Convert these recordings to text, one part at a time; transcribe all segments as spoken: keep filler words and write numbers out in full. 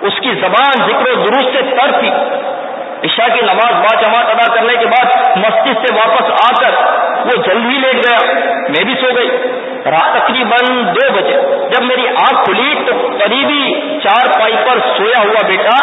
اس کی زبان ذکر و دروس سے تر تھی. عشاء کی نماز با جماعت ادا کرنے کے بعد مسجد سے واپس آ کر وہ جلدی لیٹ گیا, میں بھی سو گئی. رات تقریباً دو بجے جب میری آنکھ کھلی تو قریبی چار پائی پر سویا ہوا بیٹا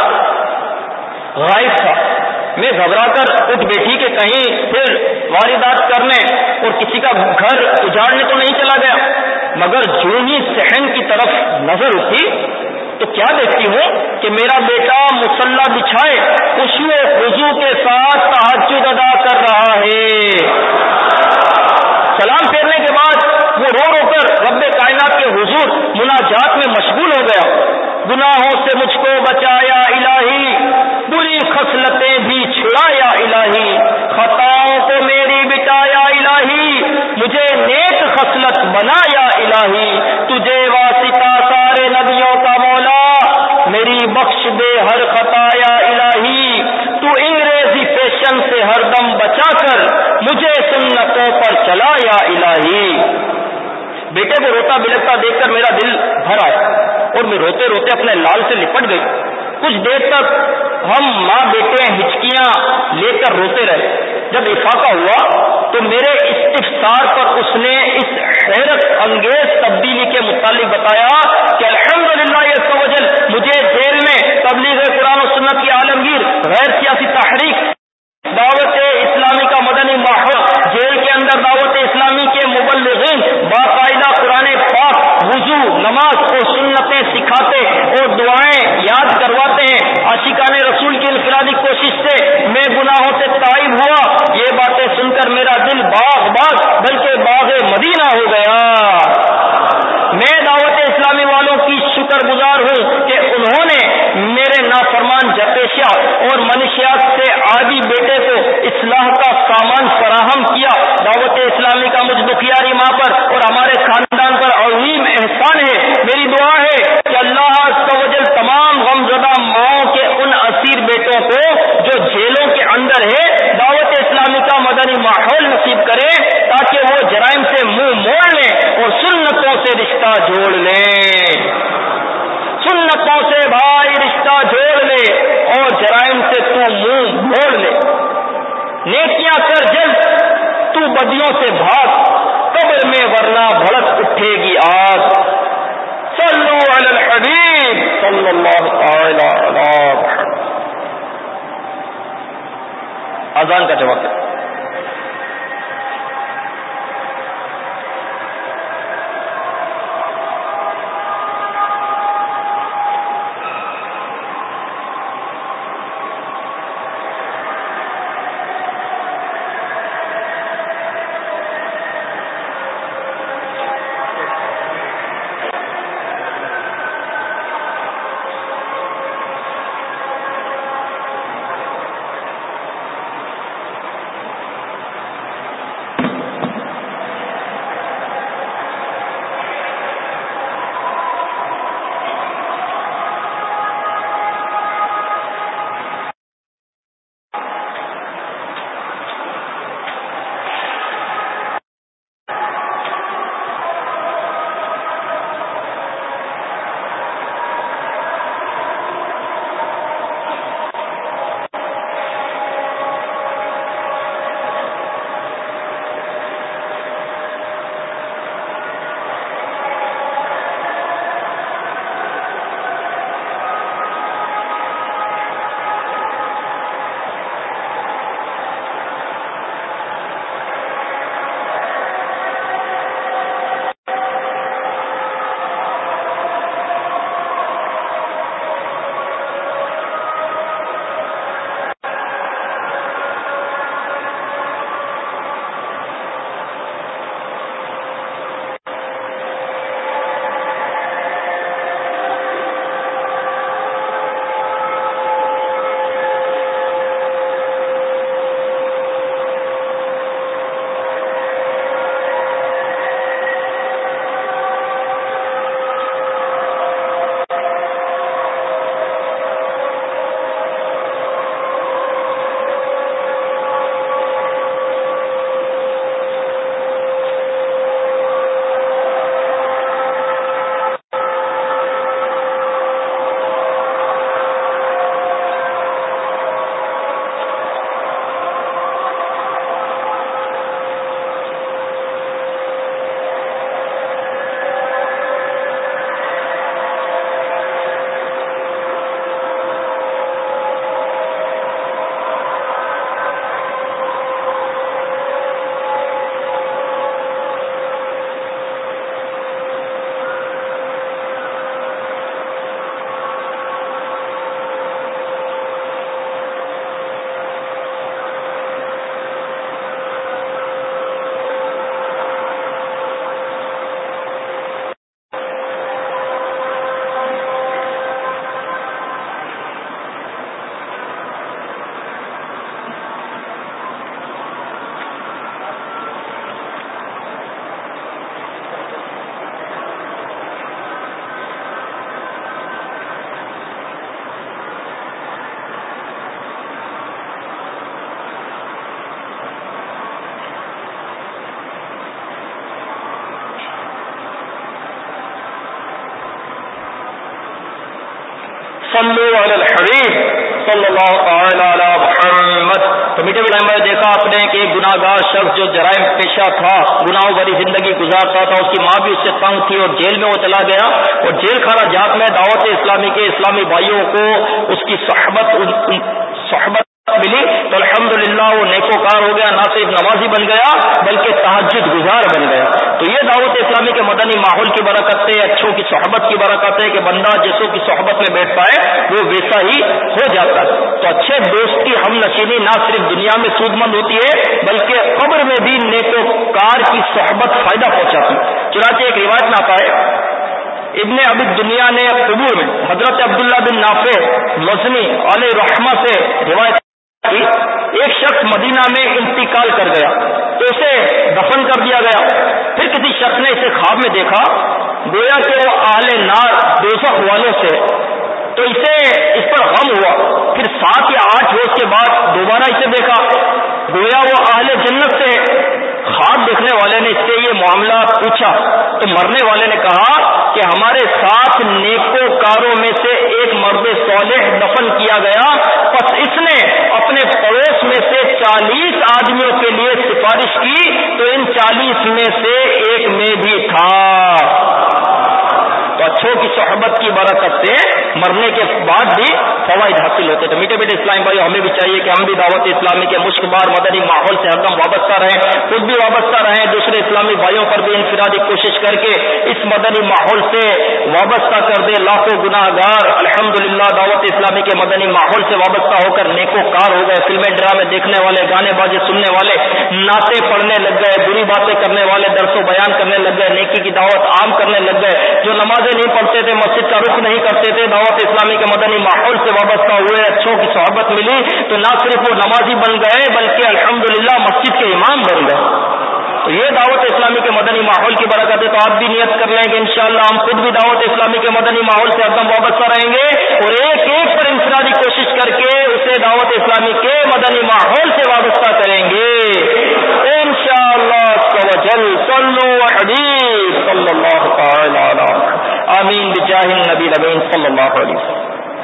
غائب تھا. میں گھبرا کر اٹھ بیٹھی کہ کہیں پھر واردات کرنے اور کسی کا گھر اجاڑنے تو نہیں چلا گیا, مگر جو ہی صحن کی طرف نظر اٹھی تو کیا دیکھتی ہوں کہ میرا بیٹا مصلی بچھائے خشوع و خضوع کے ساتھ تہجد ادا کر رہا ہے. سلام پھیرنے کے بعد وہ رو رو کر رب کائنات کے حضور مناجات میں مشغول ہو گیا. گناہوں سے مجھ کو بچایا الہی, بری خصلتیں بھی چھڑایا الہی, خطاؤں کو میری بٹایا الہی, مجھے نیک خصلت بنایا الہی. تجھے واسطہ سارے نبیوں کا مولا, میری بخش دے ہر خطایا الہی. تو انگریزی فیشن سے ہر دم بچا کر مجھے سنتوں پر چلایا الہی. بیٹے کو روتا بلکتا دیکھ کر میرا دل بھر آیا اور میں روتے روتے اپنے لال سے لپٹ گئی. کچھ دیر تک ہم ماں بیٹے ہچکیاں لے کر روتے رہے. جب افاقہ ہوا تو میرے استفسار پر اس نے اس حیرت انگیز تبدیلی کے متعلق بتایا کہ الحمدللہ عز و جل مجھے جیل میں تبلیغ قرآن و سنت کی عالمگیر غیر سیاسی تحریک دعوت اسلامی کا مدنی ماحول, جیل کے اندر دعوت اسلامی کے مبلغین باقاعدہ قرآن پاک, وضو, نماز اور سنتیں سکھاتے اور دعائیں یاد کرواتے ہیں. عاشقان رسول کی انفرادی کوشش سے میں گناہوں سے تائب ہوا. یہ باتیں سن کر میرا دل باغ باغ بلکہ باغ مدینہ ہو گیا. میں دعوت اسلامی والوں کی شکر گزار ہوں کہ انہوں نے میرے نافرمان جپیشا اور منشیات سے عادی بیٹے کو اصلاح کا سامان فراہم کیا. دعوت اسلامی کا مجھ دکھیاری ماں پر اور ہمارے خاندان پر عظیم احسان ہے. میری دعا ہے کہ اللہ عز و جل تمام غمزدہ ماؤں کے ان اسیر بیٹوں کو جو جیلوں کے اندر ہے دعوت اسلامی کا مدنی ماحول نصیب کرے تاکہ وہ جرائم سے منہ موڑ لیں اور سنتوں سے رشتہ جوڑ لیں. سنتوں سے بھائی رشتہ جوڑ لے اور جرائم سے تو منہ موڑ لے. نیکیاں کر جلد, تو بدیوں سے بھاگ, قبر میں ورنہ بھڑک اٹھے گی آگ. صلو علی الحبیب صلی اللہ تعالی علی محمد. اذان کا جواب ہے. صلو علی الحبیب صلی اللہ تعالی علی محمد. تو میٹھے بھائی میں دیکھا آپ نے کہ ایک گناہ گار شخص جو جرائم پیشہ تھا، گناہوں بھری زندگی گزارتا تھا، اس کی ماں بھی اس سے تنگ تھی اور جیل میں وہ چلا گیا، اور جیل خانہ جات میں دعوت اسلامی کے اسلامی بھائیوں کو اس کی صحبت صحبت ملی تو الحمدللہ وہ نیکوکار ہو گیا، نہ صرف نمازی بن گیا بلکہ تہجد گزار بن گیا. تو یہ دعوت اسلامی کے مدنی ماحول کی برکت ہے، اچھوں کی صحبت کی برکت ہے کہ بندہ جیسوں کی صحبت میں بیٹھتا ہے وہ ویسا ہی ہو جاتا ہے. تو اچھے دوست کی ہم نشینی نہ صرف دنیا میں سود مند ہوتی ہے بلکہ قبر میں بھی نیکوکار کی صحبت فائدہ پہنچاتی. چنانچہ ایک روایت میں آتا ہے، ابن ابی دنیا نے قبور میں حضرت عبداللہ بن نافع مزنی علیہ رحمہ سے روایت کی، ایک شخص مدینہ میں انتقال کر گیا تو اسے دفن کر دیا گیا. پھر کسی شخص نے اسے خواب میں دیکھا، گویا کہ وہ اہل نار دوزخ والوں سے، تو اسے اس پر غم ہوا. پھر سات یا آٹھ روز کے بعد دوبارہ اسے دیکھا، گویا وہ اہل جنت سے. خواب دیکھنے والے نے اس سے یہ معاملہ پوچھا تو مرنے والے نے کہا کہ ہمارے ساتھ نیکوکاروں میں سے ایک مرد صالح دفن کیا گیا، پس اس نے اپنے پڑوس میں سے چالیس آدمیوں کے لیے سفارش کی تو ان چالیس میں سے ایک میں بھی تھا. تو اچھوں کی صحبت کی برکت سے مرنے کے بعد بھی فوائد حاصل ہوتے. تو میٹھے میٹھے اسلام بھائی ہمیں بھی چاہیے کہ ہم بھی دعوت اسلامی کے مشک بار مدنی ماحول سے ہر دم وابستہ رہیں، خود بھی وابستہ رہیں، دوسرے اسلامی بھائیوں پر بھی انفرادی کوشش کر کے اس مدنی ماحول سے وابستہ کر دے. لاکھوں گناہ گار الحمدللہ دعوت اسلامی کے مدنی ماحول سے وابستہ ہو کر نیکوکار ہو گئے. فلمیں ڈرامے دیکھنے والے، گانے بازے سننے والے، نعتیں پڑھنے لگ گئے، بری باتیں کرنے والے درس و بیان کرنے لگ گئے، نیکی کی دعوت عام کرنے لگ گئے. جو نمازیں نہیں پڑھتے تھے، مسجد کا رخ نہیں کرتے تھے، دعوت اسلامی کے مدنی ماحول سے وابستہ ہوئے، اچھوں کی صحبت ملی تو نہ صرف وہ نمازی بن گئے بلکہ الحمدللہ مسجد کے امام بن گئے. تو یہ دعوت اسلامی کے مدنی ماحول کی برکت ہے. تو آپ بھی نیت کر لیں کہ انشاءاللہ ہم خود بھی دعوت اسلامی کے مدنی ماحول سے ہردم وابستہ رہیں گے اور ایک ایک پر انفرادی کوشش کر کے اسے دعوت اسلامی کے مدنی ماحول سے وابستہ کریں گے انشاءاللہ. صلو حبیب صلی اللہ تعالی علی آمین بجاہ النبی الامین صلی اللہ علیہ وسلم.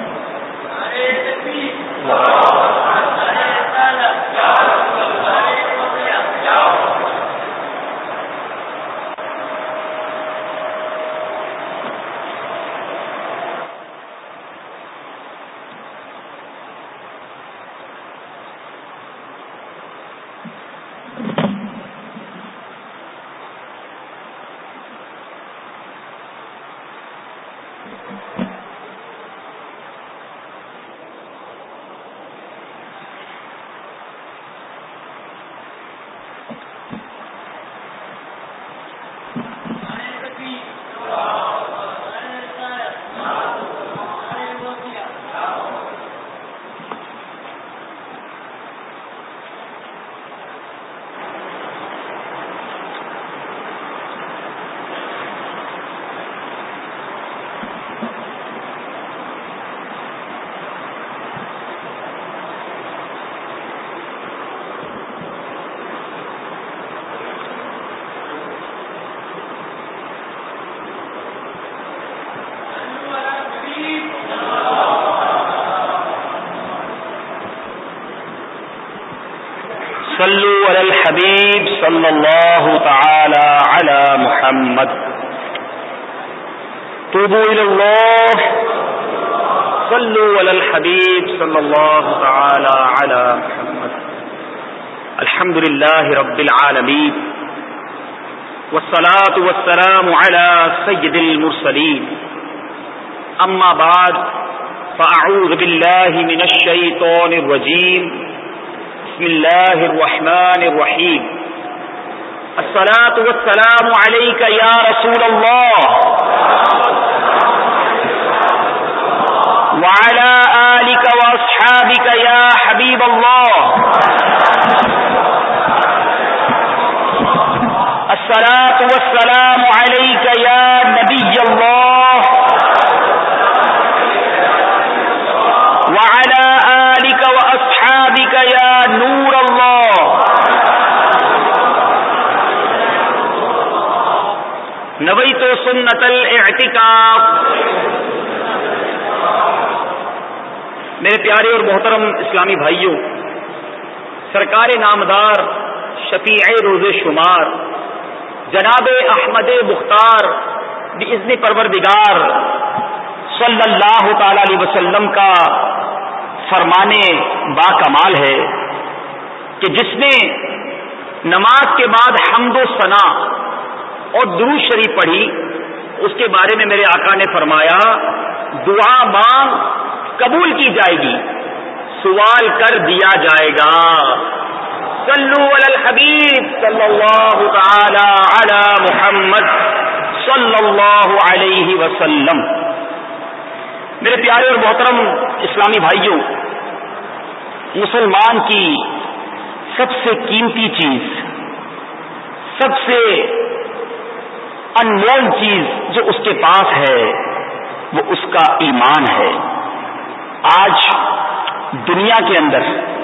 صلو علی الحبیب صلی اللہ تعالی علی محمد. توبوا الی اللہ. صلو علی الحبیب صلی اللہ تعالی علی محمد. الحمد للہ رب العالمین والصلاة والسلام علی سید المرسلین. اما بعد فاعوذ باللہ من الشیطان الرجیم. بسم اللہ الرحمن الرحیم. الصلاة والسلام علیک یا رسول اللہ وعلی آلک واصحابک یا حبیب اللہ. الصلاة والسلام علیک یا نبی اللہ وعلی آلک واصحابک یا نور اللہ. نویت سنت الاعتکاف میرے پیارے اور محترم اسلامی بھائیوں، سرکار نامدار شفیع روز شمار جناب احمد مختار باذن پروردگار صلی اللہ تعالی علیہ وسلم کا فرمانے با کمال ہے کہ جس نے نماز کے بعد حمد و ثنا اور درود شریف پڑھی، اس کے بارے میں میرے آقا نے فرمایا دعا مانگ قبول کی جائے گی، سوال کر دیا جائے گا۔ صلو علی الحبیب صلی اللہ تعالی علی محمد صلی اللہ علیہ وسلم۔ میرے پیارے اور محترم اسلامی بھائیوں، مسلمان کی سب سے قیمتی چیز، سب سے انمول چیز جو اس کے پاس ہے وہ اس کا ایمان ہے۔ آج دنیا کے اندر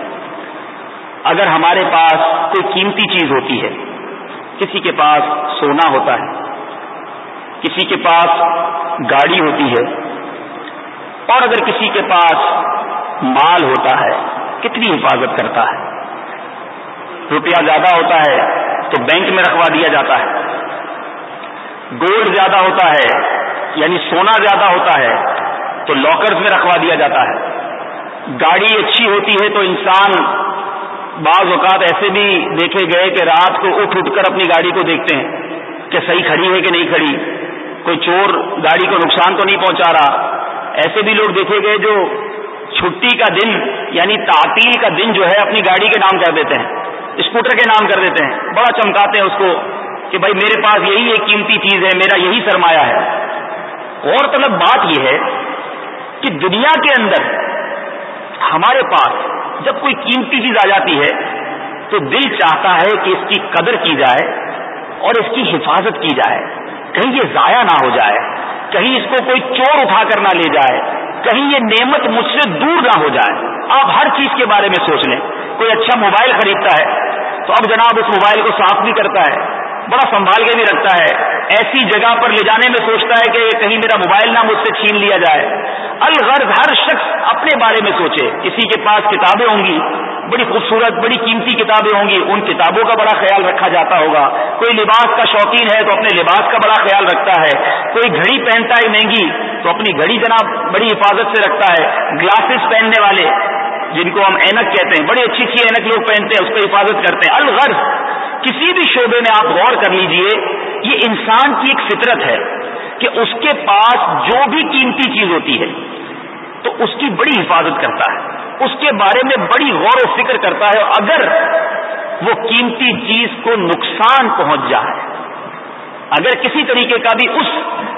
اگر ہمارے پاس کوئی قیمتی چیز ہوتی ہے، کسی کے پاس سونا ہوتا ہے، کسی کے پاس گاڑی ہوتی ہے، اور اگر کسی کے پاس مال ہوتا ہے، کتنی حفاظت کرتا ہے۔ روپیہ زیادہ ہوتا ہے تو بینک میں رکھوا دیا جاتا ہے، گولڈ زیادہ ہوتا ہے یعنی سونا زیادہ ہوتا ہے تو لاکرز میں رکھوا دیا جاتا ہے۔ گاڑی اچھی ہوتی ہے تو انسان بعض اوقات ایسے بھی دیکھے گئے کہ رات کو اٹھ اٹھ کر اپنی گاڑی کو دیکھتے ہیں کہ صحیح کھڑی ہے کہ نہیں کھڑی، کوئی چور گاڑی کو نقصان تو نہیں پہنچا رہا۔ ایسے بھی لوگ دیکھے گئے جو چھٹی کا دن یعنی تعطیل کا دن جو ہے اپنی گاڑی کے نام کر دیتے ہیں، اسکوٹر کے نام کر دیتے ہیں، بڑا چمکاتے ہیں اس کو کہ بھائی میرے پاس یہی ایک قیمتی چیز ہے، میرا یہی سرمایہ ہے۔ اور طلب بات یہ ہے کہ دنیا کے اندر ہمارے پاس جب کوئی قیمتی چیز آ جاتی ہے تو دل چاہتا ہے کہ اس کی قدر کی جائے اور اس کی حفاظت کی جائے، کہیں یہ ضائع نہ ہو جائے، کہیں اس کو کوئی چور اٹھا کر نہ لے جائے، کہیں یہ نعمت مجھ سے دور نہ ہو جائے۔ آپ ہر چیز کے بارے میں سوچ لیں، کوئی اچھا موبائل خریدتا ہے تو اب جناب اس موبائل کو صاف بھی کرتا ہے، بڑا سنبھال کے بھی رکھتا ہے، ایسی جگہ پر لے جانے میں سوچتا ہے کہ کہیں میرا موبائل نہ مجھ سے چھین لیا جائے۔ الغرض ہر شخص اپنے بارے میں سوچے، کسی کے پاس کتابیں ہوں گی، بڑی خوبصورت بڑی قیمتی کتابیں ہوں گی، ان کتابوں کا بڑا خیال رکھا جاتا ہوگا۔ کوئی لباس کا شوقین ہے تو اپنے لباس کا بڑا خیال رکھتا ہے، کوئی گھڑی پہنتا ہے مہنگی تو اپنی گھڑی جناب بڑی حفاظت سے رکھتا ہے، گلاسز پہننے والے جن کو ہم اینک کہتے ہیں، بڑی اچھی اچھی اینک لوگ پہنتے ہیں، اس کو حفاظت کرتے ہیں۔ الغرض کسی بھی شعبے میں آپ غور کر لیجئے، یہ انسان کی ایک فطرت ہے کہ اس کے پاس جو بھی قیمتی چیز ہوتی ہے تو اس کی بڑی حفاظت کرتا ہے، اس کے بارے میں بڑی غور و فکر کرتا ہے۔ اگر وہ قیمتی چیز کو نقصان پہنچ جائے، اگر کسی طریقے کا بھی اس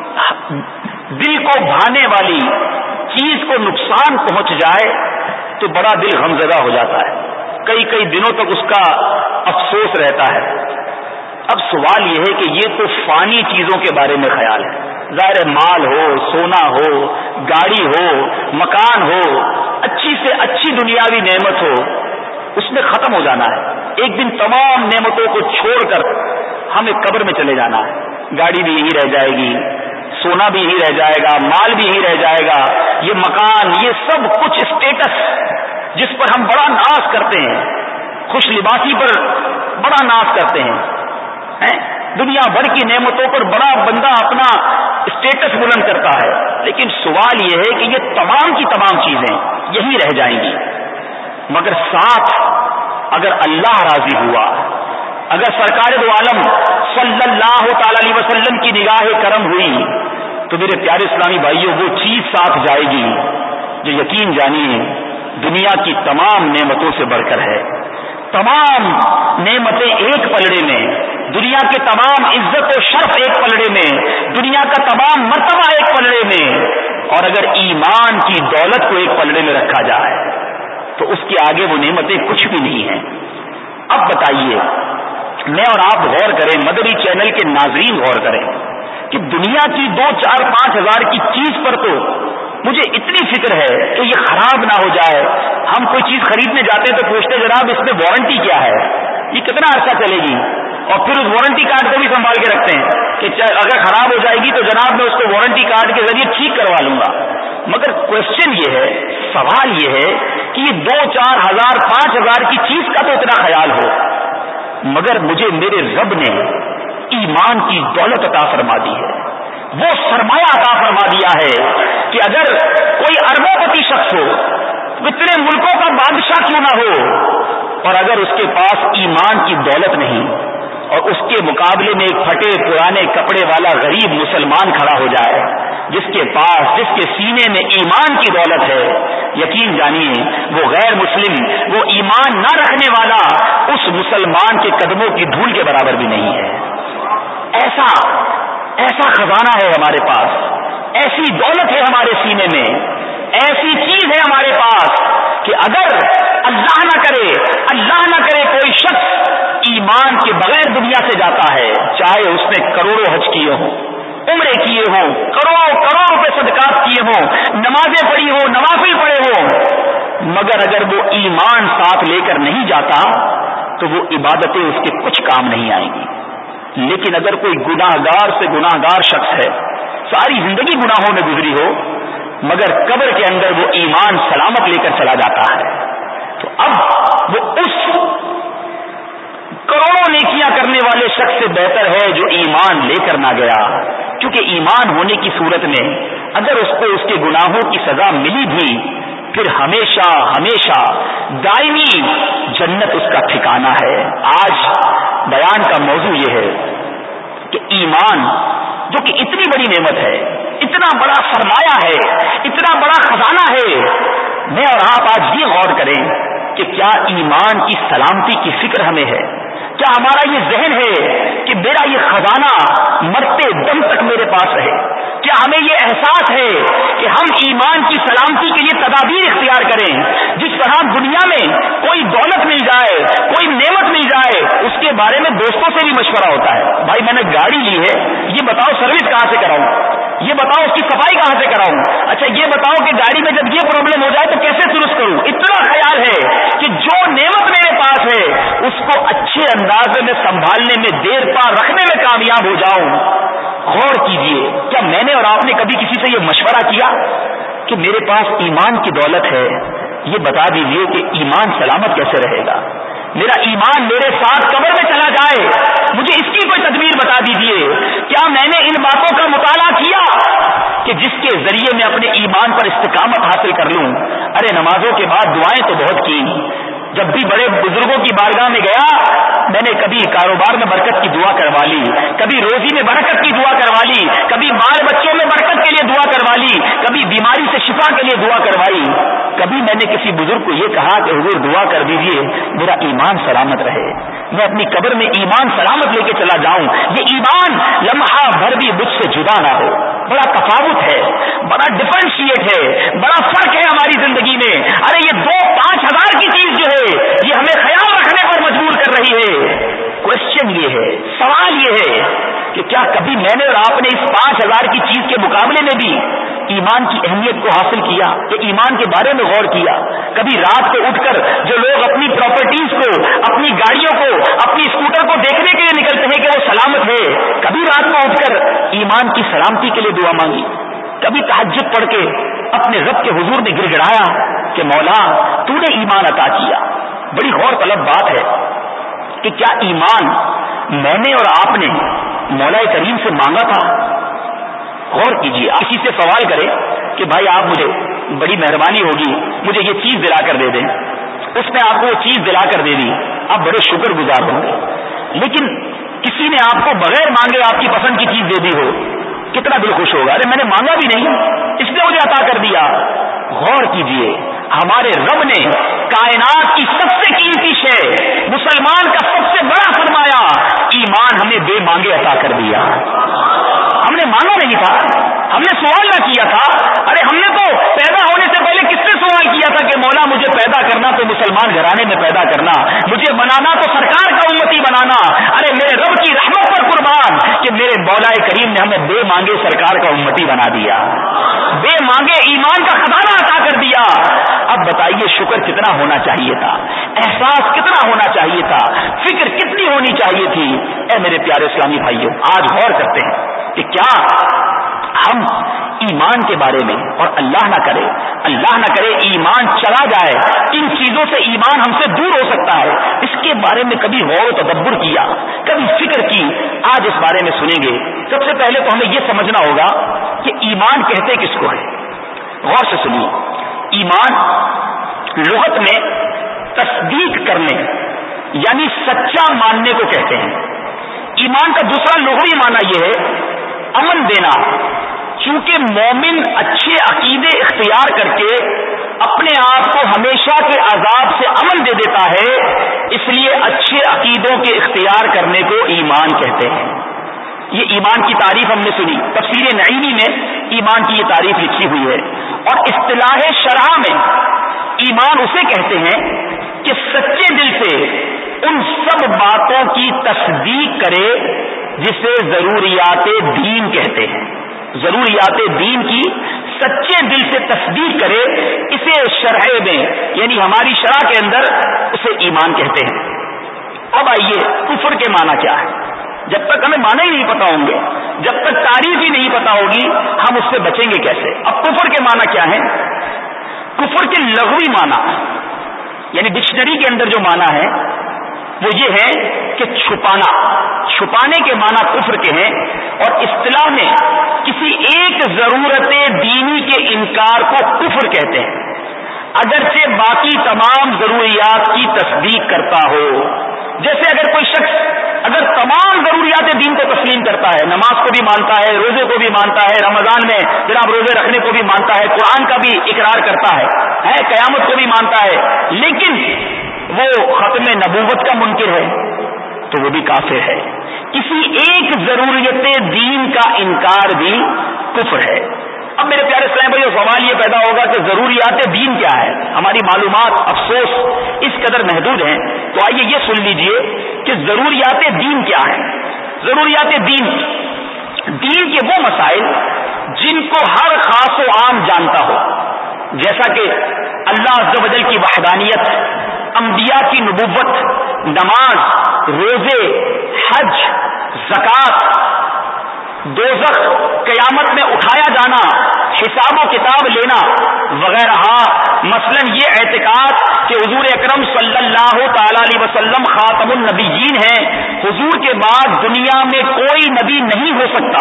دل کو بھانے والی چیز کو نقصان پہنچ جائے تو بڑا دل غمزدہ ہو جاتا ہے، کئی کئی دنوں تک اس کا افسوس رہتا ہے۔ اب سوال یہ ہے کہ یہ تو فانی چیزوں کے بارے میں خیال ہے، ظاہر مال ہو، سونا ہو، گاڑی ہو، مکان ہو، اچھی سے اچھی دنیاوی نعمت ہو، اس میں ختم ہو جانا ہے۔ ایک دن تمام نعمتوں کو چھوڑ کر ہمیں قبر میں چلے جانا ہے، گاڑی بھی یہی رہ جائے گی، سونا بھی یہی رہ جائے گا، مال بھی یہی رہ جائے گا، یہ مکان، یہ سب کچھ اسٹیٹس جس پر ہم بڑا ناز کرتے ہیں، خوش لباسی پر بڑا ناز کرتے ہیں، دنیا بھر کی نعمتوں پر بڑا بندہ اپنا اسٹیٹس بلند کرتا ہے، لیکن سوال یہ ہے کہ یہ تمام کی تمام چیزیں یہی رہ جائیں گی، مگر ساتھ اگر اللہ راضی ہوا، اگر سرکار دو عالم صلی اللہ تعالی علیہ وسلم کی نگاہ کرم ہوئی تو میرے پیارے اسلامی بھائیوں وہ چیز ساتھ جائے گی جو یقین جانیے دنیا کی تمام نعمتوں سے بڑھ کر ہے۔ تمام نعمتیں ایک پلڑے میں، دنیا کے تمام عزت و شرف ایک پلڑے میں، دنیا کا تمام مرتبہ ایک پلڑے میں، اور اگر ایمان کی دولت کو ایک پلڑے میں رکھا جائے تو اس کے آگے وہ نعمتیں کچھ بھی نہیں ہیں۔ اب بتائیے، میں اور آپ غور کریں، مدری چینل کے ناظرین غور کریں کہ دنیا کی دو چار پانچ ہزار کی چیز پر تو مجھے اتنی فکر ہے کہ یہ خراب نہ ہو جائے۔ ہم کوئی چیز خریدنے جاتے ہیں تو پوچھتے جناب اس میں وارنٹی کیا ہے، یہ کتنا عرصہ چلے گی، اور پھر اس وارنٹی کارڈ کو بھی سنبھال کے رکھتے ہیں کہ اگر خراب ہو جائے گی تو جناب میں اس کو وارنٹی کارڈ کے ذریعے ٹھیک کروا لوں گا۔ مگر کوشچن یہ ہے سوال یہ ہے کہ یہ دو چار ہزار پانچ ہزار کی چیز کا تو اتنا خیال ہو، مگر مجھے میرے رب نے ایمان کی دولت عطا فرما دی ہے، وہ سرمایہ عطا فرما دیا ہے کہ اگر کوئی اربوں پتی شخص ہو، اتنے ملکوں کا بادشاہ کیوں نہ ہو، اور اگر اس کے پاس ایمان کی دولت نہیں اور اس کے مقابلے میں ایک پھٹے پرانے کپڑے والا غریب مسلمان کھڑا ہو جائے جس کے پاس جس کے سینے میں ایمان کی دولت ہے، یقین جانیے وہ غیر مسلم، وہ ایمان نہ رکھنے والا اس مسلمان کے قدموں کی دھول کے برابر بھی نہیں ہے۔ ایسا ایسا خزانہ ہے ہمارے پاس، ایسی دولت ہے ہمارے سینے میں، ایسی چیز ہے ہمارے پاس کہ اگر اللہ نہ کرے اللہ نہ کرے کوئی شخص ایمان کے بغیر دنیا سے جاتا ہے، چاہے اس نے کروڑوں حج کیے ہوں، عمرے کیے ہوں، کروڑوں کروڑوں روپے صدقات کیے ہوں، نمازیں پڑھی ہوں، نوافل پڑھے ہوں، مگر اگر وہ ایمان ساتھ لے کر نہیں جاتا تو وہ عبادتیں اس کے کچھ کام نہیں آئیں گی۔ لیکن اگر کوئی گناہ گار سے گناہ گار شخص ہے، ساری زندگی گناہوں میں گزری ہو، مگر قبر کے اندر وہ ایمان سلامت لے کر چلا جاتا ہے، تو اب وہ اس کروڑوں نیکیاں کرنے والے شخص سے بہتر ہے جو ایمان لے کر نہ گیا، کیونکہ ایمان ہونے کی صورت میں اگر اس کو اس کے گناہوں کی سزا ملی بھی، پھر ہمیشہ ہمیشہ دائمی جنت اس کا ٹھکانہ ہے۔ آج بیان کا موضوع یہ ہے کہ ایمان جو کہ اتنی بڑی نعمت ہے، اتنا بڑا سرمایہ ہے، اتنا بڑا خزانہ ہے، میں اور آپ آج یہ غور کریں کہ کیا ایمان کی سلامتی کی فکر ہمیں ہے؟ کیا ہمارا یہ ذہن ہے کہ میرا یہ خزانہ مرتے دم تک میرے پاس رہے؟ کیا ہمیں یہ احساس ہے کہ ہم ایمان کی سلامتی کے لیے تدابیر اختیار کریں؟ جس طرح دنیا میں کوئی دولت مل جائے، کوئی نعمت مل جائے، اس کے بارے میں دوستوں سے بھی مشورہ ہوتا ہے، بھائی میں نے گاڑی لی ہے، یہ بتاؤ سروس کہاں سے کراؤں، یہ بتاؤ اس کی صفائی کہاں سے کراؤں، اچھا یہ بتاؤ کہ گاڑی میں جب یہ پرابلم ہو جائے تو کیسے درست کروں۔ اتنا خیال ہے کہ جو نعمت میرے پاس ہے اس کو اچھے انداز میں سنبھالنے میں، دیر پا رکھنے میں کامیاب ہو جاؤں۔ غور کیجئے، کیا میں نے اور آپ نے کبھی کسی سے یہ مشورہ کیا کہ میرے پاس ایمان کی دولت ہے، یہ بتا دیجئے کہ ایمان سلامت کیسے رہے گا؟ میرا ایمان میرے ساتھ قبر میں چلا جائے، مجھے اس کی کوئی تدبیر بتا دیجئے۔ کیا میں نے ان باتوں کا مطالعہ کیا کہ جس کے ذریعے میں اپنے ایمان پر استقامت حاصل کر لوں؟ ارے نمازوں کے بعد دعائیں تو بہت کی، جب بھی بڑے بزرگوں کی بارگاہ میں گیا میں نے کبھی کاروبار میں برکت کی دعا کروا لی، کبھی روزی میں برکت کی دعا کروا لی، کبھی بال بچوں میں برکت کے لیے دعا کروا لی، کبھی بیماری سے شفا کے لیے دعا کروائی، کبھی میں نے کسی بزرگ کو یہ کہا کہ حضور دعا کر دیجئے میرا ایمان سلامت رہے، میں اپنی قبر میں ایمان سلامت لے کے چلا جاؤں، یہ ایمان لمحہ بھر بھی مجھ سے جدا نہ ہو۔ بڑا تفاوت ہے، بڑا ڈفرینشیٹ ہے، بڑا فرق ہے ہماری زندگی میں۔ ارے یہ دو پانچ ہزار کی چیز جو ہے یہ ہمیں خیال رکھنے پر مجبور کر رہی ہے۔ کوشچن یہ ہے، سوال یہ ہے کہ کیا کبھی میں نے اور آپ نے اس پانچ ہزار کی چیز کے مقابلے میں بھی ایمان کی اہمیت کو حاصل کیا کہ ایمان کے بارے میں غور کیا؟ کبھی رات کو اٹھ کر جو لوگ اپنی پراپرٹیز کو، اپنی گاڑیوں کو، اپنی اسکوٹر کو دیکھنے کے لیے نکلتے ہیں کہ وہ سلامت ہے، کبھی رات کو اٹھ کر ایمان کی سلامتی کے لیے دعا مانگی؟ کبھی تہجد پڑھ کے اپنے رب کے حضور میں گر گڑایا کہ مولا تو نے ایمان عطا کیا؟ بڑی غور طلب بات ہے کہ کیا ایمان میں نے اور آپ نے مولا کریم سے مانگا تھا؟ غور کیجیے، کسی سے سوال کرے کہ بھائی آپ مجھے بڑی مہربانی ہوگی مجھے یہ چیز دلا کر دے دیں، اس نے آپ کو وہ چیز دلا کر دے دی، آپ بڑے شکر گزار ہوں گے۔ لیکن کسی نے آپ کو بغیر مانگے آپ کی پسند کی چیز دے دی ہو، کتنا دل خوش ہوگا؟ ارے میں نے مانگا بھی نہیں، اس نے مجھے عطا کر دیا۔ غور کیجئے، ہمارے رب نے کائنات کی سب سے قیمتی شے، مسلمان کا سب سے بڑا سرمایہ ایمان ہمیں بے مانگے عطا کر دیا۔ ہم نے مانگا نہیں تھا، ہم نے سوال نہ کیا تھا، ارے ہم نے تو پیدا ہونے سے پہلے کس سے سوال کیا تھا کہ مولا مجھے پیدا کرنا تو مسلمان گھرانے میں پیدا کرنا، مجھے بنانا تو سرکار کا امتی بنانا۔ ارے میرے رب کی رحمت پر قربان کہ میرے مولا کریم نے ہمیں بے مانگے سرکار کا امتی بنا دیا، بے مانگے ایمان کا خزانہ عطا کر دیا۔ اب بتائیے شکر کتنا ہونا چاہیے تھا، احساس کتنا ہونا چاہیے تھا، فکر کتنی ہونی چاہیے تھی۔ اے میرے پیارے اسلامی بھائیوں، آج غور کرتے ہیں کہ کیا ہم ایمان کے بارے میں، اور اللہ نہ کرے اللہ نہ کرے ایمان چلا جائے، ان چیزوں سے ایمان ہم سے دور ہو سکتا ہے، اس کے بارے میں کبھی غور و تدبر کیا، کبھی فکر کی؟ آج اس بارے میں سنیں گے۔ سب سے پہلے تو ہمیں یہ سمجھنا ہوگا کہ ایمان کہتے کس کو ہے۔ غور سے سنیے، ایمان لغت میں تصدیق کرنے یعنی سچا ماننے کو کہتے ہیں۔ ایمان کا دوسرا لغوی معنی یہ ہے امن دینا۔ چونکہ مومن اچھے عقیدے اختیار کر کے اپنے آپ کو ہمیشہ کے عذاب سے امن دے دیتا ہے، اس لیے اچھے عقیدوں کے اختیار کرنے کو ایمان کہتے ہیں۔ یہ ایمان کی تعریف ہم نے سنی، تفسیر نعیمی میں ایمان کی یہ تعریف لکھی ہوئی ہے۔ اور اصطلاح شرع میں ایمان اسے کہتے ہیں کہ سچے دل سے ان سب باتوں کی تصدیق کرے جسے ضروریات دین کہتے ہیں۔ ضروریات دین کی سچے دل سے تصدیق کرے، اسے شرع میں یعنی ہماری شرع کے اندر اسے ایمان کہتے ہیں۔ اب آئیے کفر کے معنی کیا ہے۔ جب تک ہمیں معنی ہی نہیں پتا ہوں گے، جب تک تعریف ہی نہیں پتا ہوگی، ہم اس سے بچیں گے کیسے؟ اب کفر کے معنی کیا ہے؟ کفر کے لغوی معنی یعنی ڈکشنری کے اندر جو معنی ہے وہ یہ ہے کہ چھپانا۔ چھپانے کے معنی کفر کے ہیں، اور اصطلاح میں کسی ایک ضرورت دینی کے انکار کو کفر کہتے ہیں، اگرچہ باقی تمام ضروریات کی تصدیق کرتا ہو۔ جیسے اگر کوئی شخص اگر تمام ضروریات دین کو تسلیم کرتا ہے، نماز کو بھی مانتا ہے، روزے کو بھی مانتا ہے، رمضان میں جناب روزے رکھنے کو بھی مانتا ہے، قرآن کا بھی اقرار کرتا ہے، ہے قیامت کو بھی مانتا ہے، لیکن وہ ختم نبوت کا منکر ہے تو وہ بھی کافر ہے۔ کسی ایک ضروریت دین کا انکار بھی کفر ہے۔ اب میرے پیارے اسلام بھائی سوال یہ پیدا ہوگا کہ ضروریات دین کیا ہے؟ ہماری معلومات افسوس اس قدر محدود ہیں، تو آئیے یہ سن لیجئے کہ ضروریات دین کیا ہے۔ ضروریات دین دین کے وہ مسائل جن کو ہر خاص و عام جانتا ہو، جیسا کہ اللہ عز و جل کی وحدانیت، انبیاء کی نبوت، نماز، روزے، حج، زکوٰۃ، دوزخ، قیامت میں اٹھایا جانا، حساب و کتاب لینا وغیرہ۔ مثلا یہ اعتقاد کہ حضور اکرم صلی اللہ تعالی علیہ وسلم خاتم النبیین ہیں، حضور کے بعد دنیا میں کوئی نبی نہیں ہو سکتا،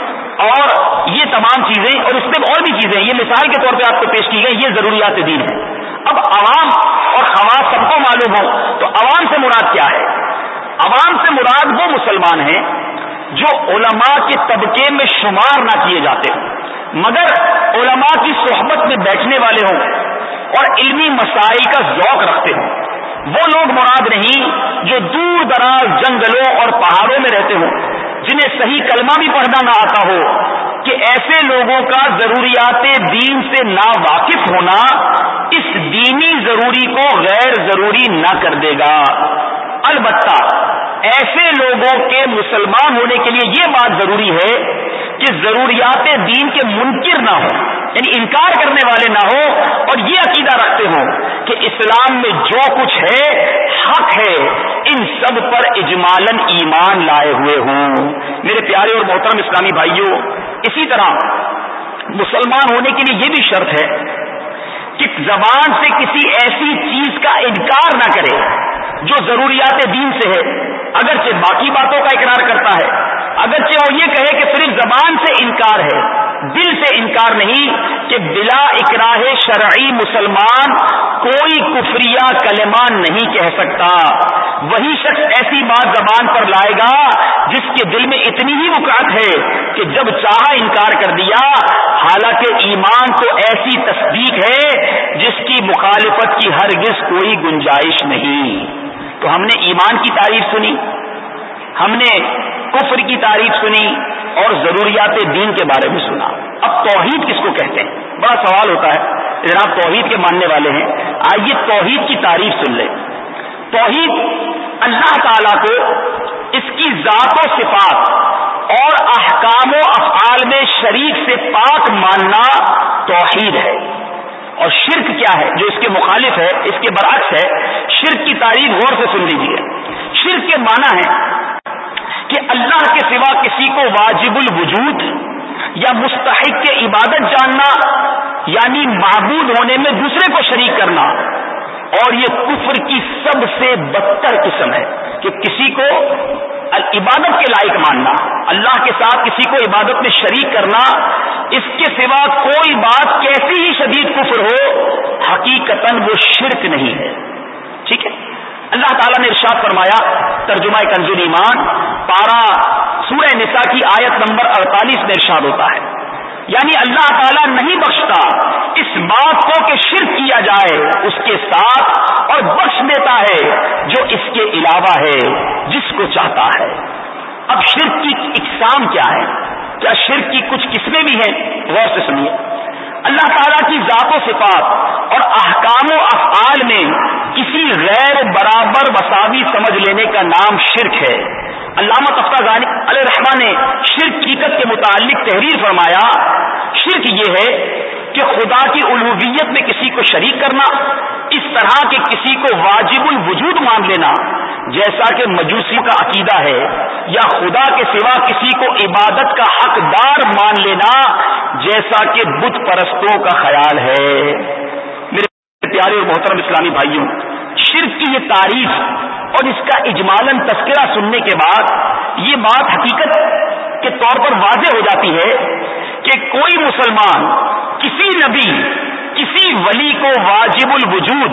اور یہ تمام چیزیں اور اس میں اور بھی چیزیں یہ مثال کے طور پہ آپ کو پیش کی گئی، یہ ضروریات دین ہے۔ اب عوام اور خواص سب کو معلوم ہو تو عوام سے مراد کیا ہے؟ عوام سے مراد وہ مسلمان ہیں جو علماء کے طبقے میں شمار نہ کیے جاتے ہوں، مگر علماء کی صحبت میں بیٹھنے والے ہوں اور علمی مسائل کا ذوق رکھتے ہوں۔ وہ لوگ مراد نہیں جو دور دراز جنگلوں اور پہاڑوں میں رہتے ہوں، جنہیں صحیح کلمہ بھی پڑھنا نہ آتا ہو، کہ ایسے لوگوں کا ضروریات دین سے نا واقف ہونا اس دینی ضروری کو غیر ضروری نہ کر دے گا۔ البتہ ایسے لوگوں کے مسلمان ہونے کے لیے یہ بات ضروری ہے کہ ضروریات دین کے منکر نہ ہو، یعنی انکار کرنے والے نہ ہو، اور یہ عقیدہ رکھتے ہوں کہ اسلام میں جو کچھ ہے حق ہے، ان سب پر اجمالاً ایمان لائے ہوئے ہوں۔ میرے پیارے اور محترم اسلامی بھائیوں، اسی طرح مسلمان ہونے کے لیے یہ بھی شرط ہے کہ زبان سے کسی ایسی چیز کا انکار نہ کرے جو ضروریات دین سے ہے، اگرچہ باقی باتوں کا اقرار کرتا ہے، اگرچہ وہ یہ کہے کہ صرف زبان سے انکار ہے، دل سے انکار نہیں، کہ بلا اکراہ شرعی مسلمان کوئی کفریہ کلمہ نہیں کہہ سکتا۔ وہی شخص ایسی بات زبان پر لائے گا جس کے دل میں اتنی ہی وقعت ہے کہ جب چاہا انکار کر دیا، حالانکہ ایمان تو ایسی تصدیق ہے جس کی مخالفت کی ہرگز کوئی گنجائش نہیں۔ تو ہم نے ایمان کی تعریف سنی، ہم نے کفر کی تعریف سنی، اور ضروریات دین کے بارے میں سنا۔ اب توحید کس کو کہتے ہیں؟ بڑا سوال ہوتا ہے، جناب توحید کے ماننے والے ہیں، آئیے توحید کی تعریف سن لیں۔ توحید اللہ تعالیٰ کو اس کی ذات و صفات اور احکام و افعال میں شریک سے پاک ماننا توحید ہے۔ اور شرک کیا ہے جو اس کے مخالف ہے، اس کے برعکس ہے؟ شرک کی تعریف غور سے سن لیجیے۔ شرک کے معنی ہے کہ اللہ کے سوا کسی کو واجب الوجود یا مستحق کے عبادت جاننا یعنی معبود ہونے میں دوسرے کو شریک کرنا، اور یہ کفر کی سب سے بدتر قسم ہے کہ کسی کو عبادت کے لائق ماننا، اللہ کے ساتھ کسی کو عبادت میں شریک کرنا، اس کے سوا کوئی بات کیسی ہی شدید کفر ہو، حقیقتاً وہ شرک نہیں ہے. ٹھیک ہے. اللہ تعالیٰ نے ارشاد فرمایا، ترجمہ کنز ایمان پارہ سورہ نساء کی آیت نمبر اڑتالیس میں ارشاد ہوتا ہے، یعنی اللہ تعالیٰ نہیں بخشتا اس بات کو کہ شرک کیا جائے اس کے ساتھ، اور بخش دیتا ہے جو اس کے علاوہ ہے جس کو چاہتا ہے. اب شرک کی اقسام کیا ہے؟ کیا شرک کی کچھ قسمیں بھی ہیں؟ غور سے سنیے. اللہ تعالیٰ کی ذات و صفات اور احکام و افعال میں کسی غیر برابر مساوی سمجھ لینے کا نام شرک ہے. علامہ تفتازانی علیہ الرحمہ نے شرک حقیقت کے متعلق تحریر فرمایا، شرک یہ ہے کہ خدا کی الوہیت میں کسی کو شریک کرنا، اس طرح کہ کسی کو واجب الوجود مان لینا جیسا کہ مجوسیوں کا عقیدہ ہے، یا خدا کے سوا کسی کو عبادت کا حقدار مان لینا جیسا کہ بت پرستوں کا خیال ہے. میرے پیارے اور محترم اسلامی بھائیوں، شرک کی یہ تعریف اور اس کا اجمالاً تذکرہ سننے کے بعد یہ بات حقیقت کے طور پر واضح ہو جاتی ہے کہ کوئی مسلمان کسی نبی کسی ولی کو واجب الوجود،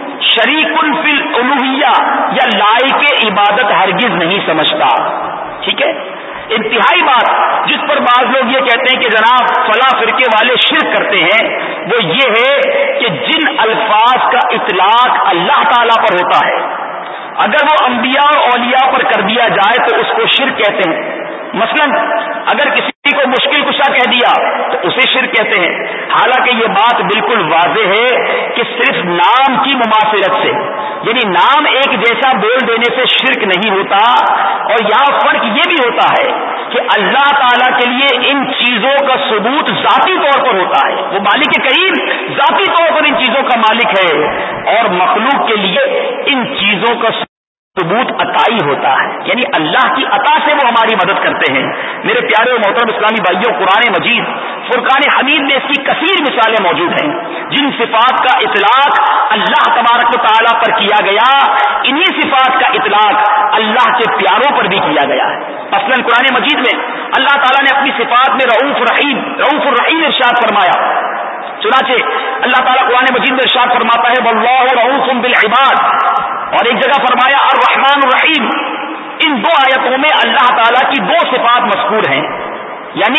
شریک فی الالوہیہ یا لائق عبادت ہرگز نہیں سمجھتا. ٹھیک ہے. انتہائی بات جس پر بعض لوگ یہ کہتے ہیں کہ جناب فلاں فرقے والے شرک کرتے ہیں، وہ یہ ہے کہ جن الفاظ کا اطلاق اللہ تعالی پر ہوتا ہے اگر وہ انبیاء اور اولیاء پر کر دیا جائے تو اس کو شرک کہتے ہیں. مثلا اگر کسی کو مشکل کشا کہہ دیا تو اسے شرک کہتے ہیں، حالانکہ یہ بات بالکل واضح ہے کہ صرف نام کی مماثلت سے، یعنی نام ایک جیسا بول دینے سے شرک نہیں ہوتا. اور یہاں فرق یہ بھی ہوتا ہے کہ اللہ تعالیٰ کے لیے ان چیزوں کا ثبوت ذاتی طور پر ہوتا ہے، وہ مالک کریم ذاتی طور پر ان چیزوں کا مالک ہے، اور مخلوق کے لیے ان چیزوں کا ثبوت عطائی ہوتا ہے، یعنی اللہ کی عطا سے وہ ہماری مدد کرتے ہیں. میرے پیارے اور محترم اسلامی بھائیوں، قرآن مجید فرقان حمید میں اس کی کثیر مثالیں موجود ہیں جن صفات کا اطلاق اللہ تبارک و تعالیٰ پر کیا گیا، انہی صفات کا اطلاق اللہ کے پیاروں پر بھی کیا گیا ہے. مثلا قرآن مجید میں اللہ تعالیٰ نے اپنی صفات میں رؤوف رحیم رؤوف الرحیم ارشاد فرمایا. چنانچہ اللہ تعالیٰ قرآن مجید میں ارشاد فرماتا ہے واللہ رؤوف بالعباد، اور ایک جگہ فرمایا الرحمن الرحیم. ان دو آیتوں میں اللہ تعالیٰ کی دو صفات مذکور ہیں، یعنی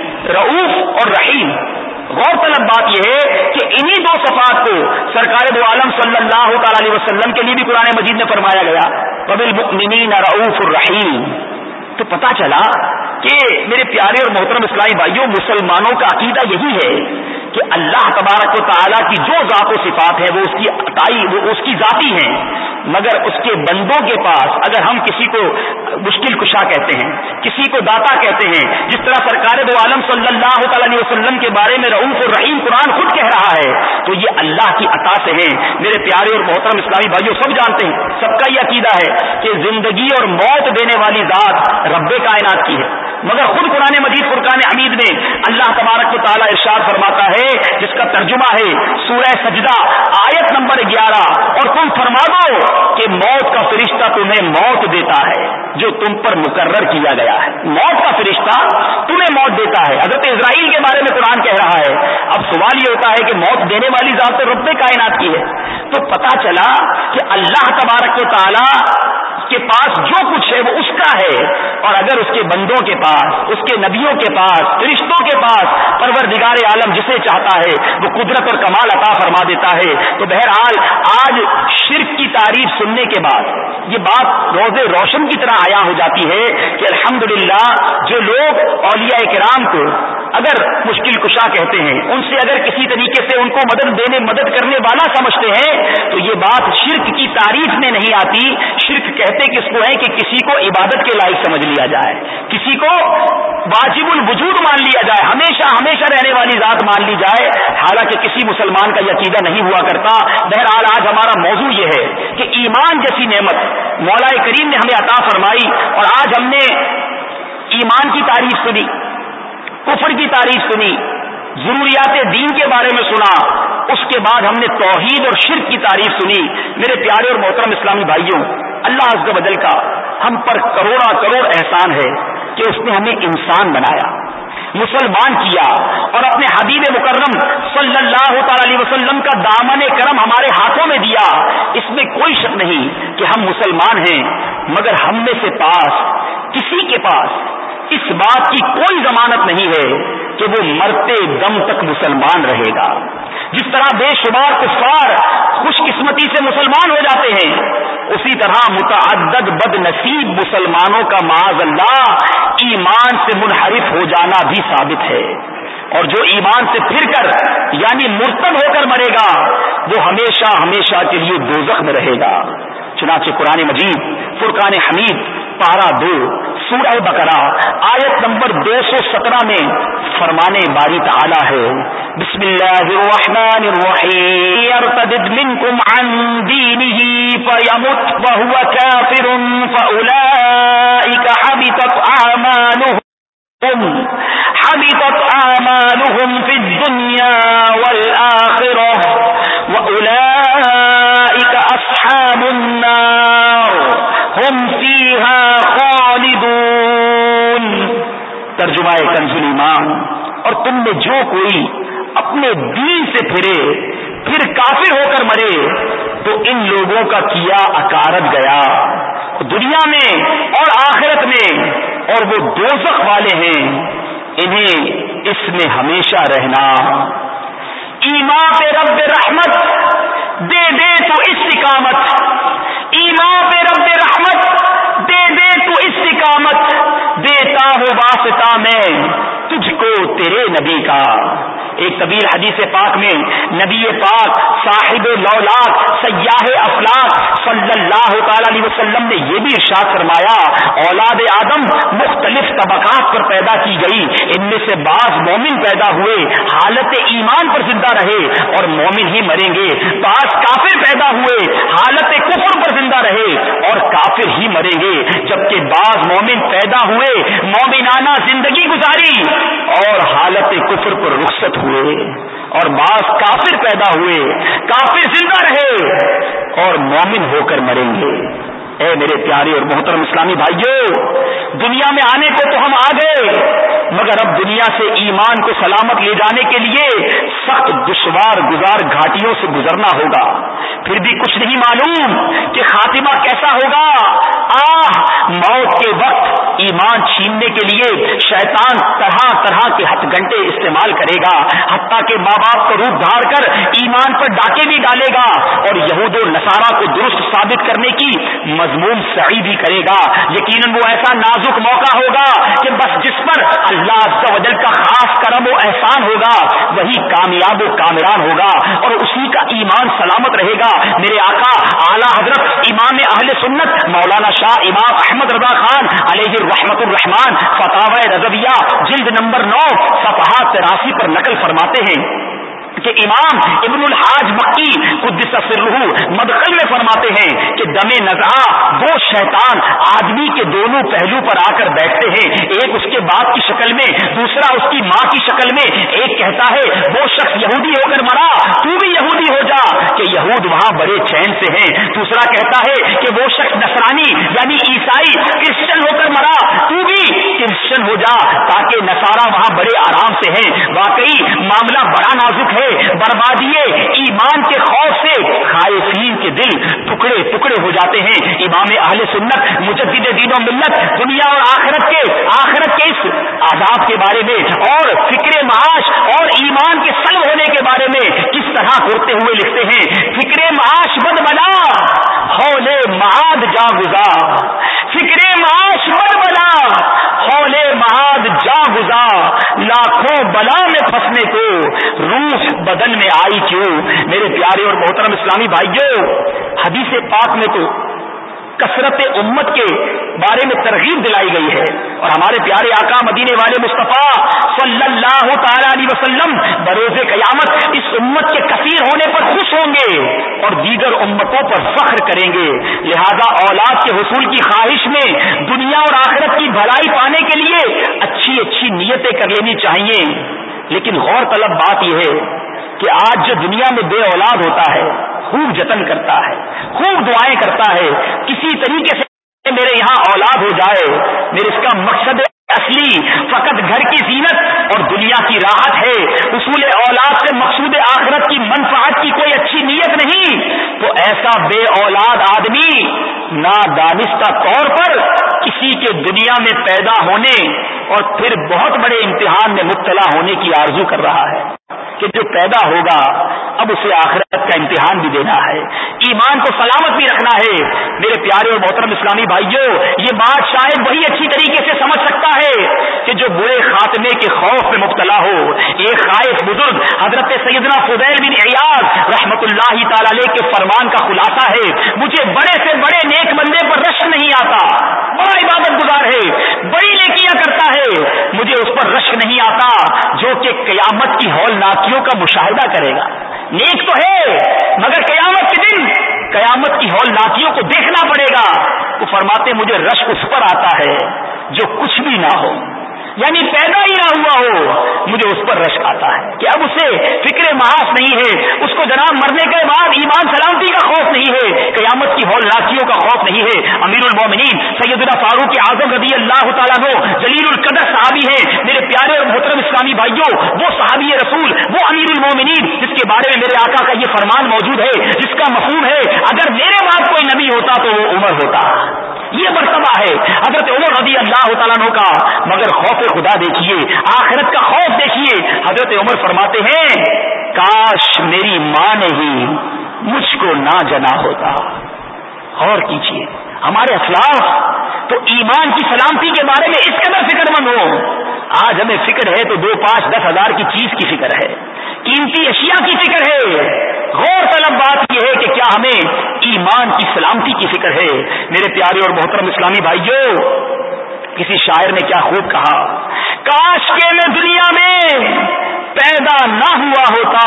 رؤوف اور رحیم. غور طلب بات یہ ہے کہ انہی دو صفات کو سرکار دو عالم صلی اللہ تعالی علیہ وسلم کے لیے بھی قرآن مجید میں فرمایا گیا وبالمؤمنین رؤوف الرحیم. تو پتا چلا کہ میرے پیارے اور محترم اسلامی بھائیوں، مسلمانوں کا عقیدہ یہی ہے کہ اللہ تبارک و تعالیٰ کی جو ذات و صفات ہے وہ اس کی عطائی، وہ اس کی ذاتی ہیں، مگر اس کے بندوں کے پاس اگر ہم کسی کو مشکل کشا کہتے ہیں، کسی کو داتا کہتے ہیں، جس طرح سرکار دو عالم صلی اللہ تعالی علیہ وسلم کے بارے میں رؤوف الرحیم قرآن خود کہہ رہا ہے، تو یہ اللہ کی عطا سے ہیں. میرے پیارے اور محترم اسلامی بھائیوں، سب جانتے ہیں، سب کا یہ عقیدہ ہے کہ زندگی اور موت دینے والی ذات رب کائنات کی ہے، مگر خود قرآن مجید فرقان حمید میں اللہ تبارک و تعالیٰ ارشاد فرماتا ہے، جس کا ترجمہ ہے سورہ سجدہ آیت نمبر گیارہ، اور تم فرما دو کہ موت کا فرشتہ تمہیں موت دیتا ہے جو تم پر مقرر کیا گیا ہے. موت کا فرشتہ تمہیں موت دیتا ہے. حضرت اسرائیل کے بارے میں قرآن کہہ رہا ہے. اب سوال یہ ہوتا ہے کہ موت دینے والی ذات تو رب کائنات کی ہے، تو پتا چلا کہ اللہ تبارک و تعالیٰ کے پاس جو کچھ ہے وہ اس کا ہے، اور اگر اس کے بندوں کے پاس، اس کے نبیوں کے پاس، فرشتوں کے پاس پروردگار عالم جسے چاہتا ہے وہ قدرت اور کمال عطا فرما دیتا ہے. تو بہرحال آج شرک کی تعریف سننے کے بعد یہ بات روز روشن کی طرح عیاں ہو جاتی ہے کہ الحمدللہ جو لوگ اولیاء کرام کو اگر مشکل کشا کہتے ہیں، ان سے اگر کسی طریقے سے ان کو مدد دینے مدد کرنے والا سمجھتے ہیں، تو یہ بات شرک کی تعریف میں نہیں آتی. شرک کہتے کس کو ہے کہ کسی کو عبادت کے لائق سمجھ لیا جائے، کسی کو واجب الوجود مان لیا جائے، ہمیشہ ہمیشہ رہنے والی ذات مان لی جائے، حالانکہ کسی مسلمان کا یہ عقیدہ نہیں ہوا کرتا. بہرحال آج ہمارا موضوع یہ ہے کہ ایمان جیسی نعمت مولا کریم نے ہمیں عطا فرمائی، اور آج ہم نے ایمان کی تعریف سنی، کفر کی تعریف سنی، ضروریات دین کے بارے میں سنا، اس کے بعد ہم نے توحید اور شرک کی تعریف سنی۔ میرے پیارے اور محترم اسلامی بھائیوں، اللہ عز و جل کا ہم پر کروڑا کروڑ احسان ہے کہ اس نے ہمیں انسان بنایا، مسلمان کیا، اور اپنے حبیب مکرم صلی اللہ تعالی علیہ وسلم کا دامن کرم ہمارے ہاتھوں میں دیا۔ اس میں کوئی شک نہیں کہ ہم مسلمان ہیں، مگر ہم میں سے پاس کسی کے پاس اس بات کی کوئی ضمانت نہیں ہے کہ وہ مرتے دم تک مسلمان رہے گا۔ جس طرح بے شمار کفار خوش قسمتی سے مسلمان ہو جاتے ہیں، اسی طرح متعدد بد نصیب مسلمانوں کا معاذ اللہ ایمان سے منحرف ہو جانا بھی ثابت ہے، اور جو ایمان سے پھر کر یعنی مرتد ہو کر مرے گا وہ ہمیشہ ہمیشہ کے لیے دوزخ میں رہے گا۔ چنانچہ قرآن مجید فرقان حمید پارہ دو سورہ بقرہ آیت نمبر دو سو سترہ میں فرمانے باری تعالی ہے، بسم اللہ الرحمن الرحیم، یرتد منکم عن دینہ فیمت وہو کافر فاولئک حبطت اعمالہم حبطت اعمالہم فی الدنیا والآخرہ وَأُولَئِكَ أَصْحَابُ النَّارِ هُمْ فِيهَا خَالِدُونَ۔ ترجمہ کنز ایمان، اور تم میں جو کوئی اپنے دین سے پھرے پھر کافر ہو کر مرے تو ان لوگوں کا کیا اکارت گیا دنیا میں اور آخرت میں، اور وہ دوزخ والے ہیں، انہیں اس میں ہمیشہ رہنا۔ ایمان پہ رب رحمت دے دے تو استقامت، ایمان پہ رب رحمت دے دے تو استقامت، دیتا ہو واسطہ میں تجھ کو تیرے نبی کا۔ ایک طویل حدیث پاک میں نبی پاک صاحب لولاک سیاح افلاک صلی اللہ تعالی علیہ وسلم نے یہ بھی ارشاد فرمایا، اولاد آدم مختلف طبقات پر پیدا کی گئی، ان میں سے بعض مومن پیدا ہوئے حالت ایمان پر زندہ رہے اور مومن ہی مریں گے، بعض کافر پیدا ہوئے حالت کفر پر زندہ رہے اور کافر ہی مریں گے، جبکہ بعض مومن پیدا ہوئے مومنانہ زندگی گزاری اور حالت کفر پر رخصت ہوئے، اور بعض کافر پیدا ہوئے کافر زندہ رہے اور مومن ہو کر مریں گے۔ اے میرے پیارے اور محترم اسلامی بھائیوں، دنیا میں آنے کو تو ہم آ گئے، مگر اب دنیا سے ایمان کو سلامت لے جانے کے لیے سخت دشوار گزار گھاٹیوں سے گزرنا ہوگا۔ پھر بھی کچھ نہیں معلوم کہ خاتمہ کیسا ہوگا۔ آہ، موت کے وقت ایمان چھیننے کے لیے شیطان طرح طرح کے ہتھ گھنٹے استعمال کرے گا، حتیٰ کہ ماں باپ کو روپ دھار کر ایمان پر ڈاکے بھی ڈالے گا، اور یہود و نصارہ کو درست ثابت کرنے کی مضمون سعی بھی کرے گا۔ یقیناً وہ ایسا نازک موقع ہوگا کہ بس جس پر اللہ عز و جل کا خاص کرم و احسان ہوگا وہی کامیاب و کامران ہوگا، اور اسی کا ایمان سلامت رہے گا۔ میرے آقا اعلیٰ حضرت امام اہل سنت مولانا شاہ امام احمد رضا خان علیہ الرحمت الرحمان فتاوی رضویہ جلد نمبر نو صفحات تراسی پر نقل فرماتے ہیں کہ امام ابن الحاج مکی قدس سرہ مدخل میں فرماتے ہیں کہ دم نزعہ دو شیطان آدمی کے دونوں پہلو پر آ کر بیٹھتے ہیں، ایک اس کے باپ کی شکل میں، دوسرا اس کی ماں کی شکل میں۔ ایک کہتا ہے وہ شخص یہودی ہو کر مرا، تو بھی یہودی ہو جا کہ یہود وہاں بڑے چین سے ہیں۔ دوسرا کہتا ہے کہ وہ شخص نصرانی یعنی عیسائی کرسچن ہو کر مرا، تو بھی کرسچن ہو جا تاکہ نصارہ وہاں بڑے آرام سے ہیں۔ واقعی معاملہ بڑا نازک ہے، بربادی ایمان کے خوف سے خائفین کے دل ٹکڑے ٹکڑے ہو جاتے ہیں۔ امام اہل سنت مجدد دین و ملت دنیا اور آخرت کے آخرت کے اس عذاب کے بارے میں اور فکر معاش اور ایمان کے سلب ہونے کے بارے میں کس طرح کرتے ہوئے لکھتے ہیں، فکر معاش بد بلا حول معاد جا گزار، فکر معاش بد بلا حول معاد جا گزار، لاکھوں بلا میں پھنسنے کو روح بدن میں آئی کیوں۔ میرے پیارے اور محترم اسلامی بھائیوں، حدیث پاک میں تو کثرت امت کے بارے میں ترغیب دلائی گئی ہے، اور ہمارے پیارے آقا مدینے والے مصطفیٰ صلی اللہ تعالی علیہ وسلم بروز قیامت اس امت کے کثیر ہونے پر خوش ہوں گے اور دیگر امتوں پر فخر کریں گے۔ لہذا اولاد کے حصول کی خواہش میں دنیا اور آخرت کی بھلائی پانے کے لیے اچھی اچھی اچھی نیتیں کر لینی چاہیے، لیکن غور طلب بات یہ ہے کہ آج جو دنیا میں بے اولاد ہوتا ہے، خوب جتن کرتا ہے، خوب دعائیں کرتا ہے، کسی طریقے سے میرے یہاں اولاد ہو جائے، میرے اس کا مقصد اصلی فقط گھر کی زینت اور دنیا کی راحت ہے، اصول اولاد سے مقصود آخرت کی منفعت کی کوئی اچھی نیت نہیں، تو ایسا بے اولاد آدمی نادانستہ طور پر کسی کے دنیا میں پیدا ہونے اور پھر بہت بڑے امتحان میں مبتلا ہونے کی آرزو کر رہا ہے کہ جو پیدا ہوگا اب اسے آخرت کا امتحان بھی دینا ہے، ایمان کو سلامت بھی رکھنا ہے۔ میرے پیارے اور محترم اسلامی بھائیوں، یہ بات شاید وہی اچھی طریقے سے سمجھ سکتا ہے کہ جو برے خاتمے کے خوف میں مبتلا ہو۔ ایک خائف بزرگ حضرت سیدنا فضیل بن عیاض رحمت اللہ تعالی علیہ کے فرمان کا خلاصہ ہے، مجھے بڑے سے بڑے نیک بندے پر رشک نہیں آتا، بڑا عبادت گزار ہے، بڑی نیکیاں کرتا ہے، مجھے اس پر رشک نہیں آتا جو کہ قیامت کی ہولناکیوں کا مشاہدہ کرے گا۔ نیک تو ہے مگر قیامت کے دن قیامت کی ہولناکیوں کو دیکھنا پڑے گا۔ تو فرماتے مجھے رشک اس پر آتا ہے جو کچھ بھی نہ ہو، یعنی پیدا ہی نہ ہوا ہو، مجھے اس پر رشک آتا ہے کہ اب اسے فکر معاش نہیں ہے، اس کو جناب مرنے کے بعد ایمان سلامتی کا خوف نہیں ہے، قیامت کی ہولناکیوں کا خوف نہیں ہے۔ امیر المومنین سیدنا فاروق اعظم رضی اللہ تعالیٰ عنہ جلیل القدر صحابی ہیں، میرے پیارے اور محترم اسلامی بھائیوں، وہ صحابی رسول، وہ امیر المومنین جس کے بارے میں میرے آقا کا یہ فرمان موجود ہے، جس کا مفہوم ہے اگر میرے بعد کوئی نبی ہوتا تو وہ عمر ہوتا، یہ مرتبہ ہے حضرت عمر رضی اللہ تعالیٰ عنہ کا۔ مگر خوف خدا دیکھیے، آخرت کا خوف دیکھیے، حضرت عمر فرماتے ہیں کاش میری ماں نے ہی مجھ کو نہ جنا ہوتا۔ غور کیجیے، ہمارے اسلاف تو ایمان کی سلامتی کے بارے میں اس قدر فکر مند ہو، آج ہمیں فکر ہے تو دو پانچ دس ہزار کی چیز کی فکر ہے، قیمتی اشیاء کی فکر ہے۔ غور طلب بات یہ ہے کہ کیا ہمیں ایمان کی سلامتی کی فکر ہے؟ میرے پیارے اور محترم اسلامی بھائیوں، کسی شاعر نے کیا خوب کہا، کاش کے میں دنیا میں پیدا نہ ہوا ہوتا،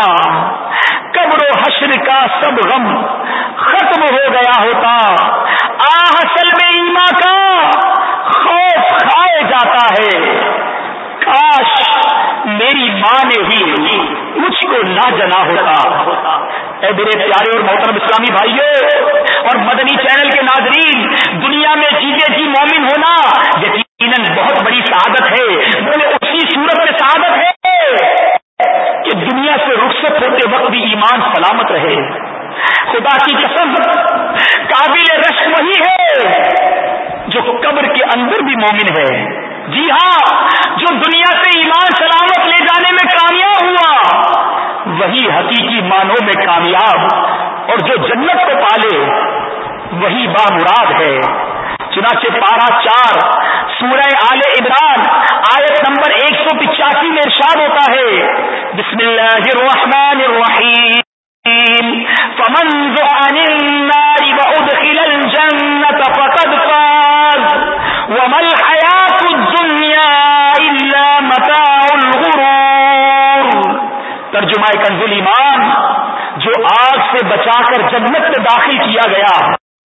قبر و حشر کا سب غم ختم ہو گیا ہوتا، آہ اصل میں ایمان کا خوف کھائے جاتا ہے، کاش میری ماں نے ہی مجھ کو نہ جنا ہوتا۔ اے میرے پیارے اور محترم اسلامی بھائیوں اور مدنی چینل کے ناظرین، دنیا میں جیتے جی مومن ہونا یقیناً بہت بڑی سعادت ہے، بولے اسی صورت میں سعادت ہے کہ دنیا سے رخصت ہوتے وقت بھی ایمان سلامت رہے۔ خدا کی قسم، قابل رشک وہی ہے جو قبر کے اندر بھی مومن ہے، جی ہاں، جو دنیا سے ایمان سلامت لے جانے میں کامیاب ہوا وہی حقیقی معنوں میں کامیاب، اور جو جنت کو پالے وہی بامراد ہے۔ چنانچہ پارہ چار سورہ آل عمران آیت نمبر ایک سو پچاسی میں ارشاد ہوتا ہے، بسم اللہ الرحمن الرحیم، فمن زحزح عن النار وادخل الجنة فقد فاز وما الحیاة الدنیا الا متاع الغرور۔ ترجمہ کنز ایمان، جو آگ سے بچا کر جنت میں داخل کیا گیا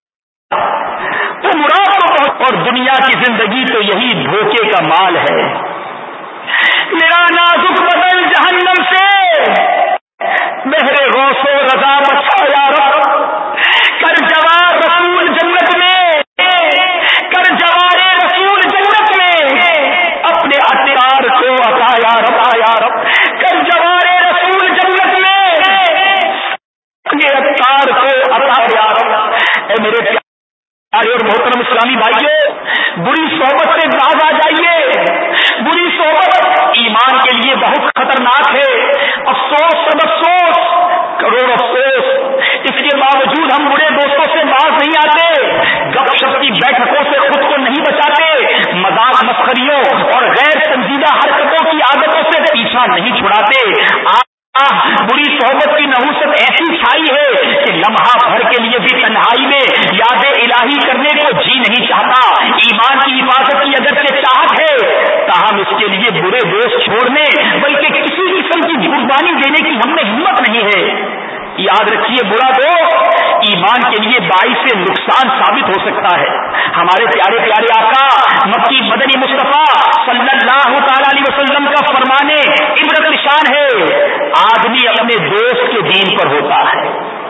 وہ مراد تو بہت، اور دنیا کی زندگی تو یہی دھوکے کا مال ہے۔ میرا نازک بدن جہنم سے بہرے غوث و رضا بچا یا رب، کر جوار رسول جنت میں، کر جوار رسول جنت میں اپنے اطہار کو عطا یا رب، یا رب کر جوار رسول جنت میں اپنے اطہار کو عطا یا رب۔ اے میرے پیارے اور محترم اسلامی بھائیوں، بری صحبت سے باز آ جائیے، بری صحبت ایمان کے لیے بہت خطرناک ہے۔ افسوس سب افسوس، کروڑ افسوس، اس کے باوجود ہم برے دوستوں سے باز نہیں آتے، گپ شپ کی بیٹھکوں سے خود کو نہیں بچاتے، مذاق مسخریوں اور غیر سنجیدہ حرکتوں کی عادتوں سے پیچھا نہیں چھڑاتے۔ بری صحبت کی نحوست ایسی چھائی ہے کہ لمحہ بھر کے لیے بھی تنہائی میں یاد الہی کرنے کو جی نہیں چاہتا۔ ایمان کی حفاظت کی اگرچہ چاہت ہے، تاہم اس کے لیے برے دوست چھوڑنے بلکہ کسی قسم کی قربانی دینے کی ہم میں ہمت نہیں ہے۔ یاد رکھیے، برا دوست ایمان کے لیے باعث نقصان ثابت ہو سکتا ہے. ہمارے پیارے پیارے آقا مکی مدنی مصطفیٰ صلی اللہ تعالی علیہ وسلم کا فرمانے عبرت نشان ہے. آدمی اپنے دوست کے دین پر ہوتا ہے،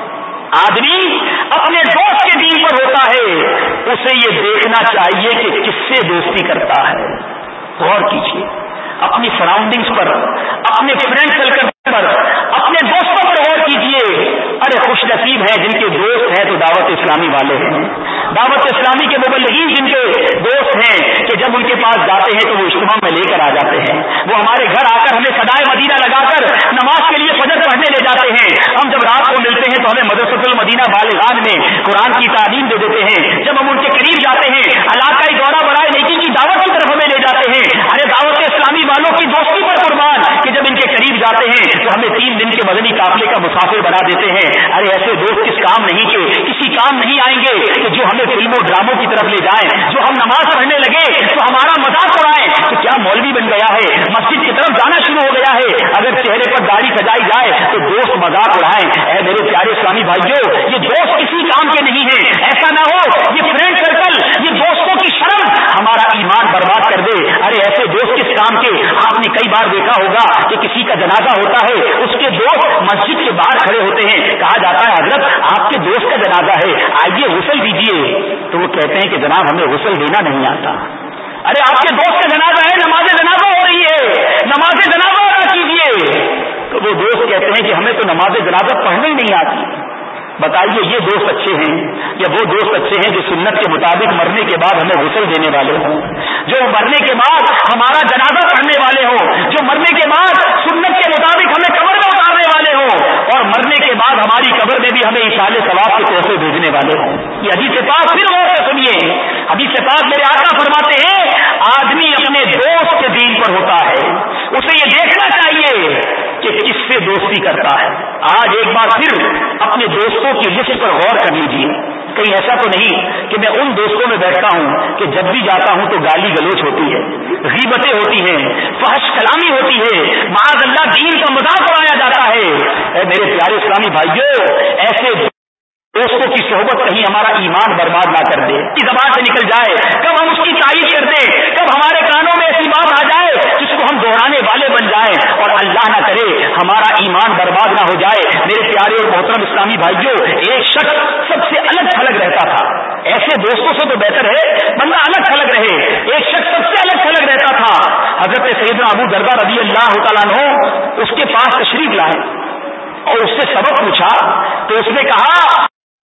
آدمی اپنے دوست کے دین پر ہوتا ہے. اسے یہ دیکھنا چاہیے کہ کس سے دوستی کرتا ہے. غور کیجیے اپنی سراؤنڈنگز پر، اپنے فرینڈ سرکل پر، اپنے دوستوں پر غور کیجیے. ارے خوش نصیب ہیں جن کے دوست ہیں تو دعوت اسلامی والے ہیں، دعوت اسلامی کے مبلغین جن کے دوست ہیں کہ جب ان کے پاس جاتے ہیں تو وہ اجتماع میں لے کر آ جاتے ہیں. وہ ہمارے گھر آ کر ہمیں صدائے مدینہ لگا کر نماز کے لیے فجر پڑھنے لے جاتے ہیں. ہم جب رات کو ملتے ہیں تو ہمیں مدرسۃ المدینہ بالغان میں قرآن کی تعلیم دے دیتے ہیں. جب ہم ان کے قریب جاتے ہیں علاقائی دورہ برائے نیکی کی دعوت کی طرف ہمیں لے جاتے ہیں. ارے دعوت اسلامی والوں کی دوستی پر قربان کہ جب ان کے قریب جاتے ہیں تو ہمیں تین دن کے مدنی قافلے کا مسافر بنا دیتے ہیں. ارے ایسے دوست کس کام نہیں کہ کسی کام نہیں آئیں گے کہ جو ہمیں فلموں ڈراموں کی طرف لے جائیں. جو ہم نماز پڑھنے لگے تو ہمارا مذاق اڑائیں کہ کیا مولوی بن گیا ہے، مسجد کی طرف جانا شروع ہو گیا ہے. اگر چہرے پر داڑھی سجائی جائے تو دوست مذاق اڑائیں. اے میرے پیارے اسلامی بھائیوں، یہ دوست کسی کام کے نہیں ہیں. ایسا نہ ہو یہ فرینڈ سرکل، یہ دوستوں کی شرم ہمارا ایمان برباد کر دے. ارے ایسے دوست کس کام کے؟ آپ نے کئی بار دیکھا ہوگا کہ کسی کا جنازہ ہوتا ہے، اس کے دوست مسجد کے باہر کھڑے ہوتے ہیں. کہا جاتا ہے حضرت آپ کے دوست کا جنازہ ہے، آئیے غسل دیجیے. تو وہ کہتے ہیں کہ جناب ہمیں غسل دینا نہیں آتا. ارے آپ کے دوست کا جنازہ ہے، نماز جنازہ ہو رہی ہے، نماز جنازہ ادا کیجیے. تو وہ دوست کہتے ہیں کہ ہمیں تو نماز جنازہ پڑھنے ہی نہیں آتی. بتائیے یہ دوست اچھے ہیں یا وہ دوست اچھے ہیں جو سنت کے مطابق مرنے کے بعد ہمیں غسل دینے والے ہوں، جو مرنے کے بعد ہمارا جنازہ پڑھنے والے ہوں، جو مرنے کے بعد سنت کے مطابق ہمیں قبر میں اتارنے والے ہوں، اور مرنے کے بعد ہماری قبر میں بھی ہمیں ایصال ثواب کے تحفے بھیجنے والے ہوں. یہ حدیث پاک پھر غور سے سنیے. حدیث پاک میرے آقا فرماتے ہیں آدمی اپنے دوست کے دین پر ہوتا ہے. اسے یہ دیکھنا چاہیے کہ کس سے دوستی کرتا ہے. آج ایک بار پھر اپنے دوستوں کی لسٹ پر غور کر لیجیے. کہیں ایسا تو نہیں کہ میں ان دوستوں میں بیٹھتا ہوں کہ جب بھی جاتا ہوں تو گالی گلوچ ہوتی ہے، غیبتیں ہوتی ہیں، فحش کلامی ہوتی ہے، معاذ اللہ دین کا مذاق اڑایا جاتا ہے. اے میرے پیارے اسلامی بھائیوں، ایسے دوستوں کی صحبت کہیں ہمارا ایمان برباد نہ کر دے. کی زبان سے نکل جائے کب ہم اس کی تعریف کر دیں، کب ہمارے کانوں میں ایسی بات آ جائے جس کو ہم دہرانے والے بن جائیں، اور اللہ نہ کرے ہمارا ایمان برباد نہ ہو جائے. میرے پیارے اور محترم اسلامی بھائیوں، ایک شخص سب سے الگ تھلگ رہتا تھا. ایسے دوستوں سے تو بہتر ہے بندہ الگ تھلگ رہے. ایک شخص سب سے الگ تھلگ رہتا تھا. حضرت سیدنا ابو درداء رضی اللہ تعالیٰ عنہ اس کے پاس تشریف لائے اور اس سے سبق پوچھا تو اس نے کہا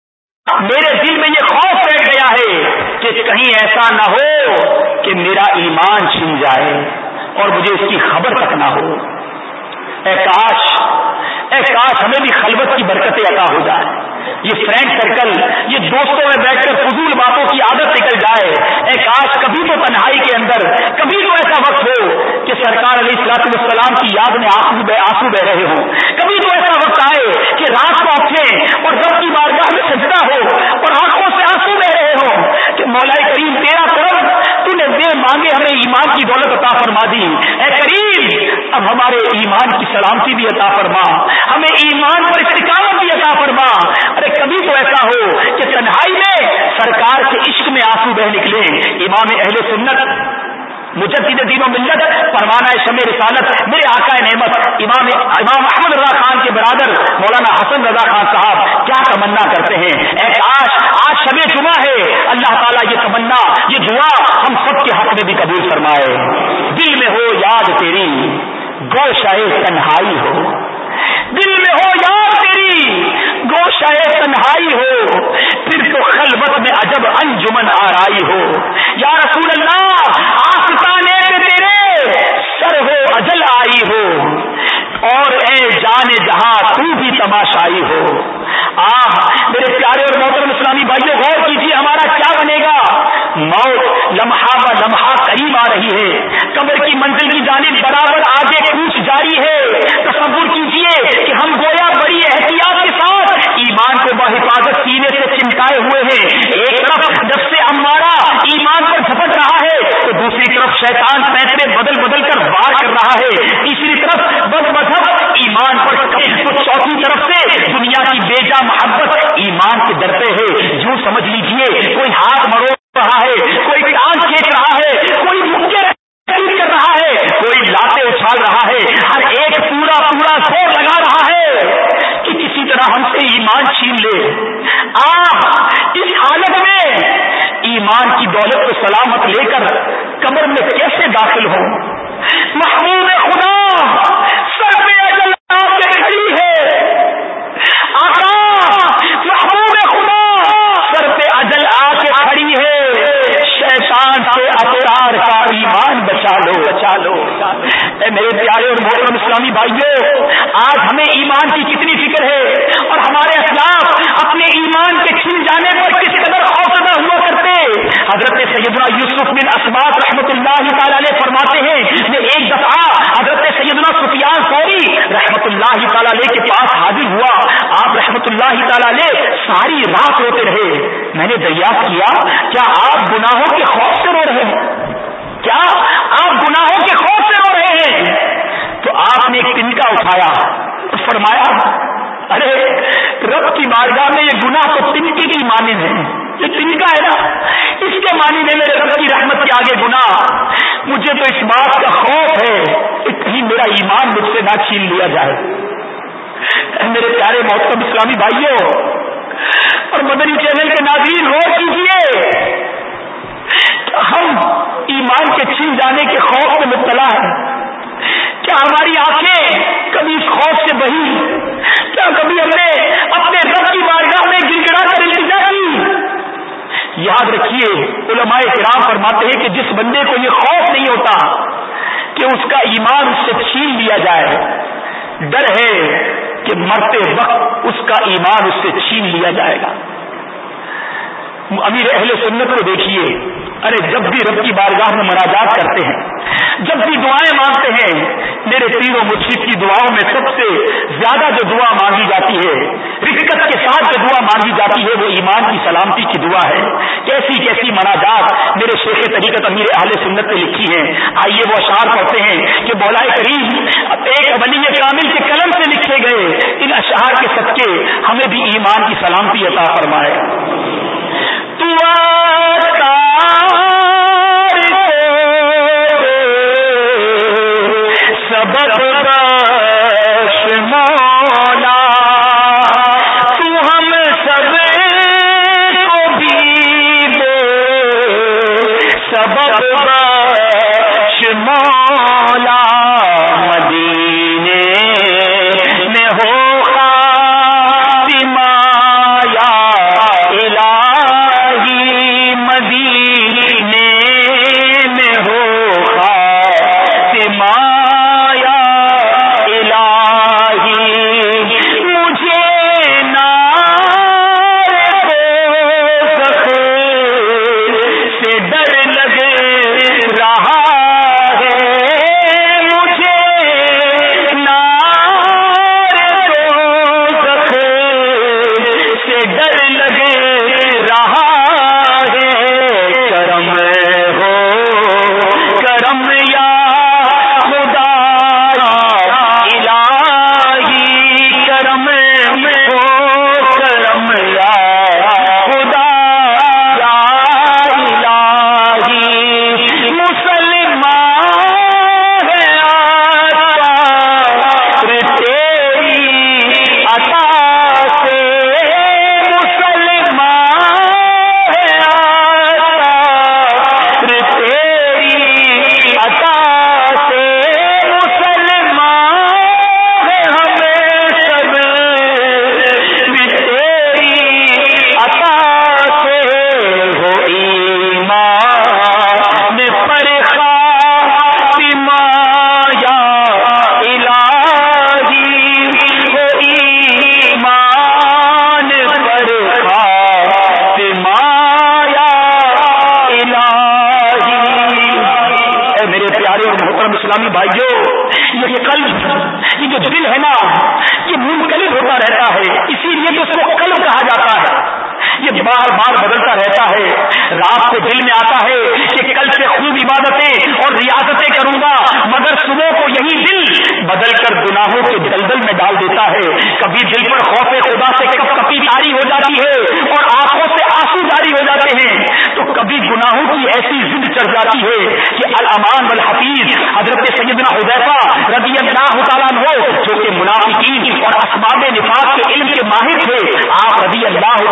میرے دل میں یہ خوف بیٹھ گیا ہے کہ کہیں ایسا نہ ہو کہ میرا ایمان چھن جائے اور مجھے اس کی خبر تک نہ ہو. اے کاش اے کاش ہمیں بھی خلوت کی برکتیں عطا ہو جائے. یہ فرینڈ سرکل، یہ دوستوں میں بیٹھ کر فضول باتوں کی عادت نکل جائے. اے کاش کبھی تو تنہائی کے اندر کبھی تو ایسا وقت ہو کہ سرکار علیہ الصلوۃ والسلام کی یاد میں آنسو بہ آنسو بہ رہے ہوں. کبھی تو ایسا وقت آئے کہ رات کو اٹھیں اور رب کی بارگاہ میں سجدہ ہو اور آنکھوں سے آنسو بہ رہے ہوں کہ مولا کریم تیرا کرم، تو نے بے مانگے ہمیں ایمان کی دولت عطا فرما دی. اے کریم اب ہمارے ایمان کی سلامتی بھی عطا فرما، ہمیں ایمان پر استقامت بھی عطا فرما. ارے کبھی تو ایسا ہو کہ تنہائی میں سرکار کے عشق میں آنسو بہ نکلے. امام اہل سنت مجدد دین و ملت پروانہ شمع رسالت میرے آقا نعمت امام امام احمد رضا خان کے برادر مولانا حسن رضا خان صاحب کیا تمنا کرتے ہیں، اے کاش آج شب جمعہ ہے، اللہ تعالیٰ یہ تمنا یہ دعا ہم سب کے حق میں بھی قبول فرمائے. دل میں ہو یاد تیری گوشائے تنہائی ہو، دل میں ہو یاد تیری گوشائے تنہائی ہو، پھر تو خلوت میں عجب انجمن آرائی ہو. یا رسول اللہ آستانے پہ تیرے سر ہو اجل آئی ہو، اور اے جان جہاں تو بھی تماشائی ہو. آہ میرے پیارے اور محترم اسلامی بھائیوں، غور کیجیے ہمارا کیا بنے گا. موت لمحہ ب لمحہ قریب آ رہی ہے، قبر کی منزل کی جانب برابر آگے کوچ جاری ہے. تصور کیجیے کہ ہم گویا بڑی احتیاط کے ساتھ ایمان کو بحفاظت سینے سے چمٹائے ہوئے ہیں. ایک طرف نفس امارہ ایمان پر جھپٹ رہا ہے تو دوسری طرف شیطان فیصلے بدل بدل کر وار کر رہا ہے. تیسری طرف بد مذہب ایمان پر، تو چوتھی طرف سے دنیا کی بیجا محبت ایمان کے فتنہ ہم سے ایمان چھین لے. آپ اس حالت میں ایمان کی دولت کو سلامت لے کر قبر میں کیسے داخل ہوں؟ محبوب خدا سر پہ اجل آ کے کھڑی ہے. آقا محبوب خدا سر پہ اجل آ کے کھڑی ہے. شیطان سے ابرار کا ایمان بچا لو بچا لو. اے میرے پیارے اور محترم اسلامی بھائیوں، آج ہمیں ایمان کی کتنی فکر ہے اور ہمارے اسلاف اپنے ایمان کے چھن جانے پر کس قدر خوفزدہ ہوا کرتے. حضرت سیدنا یوسف بن اسباط رحمۃ اللہ تعالی علیہ فرماتے ہیں کہ ایک دفعہ حضرت سیدنا سفیان ثوری رحمۃ اللہ تعالی علیہ کے پاس حاضر ہوا. آپ رحمۃ اللہ تعالی علیہ ساری رات روتے رہے. میں نے دریافت کیا کیا آپ گناہوں کے خوف سے رو رہے ہیں؟ کیا آپ گناہوں کے خوف سے رو رہے ہیں؟ تو آپ نے ایک تنکا اٹھایا اور فرمایا ارے رب کی بارگاہ میں یہ گناہ تو تنکے کی مانند ہے. یہ تنکا ہے نا، اس کے مانند ہے میرے رب کی رحمت کے آگے گناہ. مجھے تو اس بات کا خوف ہے کہ کہیں میرا ایمان مجھ سے نہ چھین لیا جائے. اے میرے پیارے محترم اسلامی بھائیوں اور مدنی چینل کے ناظرین، غور کیجیے، ہم ایمان کے چھن جانے کے خوف میں مبتلا ہیں. کیا ہماری آنکھیں کبھی اس خوف سے بہی؟ کیا کبھی ہم نے اپنے رب کی بارگاہ میں گڑ گڑا کر التجا کی؟ یاد رکھیے، علماء کرام فرماتے ہیں کہ جس بندے کو یہ خوف نہیں ہوتا کہ اس کا ایمان اس سے چھین لیا جائے، ڈر ہے کہ مرتے وقت اس کا ایمان اس سے چھین لیا جائے گا. امیر اہل سنت کو دیکھیے، ارے جب بھی رب کی بارگاہ میں مناجات کرتے ہیں، جب بھی دعائیں مانگتے ہیں، میرے پیر و مرشد کی دعاؤں میں سب سے زیادہ جو دعا مانگی جاتی ہے، رفقت کے ساتھ جو دعا مانگی جاتی ہے، وہ ایمان کی سلامتی کی دعا ہے. کیسی کیسی مناجات میرے شیخ طریقت امیر اہل سنت نے لکھی ہیں. آئیے وہ اشعار پڑھتے ہیں کہ مولا کریم ایک ولی کامل کے قلم سے لکھے گئے ان اشعار کے صدقے ہمیں بھی ایمان کی سلامتی عطا فرمائے.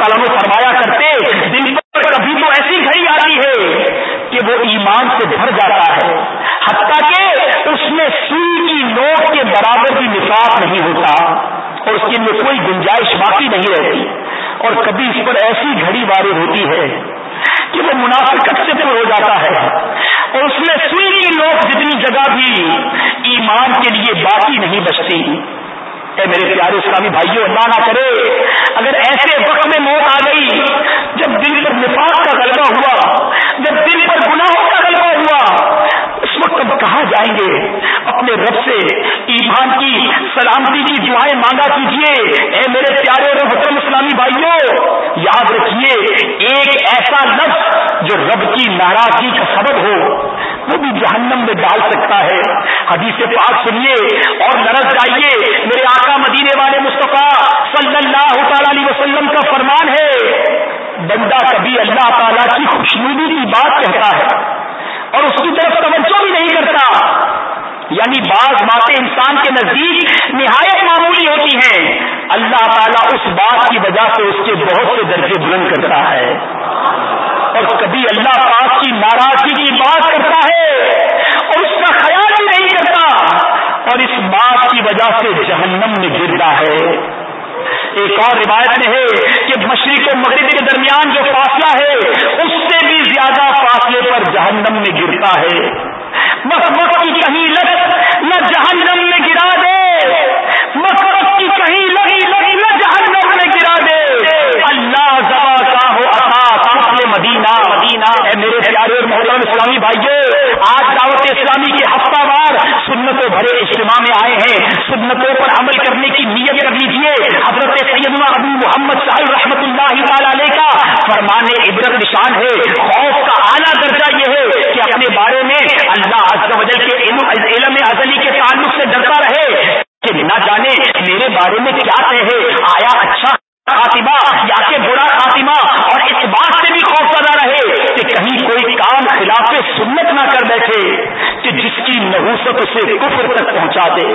تعالیٰ عنہ فرمایا کرتے دل پر کبھی تو ایسی گھڑی آتی ہے کہ وہ ایمان سے بھر جاتا ہے، حتیٰ کہ اس میں سوئی کی نوک کے برابر بھی نفاق نہیں ہوتا اور اس کے لیے کوئی گنجائش باقی نہیں رہتی، اور کبھی اس پر ایسی گھڑی وارد ہوتی ہے کہ وہ منافقت سے پر ہو جاتا ہے اور اس میں سوئی کی نوک جتنی جگہ بھی ایمان کے لیے باقی نہیں بچتی۔ اے میرے پیارے اسلامی بھائیوں، اللہ نہ کرے اگر ایسے وقت میں موت آ گئی جب دل پر نفاق کا غلبہ ہوا، جب دل پر گناہوں کا غلبہ ہوا، اس وقت ہم کہاں جائیں گے؟ اپنے رب سے ایمان کی سلامتی کی دعائیں مانگا کیجیے۔ اے میرے پیارے اور محترم اسلامی بھائیوں، یاد رکھیے ایک ایسا لفظ جو رب کی ناراضگی کا سبب ہو وہ بھی جہنم میں ڈال سکتا ہے۔ حدیث پاک سنیے اور لرز جائیے، میرے آقا مدینے والے مصطفیٰ صلی اللہ تعالی علیہ وسلم کا فرمان ہے، بندہ کبھی اللہ تعالیٰ کی خوشنودی کی بات کہتا ہے اور اس کی طرف توجہ بھی نہیں کرتا، یعنی بعض باتیں انسان کے نزدیک نہایت معمولی ہوتی ہیں، اللہ تعالیٰ اس بات کی وجہ سے اس کے بہت سے درجے بلند کرتا ہے، اور کبھی اللہ پاک کی ناراضگی کی بات کرتا ہے اور اس کا خیال بھی نہیں کرتا اور اس بات کی وجہ سے جہنم میں گرتا ہے۔ ایک اور روایت میں ہے کہ مشرق و مغرب کے درمیان جو فاصلہ ہے اس سے بھی زیادہ فاصلے پر جہنم میں گرتا ہے۔ بس وقت کی کہیں لت نہ جہنم میں گرا دے، بس وقت کی کہیں لگی لگی نہ جہنم میں گرا دے۔ اللہ زبا کا ہو عطا کفل مدینہ مدینہ۔ اے میرے پیارے اور محترم اسلامی بھائیوں، آج دعوت اسلامی کے ہفتہ وار سنتوں بھرے اجتماع میں آئے ہیں، سنتوں پر عمل کرنے کی نیت کر لیجیے۔ حضرت سیدنا ابو محمد صاحب رحمۃ اللہ تعالی علیہ کا فرمان عبرت نشان ہے۔ خوف کا اعلیٰ درجہ یہ ہے کہ اپنے بارے میں اللہ عز و جل کے علم ازلی کے تعلق سے ڈرتا رہے کہ نہ جانے میرے بارے میں کیا طے ہے، آیا اچھا خاتمہ یا کہ برا خاتمہ، اور اس بات سے بھی خوف زدہ رہے کہ کہیں کوئی کام خلاف سنت نہ کر بیٹھے کہ جس کی نحوست اسے کفر تک پہنچا دے۔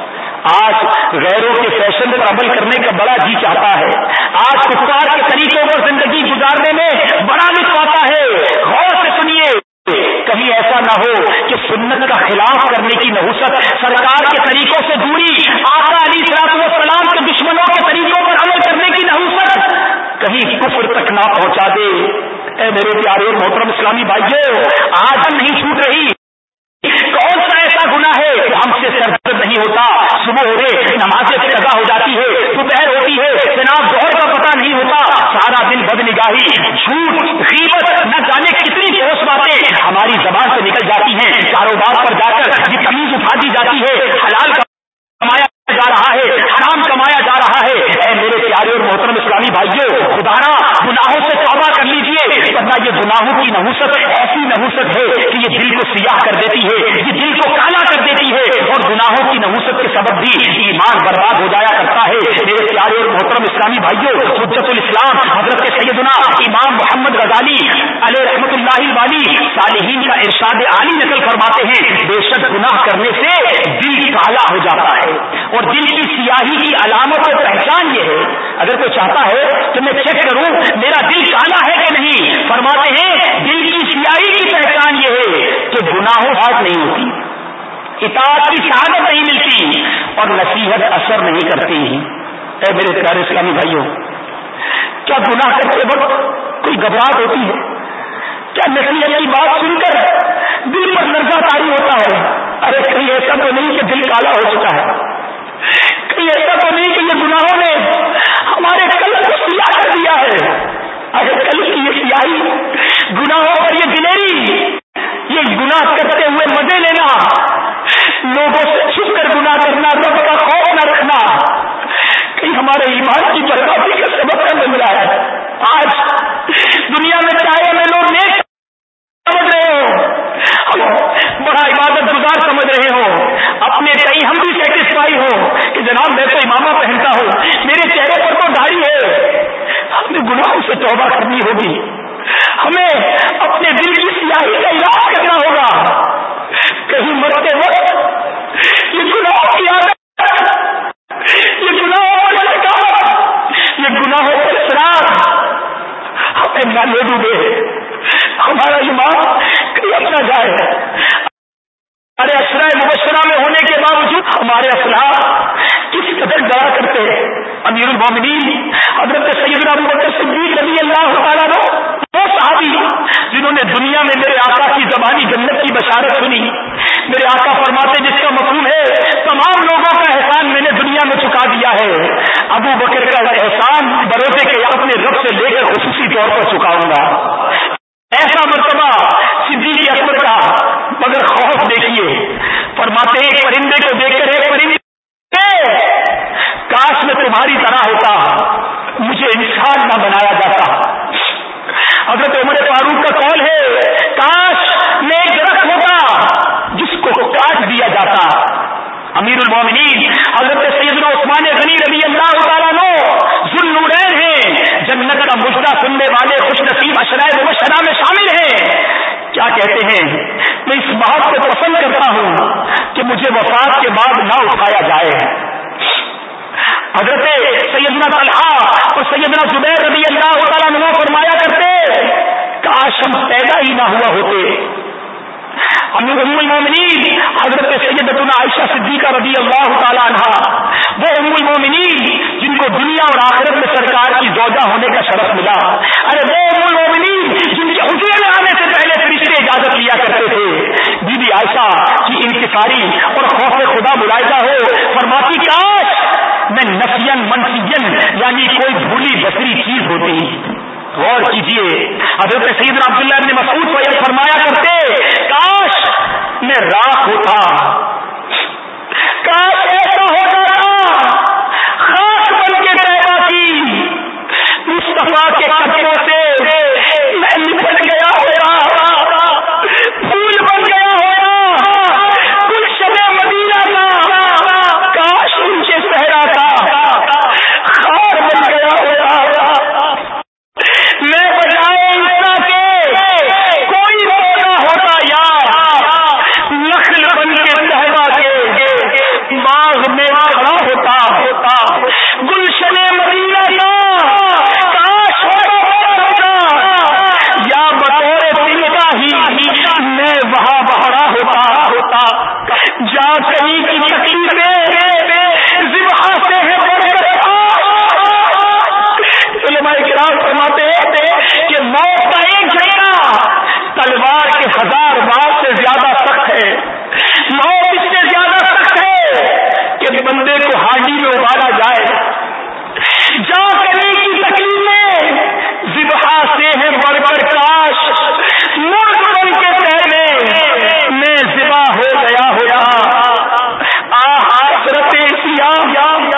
آج غیروں کے فیشن پر عمل کرنے کا بڑا جی چاہتا ہے، آج کفار کے طریقوں پر زندگی گزارنے میں بڑا لطف آتا ہے۔ غور سے سنیے، کہیں ایسا نہ ہو کہ سنت کا خلاف کرنے کی نحوست، سرکار کے طریقوں سے دوری، آقا علیہ الصلوۃ والسلام کے دشمنوں کے طریقوں پر عمل کرنے کی نحوست کہیں کفر تک نہ پہنچا دے۔ اے میرے پیارے اور محترم اسلامی بھائیوں، آج ہم نہیں چھوٹ رہی۔ کون سا ایسا گناہ ہے کہ ہم سے سرزد نہیں ہوتا؟ صبح ہو رہے نمازیں قضا ہو جاتی ہے، دوپہر ہوتی ہے جناب ظہر کا پتہ نہیں ہوتا، سارا دن بد نگاہی، جھوٹ، غیبت، نہ جانے کتنی ٹھوس باتیں ہماری زبان سے نکل جاتی ہیں، کاروبار پر جا کر یہ تمیز اٹھا دی جاتی ہے، حلال کمایا جا رہا ہے، حرام کمایا جا رہا ہے۔ اے میرے پیارے اور محترم اسلامی بھائیوں، خدارا گناہوں سے توبہ کر لیجیے، ورنہ یہ گناہوں کی نحوست ایسی نحوست ہے کہ یہ دل کو سیاہ کر دیتی ہے، یہ دل کو کالا کر دیتی ہے، اور گناہوں کی نحوست کے سبب بھی ایمان برباد ہو جایا کرتا ہے۔ میرے پیارے اور محترم اسلامی بھائیوں، حجت الاسلام حضرت سیدنا امام محمد غزالی علیہ رحمۃ اللہ الوالی صالحین کا ارشاد عالی نقل فرماتے ہیں، بے شک گناہ کرنے سے دل کالا ہو جاتا ہے، اور دل کی سیاہی کی علامت اور پہچان یہ ہے، اگر کوئی چاہتا ہے کہ میں چیک کروں میرا دل کالا ہے کہ نہیں، فرماتے ہیں دل کی سیاہی کی پہچان یہ ہے کہ گناہوں بات نہیں ہوتی، اطاعت کی شہادت نہیں ملتی، اور نصیحت اثر نہیں کرتی۔ اے میرے پیارے اسلامی بھائیوں، کیا گناہ کرتے وقت کوئی گھبراہٹ ہوتی ہے؟ کیا نصیحت کی بات سن کر دل پر لرزہ طاری ہوتا ہے؟ ارے کہیں ایسا تو نہیں کہ دل کالا ہو چکا ہے، کہیں ایسا تو نہیں کہ یہ گناہوں نے ہمارے قلب کو سیاہ کر دیا ہے؟ ارے قلب کی یہ سیاہی، گناہوں پر یہ دلیری، یہ گناہ کرتے ہوئے مزے لینا، لوگوں سے چھپ کر گناہ کرنا، رب کا خوف نہ رکھنا، کہیں ہمارے ایمان کی بربادی کا سبب نہ بن رہا ہے۔ آج دنیا میں چاہے میں لوگ نیک سمجھ رہے ہو، ہم بڑا عبادت گزار سمجھ رہے ہو، اپنے کہیں ہم بھی سیٹسفائی ہو کہ جناب میں تو امامہ پہنتا ہوں، میرے چہرے پر تو داڑھی ہے، ہمیں گناہوں سے توبہ کرنی ہوگی، ہمیں اپنے دل کی سیاہی کا علاج کرنا ہوگا۔ کہیں مرتے وقت یہ گناہوں کی عادت، یہ گناہوں پر شکایت، یہ گناہوں پر اصرار نہ لے ڈوبے، ہمارا ایمان کہیں اپنا جائے۔ ارے اسرا مبشرہ میں ہونے کے باوجود ہمارے اسلاف کس قدر ڈرا کرتے ہیں۔ امیر المومنین حضرت سیدنا ابو بکر صدیق رضی اللہ تعالیٰ عنہ، وہ صحابی جنہوں نے دنیا میں میرے آقا کی زبانی جنت کی بشارت سنی، میرے آقا فرماتے جس کا مفہوم ہے تمام لوگوں کا احسان میں نے دنیا میں چکا دیا ہے، ابو بکر کا احسان بروزے کے اپنے رب سے لے کر خصوصی طور پر چکاؤں گا۔ ایسا مرتبہ صدیق اکبر کا، مگر خوف دیکھیے، فرماتے ایک پرندے کو دیکھ کر ایک پرندے کاش میں تمہاری طرح ہوتا، مجھے انسان نہ بنایا جاتا۔ حضرت عمر فاروق کا قول ہے کاش میں ایک درخت ہوتا جس کو کاٹ دیا جاتا۔ امیر المومنین حضرت سیدنا عثمان غنی رضی اللہ تعالیٰ عنہ ذوالنورین ہیں، جنت کا مژدہ سننے والے خوش نصیب عشرائے مبشرہ میں شامل ہیں۔ کیا کہتے ہیں، میں اس بات کو پسند کرتا ہوں کہ مجھے وفات کے بعد نہ اٹھایا جائے۔ حضرت سیدنا طلحہ اور سیدنا زبیر رضی اللہ تعالیٰ عنہ فرمایا کرتے کاش ہم پیدا ہی نہ ہوا ہوتے۔ ام المومنین حضرت سیدتنا عائشہ صدیقہ رضی اللہ تعالیٰ عنہ، وہ ام المومنین جن کو دنیا اور آخرت میں سرکار کی زوجہ ہونے کا شرف ملا، ارے وہ ام المومنین جن کے حجرے میں آنے سے پہلے فرشتے اجازت لیا کرتے تھے۔ بی بی عائشہ کی انکساری اور خوف خدا ملاحظہ ہو، فرماتی کاش میں نفین منفین یعنی کوئی بھولی بسری چیز ہوتی۔ غور کیجئے، حضرت سیدنا عبداللہ بن مسعود فیض فرمایا کرتے کاش میں راکھ ہوتا، کاش ایسا ہو جاتا خاک بن کے طیبہ کی مصطفیٰ کے قدموں سے میں لپٹ گیا ہوتا، پھول بن گیا ہوتا گلشن مدینہ کا، کاش ان کے صحرا کا خار بن گیا ہوتا، میں بجائے انسا کے کوئی پودا ہوتا یار، نخل بن کے صحرا کے باغ میں کھڑا ہوتا، گلشن مدینہ کا کاش ہوتا، یا بطور تلکا ہی میں وہاں بہرا ہوتا، جا کہیں کی تکلیفیں ذبح سے ہے بڑھ کر۔ علماء کرام فرماتے ہیں کہ موت کا ایک جھٹکا تلوار کے ہزار بار سے زیادہ سخت ہے۔ موت اس سے زیادہ سخت ہے کہ بندے کو ہانڈی میں ابالا جائے، جا کرنے کی تکلیفیں ذبح سے ہے بڑھ کر، کاش مرد بن کے پہلے میں ذبح ہو گیا ہوتا۔ آہ حسرت سیاہ،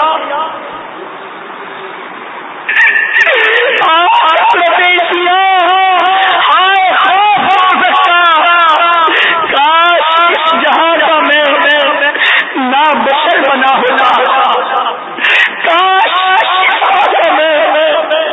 آہ حسرت سیاہ، ہائے خوف ہو سکتا، کاش اس جہاں کا میں نہ بشر بنا ہوتا، کاش میں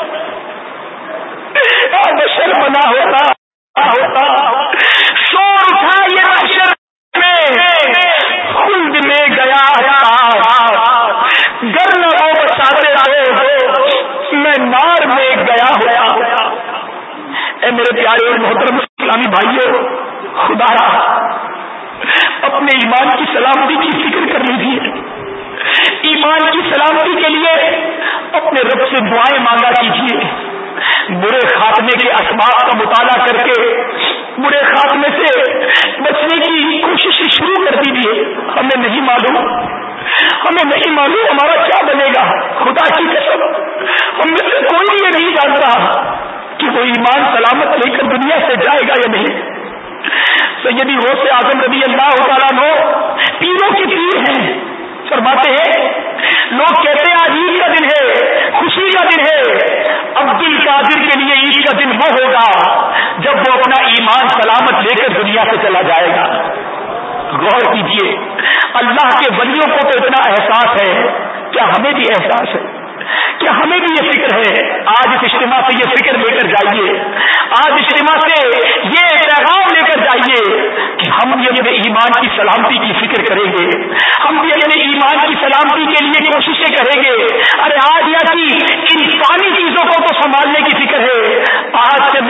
بشر بنا ہوتا ہوتا شور اٹھا یہ بشر میں خلد میں گیا تھا، گر نہ وہ بچاتے تھے میں نار میں گیا ہوا۔ اے میرے پیارے اور محترم اسلامی بھائیوں، خدا را اپنے ایمان کی سلامتی کی فکر کر لیجیے، ایمان کی سلامتی کے لیے اپنے رب سے دعائیں مانگا کیجیے، برے خاتمے کے اسباب کا مطالعہ کر کے برے خاتمے سے بچنے کی کوشش شروع کر دیجیے۔ ہمیں نہیں معلوم ہمیں نہیں معلوم ہمارا کیا بنے گا، خدا کی قسم ہم میں سے کوئی یہ نہیں جانتا کہ وہ ایمان سلامت لے کر دنیا سے جائے گا یا نہیں۔ سیدی غوث اعظم رضی اللہ تعالیٰ عنہ پیروں کے پیر ہیں، فرماتے ہیں لوگ کہتے ہیں آج عید کا دن ہے، خوشی کا دن ہے، عبد القادر کے لیے عید کا دن وہ ہوگا جب وہ اپنا ایمان سلامت لے کر دنیا سے چلا جائے گا۔ غور کیجیے، اللہ کے ولیوں کو تو اتنا احساس ہے، کیا ہمیں بھی احساس ہے؟ کیا ہمیں بھی یہ فکر ہے؟ آج اس اجتماع سے یہ فکر لے کر جائیے، آج اجتماع سے یہ پیغام لے کر جائیے کہ ہم بھی اپنے ایمان کی سلامتی کی فکر کریں گے، ہم بھی اپنے ایمان کی سلامتی کے لیے کوششیں کریں گے۔ ارے آج یا کی انسانی چیزوں کو تو سنبھالنے کی فکر ہے، آج سے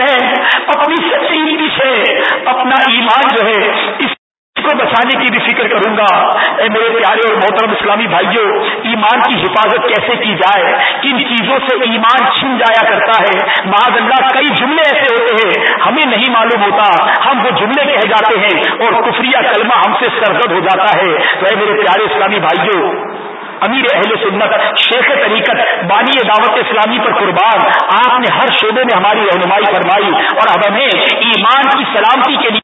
ایمان جو ہے اس کو بچانے کی بھی فکر کروں گا۔ اے میرے پیارے اور محترم اسلامی بھائیوں، ایمان کی حفاظت کیسے کی جائے؟ کن چیزوں سے ایمان چھن جایا کرتا ہے؟ معاذ اللہ کئی جملے ایسے ہوتے ہیں ہمیں نہیں معلوم ہوتا، ہم وہ جملے کہہ جاتے ہیں اور کفریہ کلمہ ہم سے سرزد ہو جاتا ہے۔ تو اے میرے پیارے اسلامی بھائیوں، امیر اہل سنت شیخ طریقت بانی دعوت اسلامی پر قربان، آپ نے ہر شعبے میں ہماری رہنمائی فرمائی اور اب ہمیں ایمان کی سلامتی کے لیے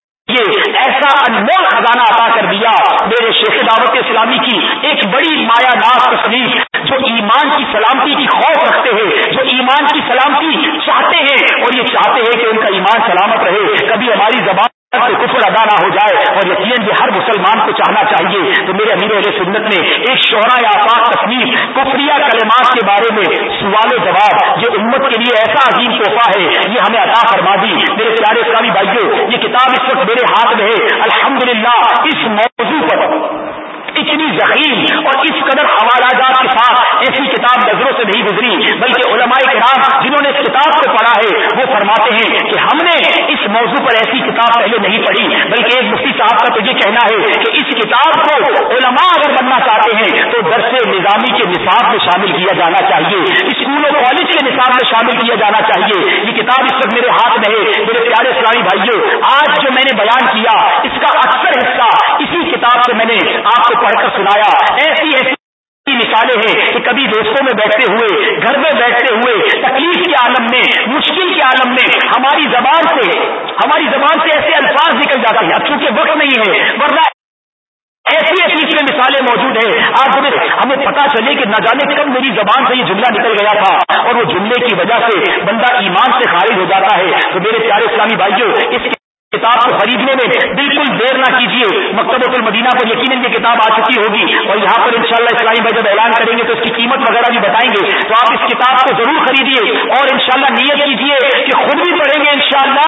یہ ایسا انمول خزانہ عطا کر دیا۔ میرے شیخ دعوت اسلامی کی ایک بڑی مایا ناز تصنیف جو ایمان کی سلامتی کی خوف رکھتے ہیں، جو ایمان کی سلامتی چاہتے ہیں اور یہ چاہتے ہیں کہ ان کا ایمان سلامت رہے، کبھی ہماری زبان سے کفر ادا نہ ہو جائے، اور یقیناً یہ ہر مسلمان کو چاہنا چاہیے۔ تو میرے امیر اہل سنت نے ایک شعراء آفاق تصنیف کفریہ کلمات کے بارے میں سوال و جواب، یہ امت کے لیے ایسا عظیم تحفہ ہے، یہ ہمیں عطا فرما دی۔ میرے پیارے اسلامی بھائیوں، یہ کتاب اس وقت میرے ہاتھ میں ہے، الحمدللہ اس موضوع پر اتنی ذخیم اور اس قدر حوالہ جات کے ساتھ ایسی کتاب نظروں سے نہیں گزری، بلکہ علماء کرام جنہوں نے اس کتاب کو پڑھا ہے وہ فرماتے ہیں کہ ہم نے اس موضوع پر ایسی کتاب پہلے نہیں پڑھی، بلکہ ایک مفتی صاحب کا تو یہ کہنا ہے کہ اس کتاب کو علماء اگر بننا چاہتے ہیں تو درس نظامی کے نصاب میں شامل کیا جانا چاہیے، اسکول و کالج کے نصاب میں شامل کیا جانا چاہیے۔ یہ کتاب اس وقت میرے ہاتھ میں ہے۔ میرے پیارے اسلامی بھائیوں، آج جو میں نے بیان کیا اس کا اکثر حصہ اسی کتاب سے میں نے آپ کو پڑھ کر سنایا۔ ایسی ایسی مثالیں ہیں کہ کبھی دوستوں میں بیٹھتے ہوئے، گھر میں بیٹھتے ہوئے، تکلیف کے عالم میں، مشکل کے عالم میں ہماری زبان سے ہماری زبان سے ایسے الفاظ نکل جاتے ہیں، اب چونکہ وقت نہیں ہے ورنہ ایسی ایسی اس میں مثالیں موجود ہیں۔ آج ہمیں ہمیں پتا چلے کہ نہ جانے کب میری زبان سے یہ جملہ نکل گیا تھا اور وہ جملے کی وجہ سے بندہ ایمان سے خارج ہو جاتا ہے۔ تو میرے پیارے اسلامی بھائیوں، اس کتاب کو خریدنے میں بالکل دیر نہ کیجیے۔ مکتبۃ المدینہ پر یقیناً یہ کتاب آ چکی ہوگی اور یہاں پر انشاءاللہ اسلامی بھائی جب اعلان کریں گے تو اس کی قیمت وغیرہ بھی بتائیں گے، تو آپ اس کتاب کو ضرور خریدیے اور انشاءاللہ نیت کیجیے کہ خود بھی پڑھیں گے انشاءاللہ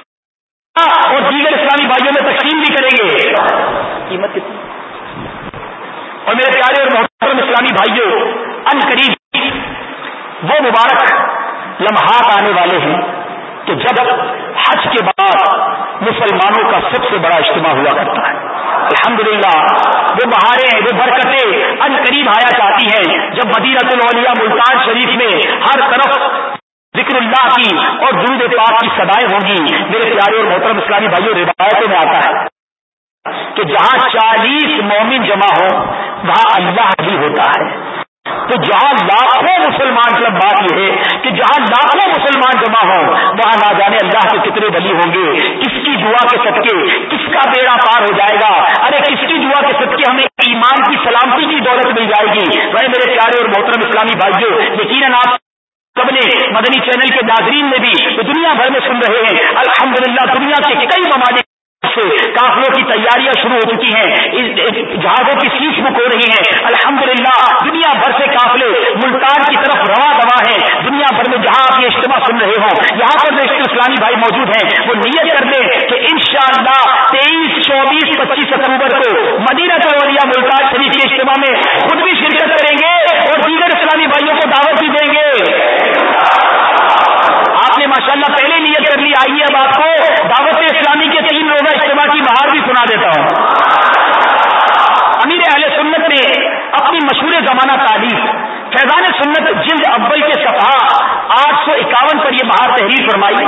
اور دیگر اسلامی بھائیوں میں تقسیم بھی کریں گے۔ قیمت کتنی؟ اور میرے پیارے اور محترم اسلامی بھائیوں، ان قریب وہ مبارک لمحات آنے والے ہیں کہ جب حج کے بعد مسلمانوں کا سب سے بڑا اجتماع ہوا کرتا ہے۔ الحمدللہ وہ بہاریں، وہ برکتیں ان قریب آیا چاہتی ہیں جب مدینہ الاولیاء ملتان شریف میں ہر طرف ذکر اللہ کی اور درود پاک کی صدائیں ہوں گی۔ میرے پیارے اور محترم اسلامی بھائیوں، روایتوں میں آتا ہے کہ جہاں چالیس مومن جمع ہو وہاں اللہ بھی ہوتا ہے، تو جہاں لاکھوں مسلمان، مطلب بات یہ ہے کہ جہاں لاکھوں مسلمان جمع ہوں وہاں نہ جانے اللہ کے کتنے ولی ہوں گے، کس کی دعا کے صدقے کس کا بیڑا پار ہو جائے گا، ارے کس کی دعا کے صدقے ہمیں ایمان کی سلامتی کی دولت مل جائے گی۔ بھائی میرے پیارے اور محترم اسلامی بھائیوں، یقیناً آپ سب نے مدنی چینل کے ناظرین میں بھی دنیا بھر میں سن رہے ہیں، الحمدللہ دنیا کے کئی ممالک سے قافلوں کی تیاریاں شروع ہو چکی ہیں، جہازوں کی سیٹ بک ہو رہی ہیں، الحمدللہ دنیا بھر سے قافلے ملتان کی طرف رواں دوا ہیں۔ دنیا بھر میں جہاں آپ یہ اجتماع سن رہے ہوں، یہاں پر جو اسلامی بھائی موجود ہیں وہ نیت کر لیں کہ انشاءاللہ تیئیس چوبیس پچیس اکتوبر کو مدینہ الاولیاء ملتان شریف کے اجتماع میں خود بھی شرکت کریں گے اور دیگر اسلامی بھائیوں کو دعوت بھی دیں گے۔ آپ نے ماشاءاللہ پہلے نیت کر لی، آئیے اب آپ کو دعوت اسلامی کے تین روزہ اجتماع کی بہار بھی سنا دیتا ہوں۔ امیر اہل سنت نے اپنی مشہور زمانہ تعلیف فیضان سنت جلد اول کے صفحہ آٹھ سو اکاون پر یہ بہار تحریر فرمائی۔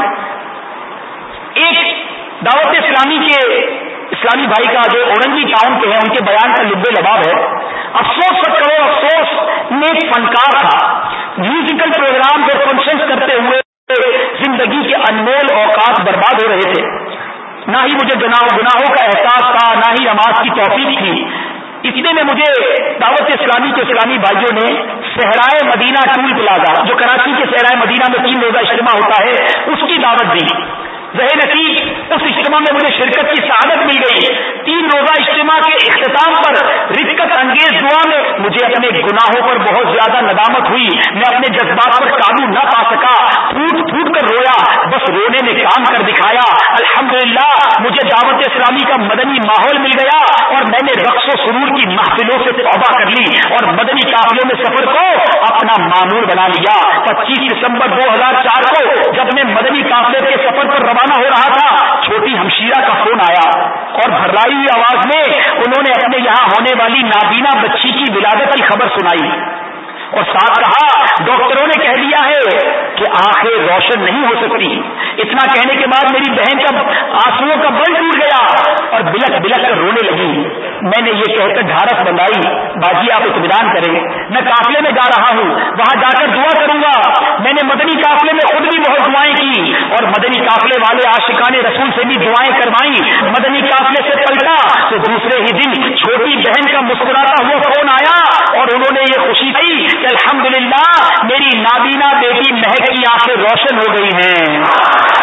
ایک دعوت اسلامی کے اسلامی بھائی کا جو اورنگی ٹاؤن کے ہیں ان کے بیان کا لب لباب ہے، افسوس سب کرو افسوس نیک فنکار تھا، میوزیکل پروگرام اور فنکشنز کرتے ہوئے زندگی کے انمول اوقات برباد ہو رہے تھے، نہ ہی مجھے گناہوں کا احساس تھا نہ ہی نماز کی توفیق تھی۔ اتنے میں مجھے دعوت اسلامی کے اسلامی بھائیوں نے صحرائے مدینہ ٹول پلازا جو کراچی کے صحرائے مدینہ میں تین روزہ اجتماع ہوتا ہے اس کی دعوت دی۔ ظاہر نصیب اس اجتماع میں مجھے شرکت کی سعادت مل گئی۔ تین روزہ اجتماع کے اختتام پر رکت انگیز دعا میں مجھے اپنے گناہوں پر بہت زیادہ ندامت ہوئی، میں اپنے جذبات پر قابو نہ پا سکا، پھوٹ پھوٹ کر رویا، بس رونے نے کام کر دکھایا۔ الحمدللہ مجھے دعوت اسلامی کا مدنی ماحول مل گیا اور میں نے رقص و سرور کی محفلوں سے توبہ کر لی اور مدنی قافلوں میں سفر کو اپنا معمول بنا لیا۔ پچیس دسمبر دو ہزار چار کو جب میں مدنی قافلے کے سفر پر روانہ ہو رہا تھا، چھوٹی ہمشیرہ کا فون آیا اور بھرائی ہوئی آواز میں انہوں نے اپنے یہاں ہونے والی نابینا بچی کی ولادت کی خبر سنائی اور ساتھ کہا ڈاکٹروں نے کہہ دیا ہے کہ آنکھیں روشن نہیں ہو سکتی. اتنا کہنے کے بعد میری بہن کا آنسوؤں کا بل ٹوٹ گیا اور بلک بلک کر رونے لگی. میں نے یہ کہہ کر ڈھارس بندائی باجی آپ اطمینان کریں, میں قافلے میں جا رہا ہوں, وہاں جا کر دعا کروں گا. میں نے مدنی قافلے میں خود بھی بہت دعائیں کی اور مدنی قافلے والے عاشقان رسول سے بھی دعائیں کروائیں. مدنی قافلے سے پلٹا تو دوسرے ہی دن چھوٹی بہن کا مسکراتا ہوا فون آیا اور انہوں نے یہ خوشی دی کہ الحمدللہ میری نابینا بیٹی مہک کی آنکھیں روشن ہو گئی ہیں.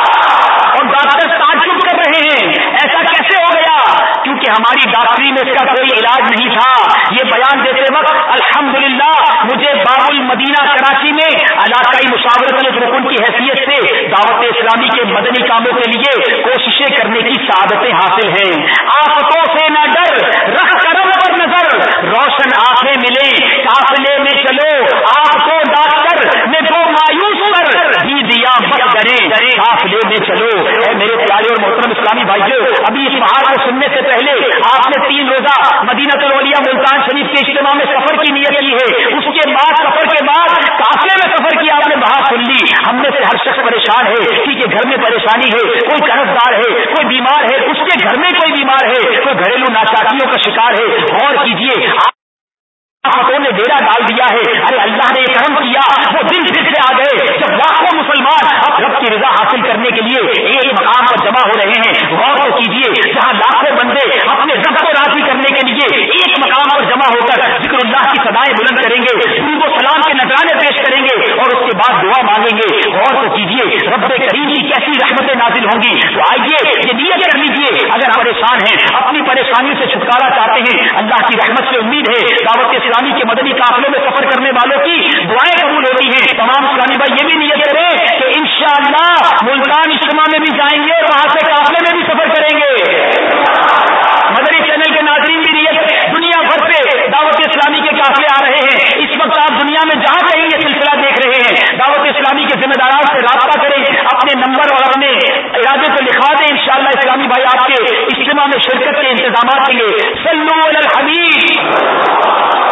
اور ڈاکٹر تعجب کر رہے ہیں ایسا کیسے ہو گیا, کیونکہ ہماری ڈاکٹری میں اس کا کوئی علاج نہیں تھا. یہ بیان دیتے وقت الحمدللہ مجھے باب المدینہ کراچی میں علاقائی مشاورت رکن کی حیثیت سے دعوت اسلامی کے مدنی کاموں کے لیے کوششیں کرنے کی سعادتیں حاصل ہیں. آفتوں سے نہ ڈر, رکھ کرم پر نظر, روشن آنکھیں ملے قافلے میں چلو, آپ کو ڈاکٹر نے کو مایوس کر بھی دیا مت کرے قافلے میں چلو. اے میرے پیارے اور محترم اسلامی بھائیوں, ابھی اس بہار کو سننے سے پہلے آپ نے تین روزہ مدینہ الاولیاء ملتان شریف کے اجتماع میں سفر کی نیت کی ہے. اس کے بعد سفر کے بعد قافلے میں سفر کی آپ نے بہار سن لی. ہم میں سے ہر شخص پریشان ہے, ٹھیک ہے گھر میں پریشانی ہے, کوئی قرض دار ہے, کوئی بیمار ہے, اس کے گھر میں کوئی بیمار ہے, کوئی گھریلو ناچاکیوں کا شکار ہے. غور کیجیے آفتوں نے ڈیرا ڈال دیا ہے. ارے اللہ نے یہ کرم کیا, وہ دن پھر سے آ گئے جب لاکھوں مسلمان اب رب کی رضا حاصل کرنے کے لیے ایک مقام پر جمع ہو رہے ہیں. غور تو کیجیے, جہاں لاکھوں بندے اپنے رب کو راضی کرنے کے لیے ایک مقام پر جمع ہو کر ذکر اللہ کی صدائیں بلند کریں گے, درود و سلام کے نذرانے پیش کریں گے اور اس کے بعد دعا مانگیں گے. غور تو کیجیے رب کریم کی کیسی رحمتیں نازل ہوں گی. تو آئیے یہ نیت کر لیجیے, اگر آپ پریشان ہیں, اپنی پریشانیوں سے چھٹکارا چاہتے ہیں, اللہ کی رحمت سے امید ہے دعوت اسلامی کے مدنی قافلوں میں سفر کرنے والوں کی دعائیں قبول ہوتی ہیں. تمام اسلامی بھائی یہ بھی نیت کریں کہ انشاءاللہ ملتان اجتماع میں بھی جائیں گے اور وہاں سے قافلے میں بھی سفر کریں گے. مدنی چینل کے ناظرین بھی نیت, دنیا بھر سے دعوت اسلامی کے قافلے آ رہے ہیں. اس وقت آپ دنیا میں جہاں کہیں یہ سلسلہ دیکھ رہے ہیں, دعوت اسلامی کے ذمہ داران سے رابطہ کریں, اپنے نمبر اور اپنے ارادے کو لکھا دیں. انشاءاللہ اسلامی بھائی آپ کے اجتماع میں شرکت کے انتظامات کے لیے صلو علی الحبیب.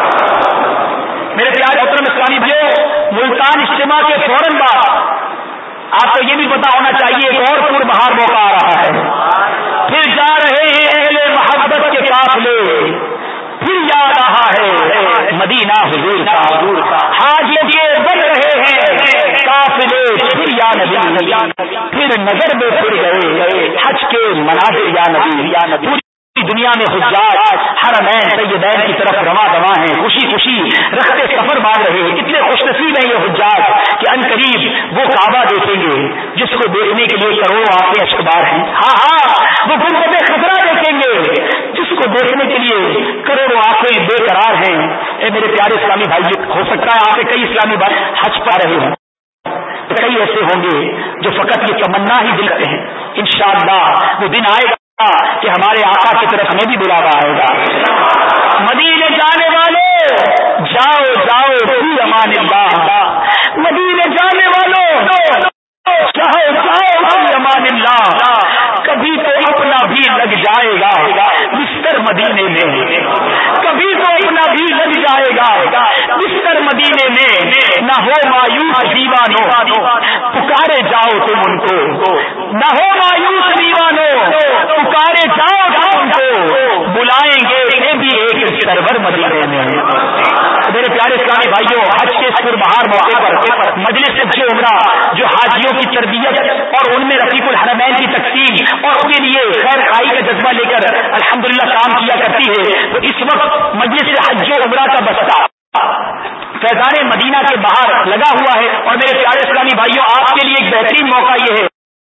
میرے پیارے محترم اسلامی بھائیوں, ملتان اجتماع کے فوراً بعد آپ کو یہ بھی پتا ہونا چاہیے ایک اور پور بہار موقع آ رہا ہے. پھر جا رہے ہیں اہل محبت کے قافلے, پھر یاد رہا ہے مدینہ حضور کا, حاجیوں کے بڑھ رہے ہیں قافلے, پھر یا نبی, پھر نظر میں پھر گئے حج کے مناظر یا نبی. یا نبی دنیا میں حجاج حرمین سیدین کی طرف رواں دواں ہیں, خوشی خوشی رخت سفر باندھ رہے ہیں. کتنے خوش نصیب ہیں یہ حجاج کہ ان قریب وہ کعبہ دیکھیں گے جس کو دیکھنے کے لیے کروڑوں آنکھیں اشکبار ہیں. ہاں ہاں وہ گنبد خضرا دیکھیں گے جس کو دیکھنے کے لیے کروڑوں آنکھیں بے قرار ہیں. اے میرے پیارے اسلامی بھائی, ہو سکتا ہے آپ کے کئی اسلامی بھائی حج پا رہے ہوں, کئی ایسے ہوں گے جو فقط یہ تمنا ہی دل کرتے ہیں انشاءاللہ وہ دن آئے گا کہ ہمارے آقا کی طرف ہمیں بھی بلاوا آئے گا. مدینے جانے والوں جاؤ جاؤ فی امان اللہ, مدینے جانے والوں جاؤ جاؤ فی امان اللہ. کبھی تو اپنا بھی لگ جائے گا بستر مدینے میں, کبھی تو اپنا بھی لگ جائے گا بستر مدینے میں. نہ ہو مایوس دیوانو پکارے جاؤ تم ان کو, نہ ہو مایوس دیوانو پکارے جاؤ تم ان کو, بلائیں گے یہ بھی ایک سرور مدینے میں. میرے پیارے اسلامی بھائیوں, حج کے اس پربہار موقع پر مجلس حج عمرہ جو حاجیوں کی تربیت اور ان میں رفیق الحرمین کی تقسیم اور اس کے لیے خیر خائی کا جذبہ لے کر الحمدللہ کام کیا کرتی ہے, تو اس وقت مجلس حج عمرہ کا بستہ فیضان مدینہ کے باہر لگا ہوا ہے. اور میرے پیارے اسلامی بھائیوں, آپ کے لیے ایک بہترین موقع یہ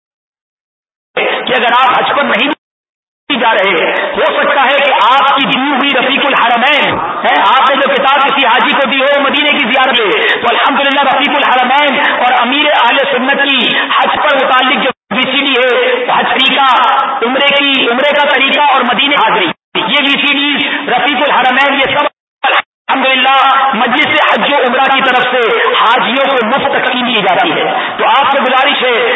ہے کہ اگر آپ حج پر نہیں جا رہے, ہو سکتا ہے کہ آپ کی دی ہوئی رفیق الحرمین ہے, آپ نے جو کتاب کسی حاجی کو دی ہو مدینے کی زیارت ہے, تو الحمدللہ رفیق الحرمین اور امیر اہل سنت کی حج پر متعلق جو وی سی ڈی ہے, حج طریقہ, عمرے کی عمرے کا طریقہ اور مدینے حاضری, یہ وی سی ڈی رفیق الحرمین یہ سب الحمدللہ مجلس حج و عمرہ کی طرف سے حاجیوں کو مفت تقسیم کی جاتی ہے. تو آپ سے گزارش ہے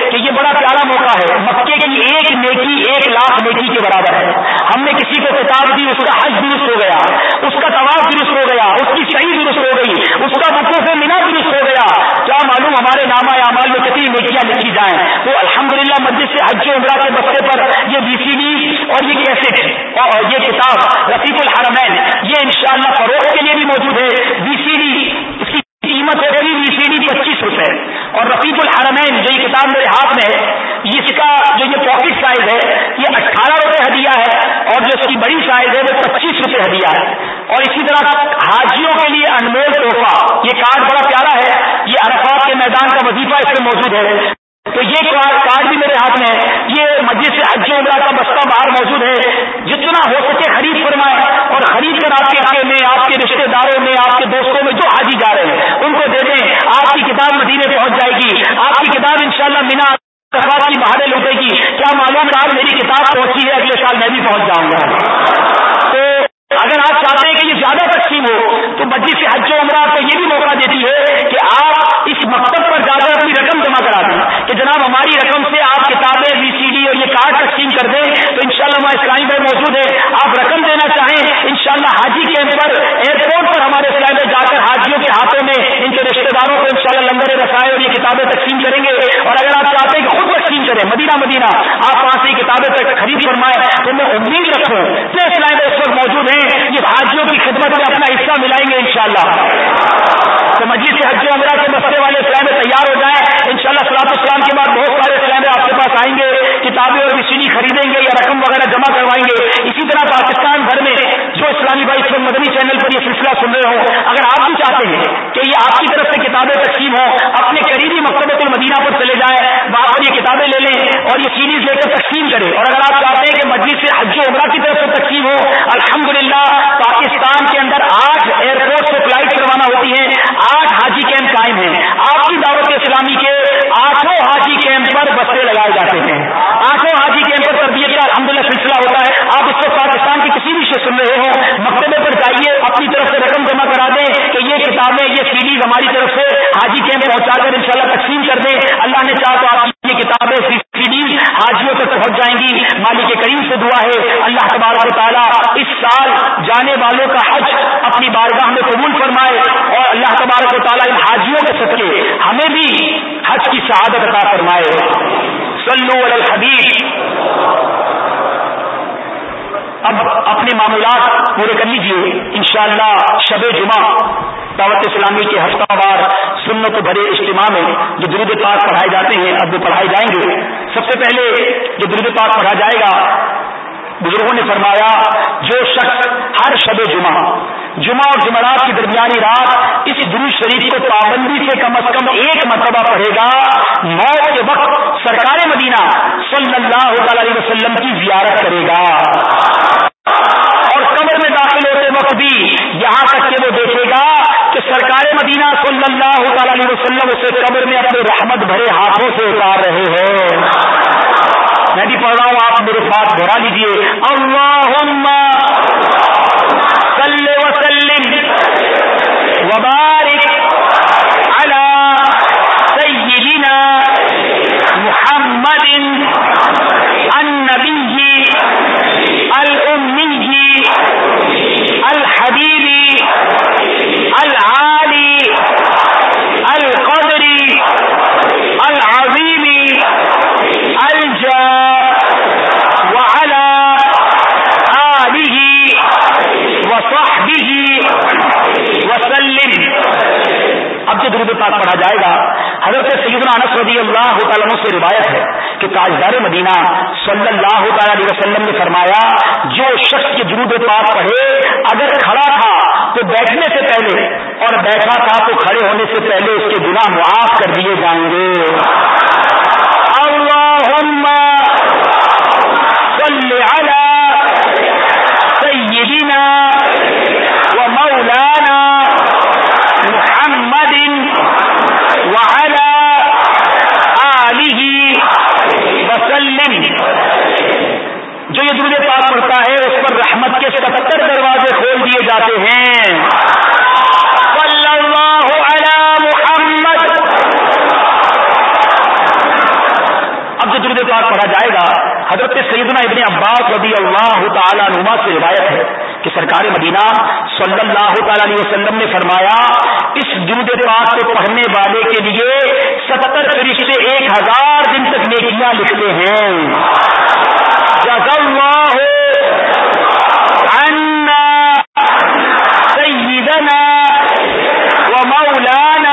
کہ یہ بڑا پیارا موقع ہے. مکے کی ایک نیکی ایک لاکھ نیکی کے برابر ہے. ہم نے کسی کو کتاب دی, اس کا حج درست ہو گیا, اس کا طواف درست ہو گیا, اس کی صحیح درست ہو گئی, اس کا وقوف منا درست ہو گیا. کیا معلوم ہمارے نامہ اعمال میں کتنی نیکیاں لکھی جائیں. تو الحمدللہ مسجد سے حج و عمرہ کے بستے پر یہ بی سی ڈی اور یہ کیسٹ اور یہ کتاب رفیق الحرمین یہ انشاءاللہ فروخت کے لیے بھی موجود ہے. بی سی ڈی اس کی قیمت ہے بی سی ڈی پچیس روپے اور رفیق الحرمین جو یہ کتاب میرے ہاتھ میں ہے اس کا جو یہ پاکٹ سائز ہے یہ اٹھارہ روپے ہدیہ ہے اور جو اس کی بڑی سائز ہے وہ پچیس روپے ہدیہ ہے. اور اسی طرح حاجیوں کے لیے انمول تحفہ یہ کارڈ بڑا پیارا ہے. یہ عرفات کے میدان کا وظیفہ اس میں موجود ہے. تو یہ کارڈ بھی میرے ہاتھ میں ہے. یہ مسجد سے حج و عمرہ کا بستہ باہر موجود ہے. جتنا ہو سکے خرید فرمائے اور خرید کر آپ کے علاقے میں آپ کے رشتے داروں میں آپ کے دوستوں میں جو حاجی جا رہے ہیں ان کو دے دیں. آپ کی کتاب مدینے پہنچ جائے گی. آپ کی کتاب انشاءاللہ مینا عرفات کی بہاریں لوٹے گی. کیا معلوم آج میری کتاب پہنچی ہے, اگلے سال میں بھی پہنچ جاؤں گا. تو اگر آپ چاہتے ہیں کہ یہ زیادہ تقسیم ہو تو مسجد سے حج و عمرہ کو یہ بھی موقع دیتی ہے کہ آپ اس مکتب پر جا کر اپنی رقم جمع کرا دیں کہ جناب ہماری رقم سے آپ کتابیں وی سی ڈی اور یہ کارڈ تقسیم کر دیں. تو انشاءاللہ وہاں اسلامی بھائی موجود ہے. آپ رقم دینا چاہیں انشاءاللہ حاجی کیمپ پر ایئرپورٹ پر ہمارے اسلامی بھائی جا کر حاجیوں کے ہاتھوں میں ان کے رشتے داروں کو انشاءاللہ لنگر رسائے اور یہ کتابیں تقسیم کریں گے. اور اگر آپ چاہتے ہیں کہ خود تقسیم کریں مدینہ مدینہ آپ وہاں سے کتابیں خرید فرمائیں تو میں امید رکھوں کہ اسلامی بھائی اس وقت موجود ہیں یہ حاجیوں کی خدمت میں اپنا حصہ ملائیں گے انشاءاللہ. تو مسجد سے حج و عمرہ کے بستے والے اسلام تیار ہو جائیں انشاءاللہ. صلاۃ السلام کے بعد بہت سارے اسلام آپ کے پاس آئیں گے, کتابیں اور مشینی خریدیں گے یا رقم وغیرہ جمع کروائیں گے. اسی طرح پاکستان بھر میں جو اسلامی بھائی اس وقت مدنی چینل پر یہ سلسلہ سن رہے ہوں اگر آپ بھی چاہتے ہیں کہ یہ آپ کی طرف سے کتابیں تقسیم ہوں اپنے قریبی مکتبۃ المدینہ پر چلے جائیں, وہاں پر یہ کتابیں لے لیں اور یہ سیریز لے کر تقسیم کریں. اور اگر آپ چاہتے ہیں کہ مسجد سے حج و عمرہ کی طرف سے تقسیم ہو الحمدللہ پاکستان کے اندر آٹھ ایئرپورٹ سے فلائٹ کروانا ہوتی ہے. آٹھ حاجی کیمپ قائم ہیں. آپ کی دعوت اسلامی کے آٹھوں حاجی کیمپ پر بستے لگائے جاتے ہیں. آٹھوں حاجی کیمپ پر تربیت کا الحمدللہ سلسلہ ہوتا ہے. آپ اس وقت پاکستان کی کسی بھی شے سن رہے ہوں مکتبے پر جائیے اپنی طرف سے رقم جمع کرا دیں کہ یہ کتابیں یہ سیریز ہماری طرف سے حاجی کیمپ پہنچا کر انشاءاللہ تقسیم کر دیں. اللہ نے چاہا تو آپ یہ کتابیں سیریز حاجیوں تک پہنچ جائیں گی. مالک کریم سے دعا ہے اللہ تبارک و تعالیٰ اس سال جانے والوں کا حج اپنی بارگاہ میں قبول فرمائے اور اللہ تبارک و تعالیٰ ان حاجیوں کے صدقے ہمیں بھی حج کی سعادت عطا فرمائے. صلو علی الحبیب. اب اپنے معاملات پورے کر لیجیے انشاءاللہ. شب جمعہ دعوت اسلامی کے ہفتہ وار سنت بھرے اجتماع میں جو درود پاک پڑھائے جاتے ہیں اب وہ پڑھائے جائیں گے. سب سے پہلے جو درود پاک پڑھا جائے گا بزرگوں نے فرمایا جو شخص ہر شب جمعہ جمعہ اور جمعرات کی درمیانی رات اس درود شریف کو پابندی سے کم از کم ایک مرتبہ پڑھے گا موت کے وقت سرکار مدینہ صلی اللہ علیہ وسلم کی زیارت کرے گا. اور قبر میں داخل ہوتے وقت بھی یہاں تک کہ وہ دیکھے گا کہ سرکار مدینہ صلی اللہ علیہ وسلم اسے قبر میں اپنے رحمت بھرے ہاتھوں سے اتار رہے ہیں. میں بھی پڑھ رہا ہوں آپ میرے ساتھ دہرا لیجیے. اللہم صلی وسلم وبارک علی سیدنا محمد النبی الامی الحبیب العالی القدر العظیم الجاہ وسلم. اب جو درود پاک پڑھا جائے گا حضرت سیدنا انس رضی اللہ تعالیٰ عنہ سے روایت ہے کہ تاجدار مدینہ صلی اللہ تعالیٰ علیہ وسلم نے فرمایا جو شخص یہ درود پاک پڑھے اگر کھڑا تھا تو بیٹھنے سے پہلے اور بیٹھا تھا تو کھڑے ہونے سے پہلے اس کے گناہ معاف کر دیے جائیں گے. اللہم صلی علی سیدنا و مولانا محمد وعلی آلہ وسلم. جو یہ درود پاک پڑھتا ہے اس پر رحمت کے ستر دروازے کھول دیے جاتے ہیں. صلی اللہ علی محمد درود پاک پڑھا جائے گا. حضرت سیدنا ابن عباس رضی اللہ تعالیٰ عنہما سے روایت ہے کہ سرکار مدینہ صلی اللہ تعالی علیہ وسلم نے فرمایا اس درود پاک کو پڑھنے والے کے لیے ستر فرشتے ایک ہزار دن تک نیکیاں لکھتے ہیں. جزا اللہ عنا سیدنا و مولانا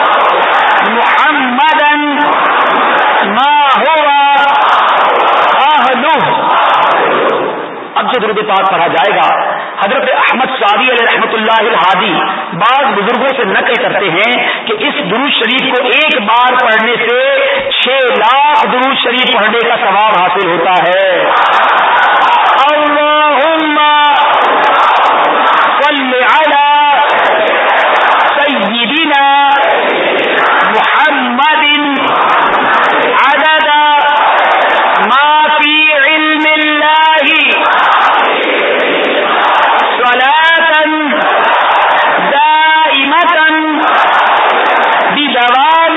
محمدا ما هو اہلہ. اب جو درود پاک پڑھا جائے گا حضرت احمد سعدی علیہ رحمۃ اللہ الہادی بعض بزرگوں سے نقل کرتے ہیں کہ اس درود شریف کو ایک بار پڑھنے سے چھ لاکھ درود شریف پڑھنے کا ثواب حاصل ہوتا ہے. اللہم صل علی سیدنا محمد عدد ما فی علم اللہ صلاة دائمة بدوام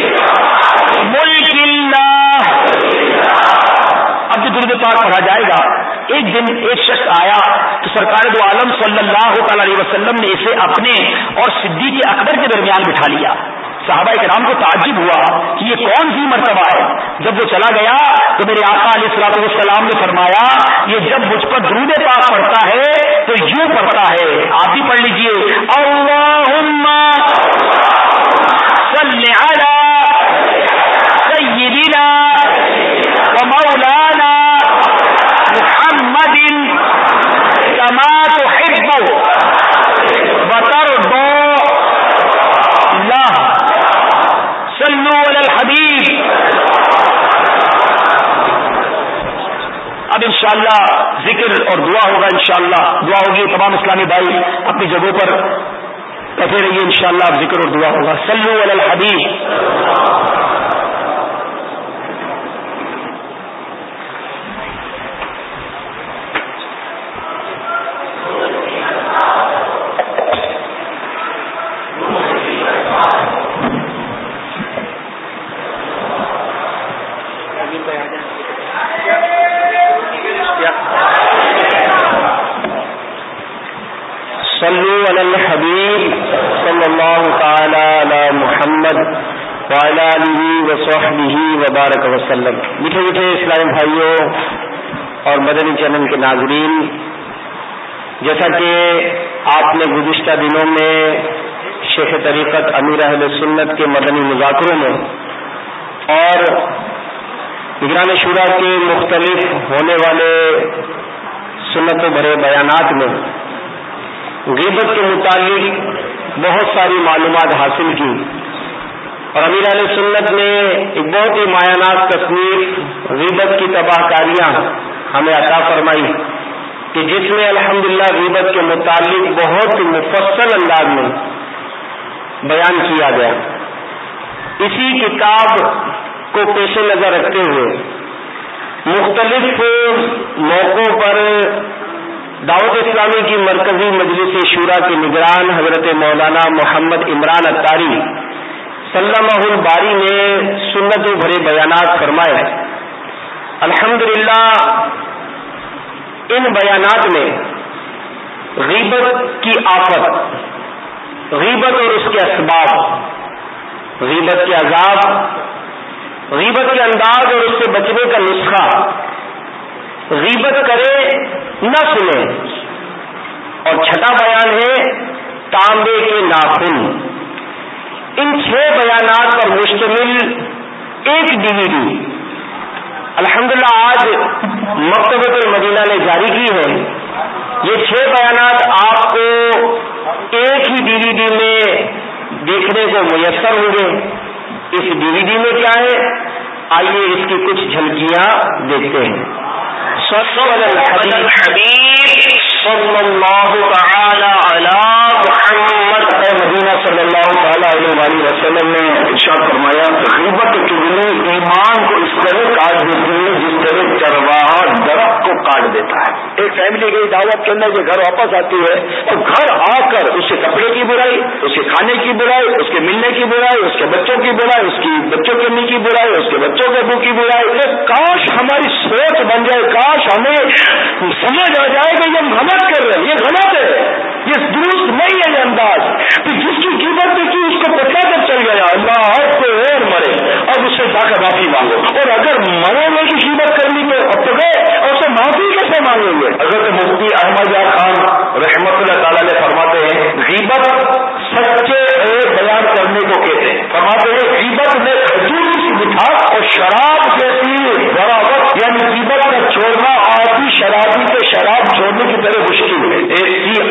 ملک اللہ. اب جو درود پاک پڑھا جائے گا ایک دن ایک شخص آیا تو سرکار دو عالم صلی اللہ تعالی علیہ وسلم نے اسے اپنے اور صدیق اکبر کے درمیان بٹھا لیا. صحابہ کرام کو تعجب ہوا کہ یہ کون سی مرتبہ ہے. جب وہ چلا گیا تو میرے آقا علیہ الصلوۃ والسلام نے فرمایا یہ جب مجھ پر درود پاک پڑھتا ہے تو یوں پڑھتا ہے, آپ بھی پڑھ لیجئے, اللہم صل علی سیدنا و مولانا محمد کما تحب وترضى لا صلوا علی الحبیب. اب انشاءاللہ ذکر اور دعا ہوگا. انشاءاللہ دعا ہوگی. تمام اسلامی بھائی اپنی جگہوں پر بیٹھے رہیے. انشاءاللہ اب ذکر اور دعا ہوگا. صلوا علی الحبیب. صلو علی الحبیب صلی اللہ تعالی علی محمد وعلی آلہ وصحبہ وبارک وسلم. میٹھے میٹھے اسلامی بھائیوں اور مدنی چینل کے ناظرین, جیسا کہ آپ نے گزشتہ دنوں میں شیخ طریقت امیر اہل سنت کے مدنی مذاکروں میں اور نگران شورا کے مختلف ہونے والے سنت و بھرے بیانات میں غیبت کے متعلق بہت ساری معلومات حاصل کی, اور امیر اہل سنت نے ایک بہت ہی مایاناز تصنیف غیبت کی تباہ کاریاں ہمیں عطا فرمائی کہ جس میں الحمدللہ غیبت کے متعلق بہت مفصل انداز میں بیان کیا گیا. اسی کتاب کو پیش نظر رکھتے ہوئے مختلف موقعوں پر دعوت اسلامی کی مرکزی مجلس شورا کے نگران حضرت مولانا محمد عمران اتاری سلمہ الباری نے سنت و بھرے بیانات فرمائے. الحمدللہ ان بیانات میں غیبت کی آفت, غیبت اور اس کے اسباب, غیبت کے عذاب, غیبت کے انداز اور اس سے بچنے کا نسخہ, غیبت کرے نہ سنے, اور چھٹا بیان ہے تانبے کے ناخن. ان چھ بیانات پر مشتمل ایک ڈی وی ڈی الحمدللہ آج مکتبۃ المدینہ نے جاری کی ہے. یہ چھ بیانات آپ کو ایک ہی ڈی وی ڈی میں دیکھنے کو میسر ہوں گے. اس ڈی وی ڈی میں کیا ہے, آئیے اس کی کچھ جھلکیاں دیکھتے ہیں. صلی اللہ تعالی علی محمد. مدینہ صلی اللہ تعالی علیہ وسلم نے ارشاد فرمایا, غیبت کے چگلی ایمان کو اس طرح کاٹ دیتی ہے جس طرح چرواہا درخت کو سب کاٹ دیتا ہے. ایک فیملی گئی دعوت کے اندر، یہ گھر واپس آتی ہے اور گھر آ کر اس کے کپڑے کی برائی، اس کے کھانے کی برائی، اس کے ملنے کی برائی، اس کے بچوں کی برائی، اس کی بچوں کی امی کی برائی، اس کے بچوں کے ابو کی برائی. کاش ہماری سوچ بن جائے، کاش ہمیں سمجھ آ جائے کہ یہ ہم غلط کر رہے ہیں، یہ غلط ہے، یہ درست نہیں ہے یہ انداز. تو جس کی قیمت پہ کی اس کو پتا جب چل گیا اللہ آپ کو اور مرے، اب اس سے جا کر معافی مانگو. اور اگر مرنے کی قیمت کرنی پہ اب تو گئے اور اسے معافی کیسے مانگیں گے؟ حضرت مفتی احمد یار خان رحمت اللہ تعالی نے فرماتے ہیں غیبت سچے بیان کرنے کو کہتے ہیں. فرماتے ہیں غیبت میں کھجور سی مٹھاس اور شراب جیسی برابر، یعنی غیبت کا چھوڑنا آدھی شرابی کے شراب چھوڑنے کی طرح مشکل ہے. ایسی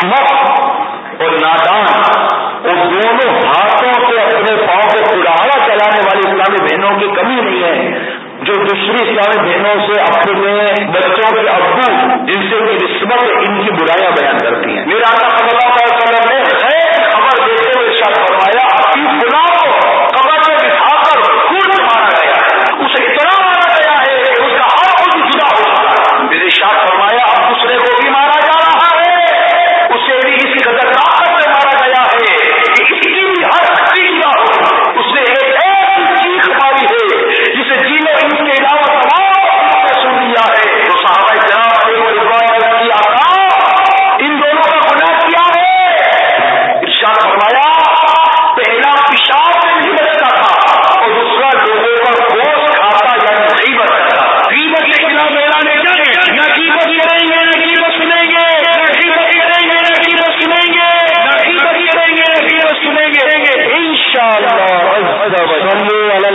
احمق اور نادان اور دونوں ہاتھوں سے اپنے پاؤں کو کڑاہا چلانے والی اسلامی بہنوں کی کمی نہیں ہے جو دوسری اسلامی بہنوں سے اپنے بچوں کے ابو جن سے ان کی نسبت ان کی برائیاں بیان کرتی ہیں. میرا آقا صلی اللہ علیہ وسلم نے غیر خبر دیتے ہوئے ارشاد فرمایا اپنی فلاں کو قبر میں بٹھا کر خون مارا گیا ہے، اسے اتنا مارا گیا ہے کہ اس کا ہر خود جدا ہو چکا ہے. پھر ارشاد فرمایا اب دوسرے کو بھی مارا جا رہا ہے، اسے بھی اس قدر طاقت سے مارا گیا ہے کہ اس کی بھی ہر ہڈی جدا ہو. اس نے ایک ایسی چیخ ماری ہے جسے جینے ان کے علاوہ تمام نے سن لیا ہے. تو صحابہ کرام علیہ رضوان کی آقا ان دونوں کا گناہ کیا ہے؟ ارشاد فرمایا پہلا پیشاب سے نہیں بچتا تھا اور دوسرا لوگوں کا گوشت کھاتا یعنی غیبت کرتا. غیبت کے خلاف اعلان کریں، نہ غیبت کریں گے نہ غیبت سنیں گے، نہ غیبت کریں گے نہ غیبت سنیں گے، نہ غیبت کریں گے نہ غیبت سنیں گے انشاءاللہ. صلوا علی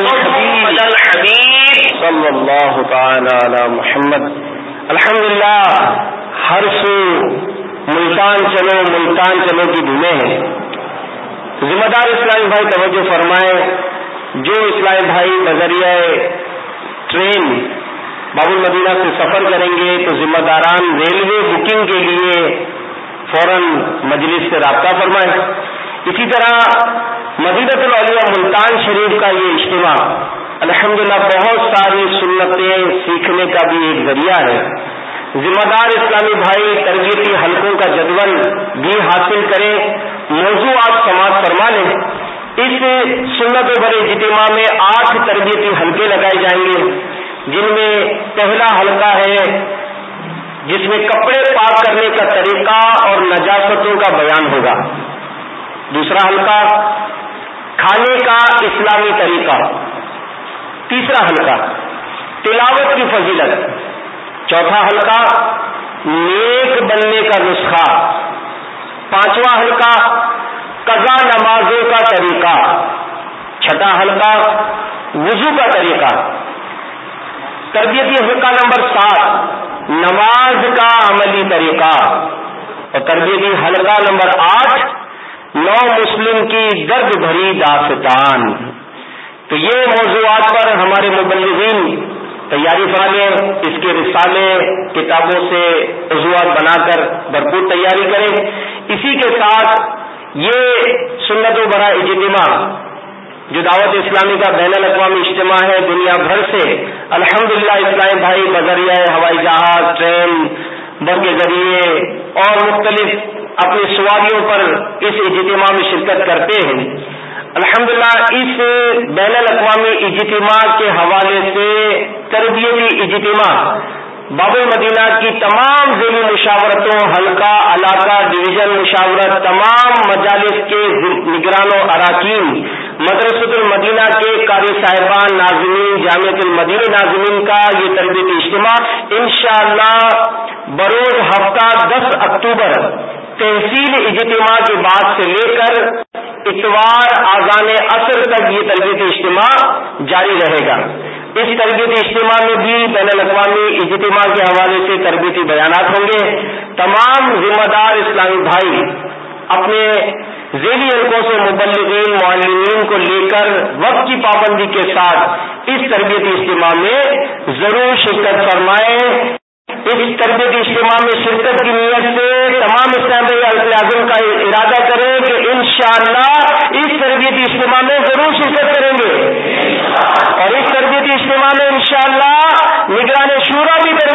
الحبیب صلی اللہ تعالی علی محمد. الحمدللہ ہر سو ملتان چلو ملتان چلو کی دھومیں ہیں. ذمہ دار اسلامی بھائی توجہ فرمائیں، جو اسلامی بھائی بذریعہ ٹرین باب المدینہ سے سفر کریں گے تو ذمہ داران ریلوے بکنگ کے لیے فوراً مجلس سے رابطہ فرمائیں. اسی طرح مدینہ العلیہ ملتان شریف کا یہ اجتماع الحمدللہ بہت ساری سنتیں سیکھنے کا بھی ایک ذریعہ ہے. ذمہ دار اسلامی بھائی تربیتی حلقوں کا جدول بھی حاصل کریں، موضوع آپ سماعت فرما لیں. اس سنت بڑے اجتماع میں آٹھ تربیتی حلقے لگائے جائیں گے، جن میں پہلا حلقہ ہے جس میں کپڑے پاک کرنے کا طریقہ اور نجاستوں کا بیان ہوگا. دوسرا حلقہ کھانے کا اسلامی طریقہ. تیسرا حلقہ تلاوت کی فضیلت. چوتھا حلقہ نیک بننے کا نسخہ. پانچواں حلقہ قضا نمازوں کا طریقہ. چھٹا حلقہ وضو کا طریقہ. تربیتی حلقہ نمبر سات نماز کا عملی طریقہ. اور تربیتی حلقہ نمبر آٹھ نو مسلم کی درد بھری داستان. تو یہ موضوعات پر ہمارے مبلغین تیاری فرما لیں، اس کے رسالے کتابوں سے موضوعات بنا کر بھرپور تیاری کریں. اسی کے ساتھ یہ سنت و برا اجتماع جو دعوت اسلامی کا بین الاقوامی اجتماع ہے، دنیا بھر سے الحمدللہ اسلامی بھائی بذریعہ ہوائی جہاز، ٹرین، بس کے ذریعے اور مختلف اپنی سواریوں پر اس اجتماع میں شرکت کرتے ہیں. الحمدللہ اس بین الاقوامی اجتماع کے حوالے سے تربیتی اجتماع باب المدینہ کی تمام ذیلی مشاورتوں، حلقہ، علاقہ، ڈویژن مشاورت، تمام مجالس کے نگران و اراکین، مدرسۃ المدینہ کے قاری صاحبان، ناظمین، جامعۃ المدینہ ناظمین کا یہ تربیتی اجتماع انشاءاللہ بروز ہفتہ دس اکتوبر تحصیل اجتماع کے بعد سے لے کر اتوار آذان عصر تک یہ تربیتی اجتماع جاری رہے گا. اس تربیتی اجتماع میں بھی بین الاقوامی اجتماع کے حوالے سے تربیتی بیانات ہوں گے. تمام ذمہ دار اسلامی بھائی اپنے ذیلی حلقوں سے مبلغین معلمین کو لے کر وقت کی پابندی کے ساتھ اس تربیتی اجتماع میں ضرور شرکت فرمائیں. اس تربیتی اجتماع میں شرکت کی نیت سے تمام اسلامی اعظم کا ارادہ کریں کہ انشاءاللہ اس تربیتی اجتماع میں ضرور شرکت کریں گے اور اس تربیتی اجتماع میں انشاءاللہ نگران شورا بھی تربیتی بیان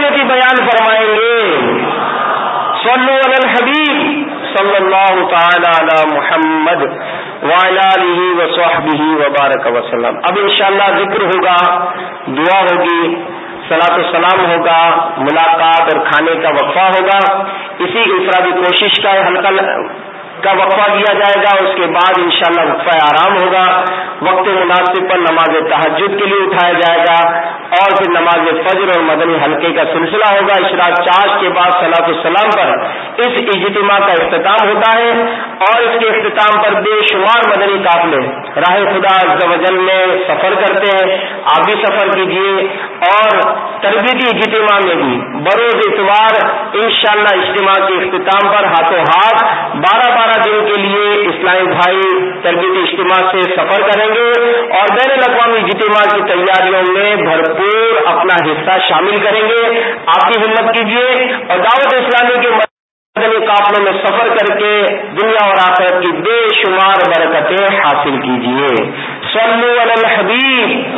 بیان فرمائیں گے؟ صلو علی الحبیب صلی اللہ تعالی علی محمد وعلی آلہ وصحبہ وبارک وسلم. اب انشاءاللہ ذکر ہوگا، دعا ہوگی، صلاۃ و سلام ہوگا، ملاقات اور کھانے کا وقفہ ہوگا. اسی انفرادی کوشش کا حلقہ کا وقفہ دیا جائے گا. اس کے بعد انشاءاللہ وقفہ آرام ہوگا. وقت مناسب پر نماز تہجد کے لیے اٹھایا جائے گا اور پھر نماز فجر اور مدنی حلقے کا سلسلہ ہوگا. اشراق چاش کے بعد صلاۃ السلام پر اس اجتماع کا اختتام ہوتا ہے اور اس کے اختتام پر بے شمار مدنی قافلے راہ خدا عز و جل میں سفر کرتے ہیں. آپ بھی سفر کیجیے اور تربیتی اجتماع میں بھی بروز اتوار انشاءاللہ اجتماع کے اختتام پر ہاتھوں ہاتھ بارہ بارہ دن کے لیے اسلامی بھائی تربیتی اجتماع سے سفر کریں گے اور بین الاقوامی اجتماع کی تیاریوں میں بھرپور اپنا حصہ شامل کریں گے. آپ بھی ہمت کیجیے اور دعوت اسلامی کے مدنی قافلوں میں سفر کر کے دنیا اور آخرت کی بے شمار برکتیں حاصل کیجیے. صلو علی الحبیب.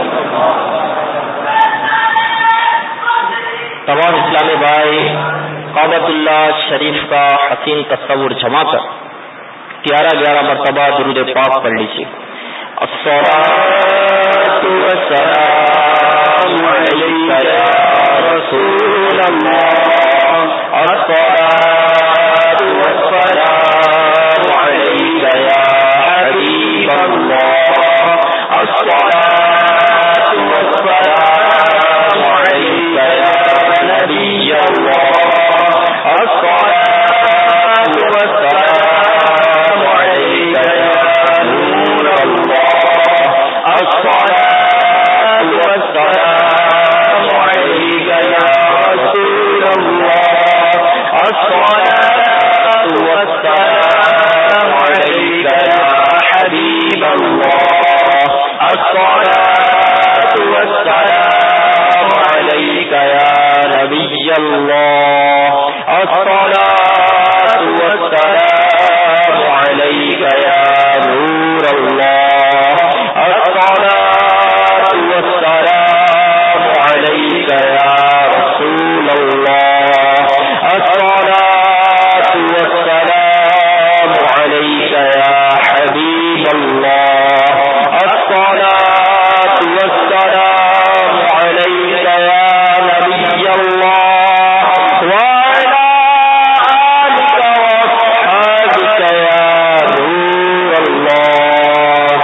تمام اسلامی بھائی کعبۃ اللہ شریف کا حسین تصور جما کر گیارہ گیارہ مرتبہ درود پاک پڑھ لیجیے. الصلاۃ والسلام علیک یا رسول اللہ، الصلاۃ والسلام علیک یا حبیب اللہ، الصلاۃ والسلام علیک یا نبی اللہ، الصلاۃ والسلام علیک یا نور اللہ، الصلاۃ والسلام علیک یا رسول اللہ، الصلاۃ والسلام علیک یا حبیب اللہ، الصلاۃ والسلام علیک یا نبی اللہ، الصلاۃ والسلام علیک یا نور اللہ، الصلاۃ والسلام علیک یا رسول اللہ، الصلاۃ والسلام علیک یا حبیب اللہ، الصلاۃ والسلام علیک یا نبی اللہ وعلی آلک واصحابک یا نور اللہ.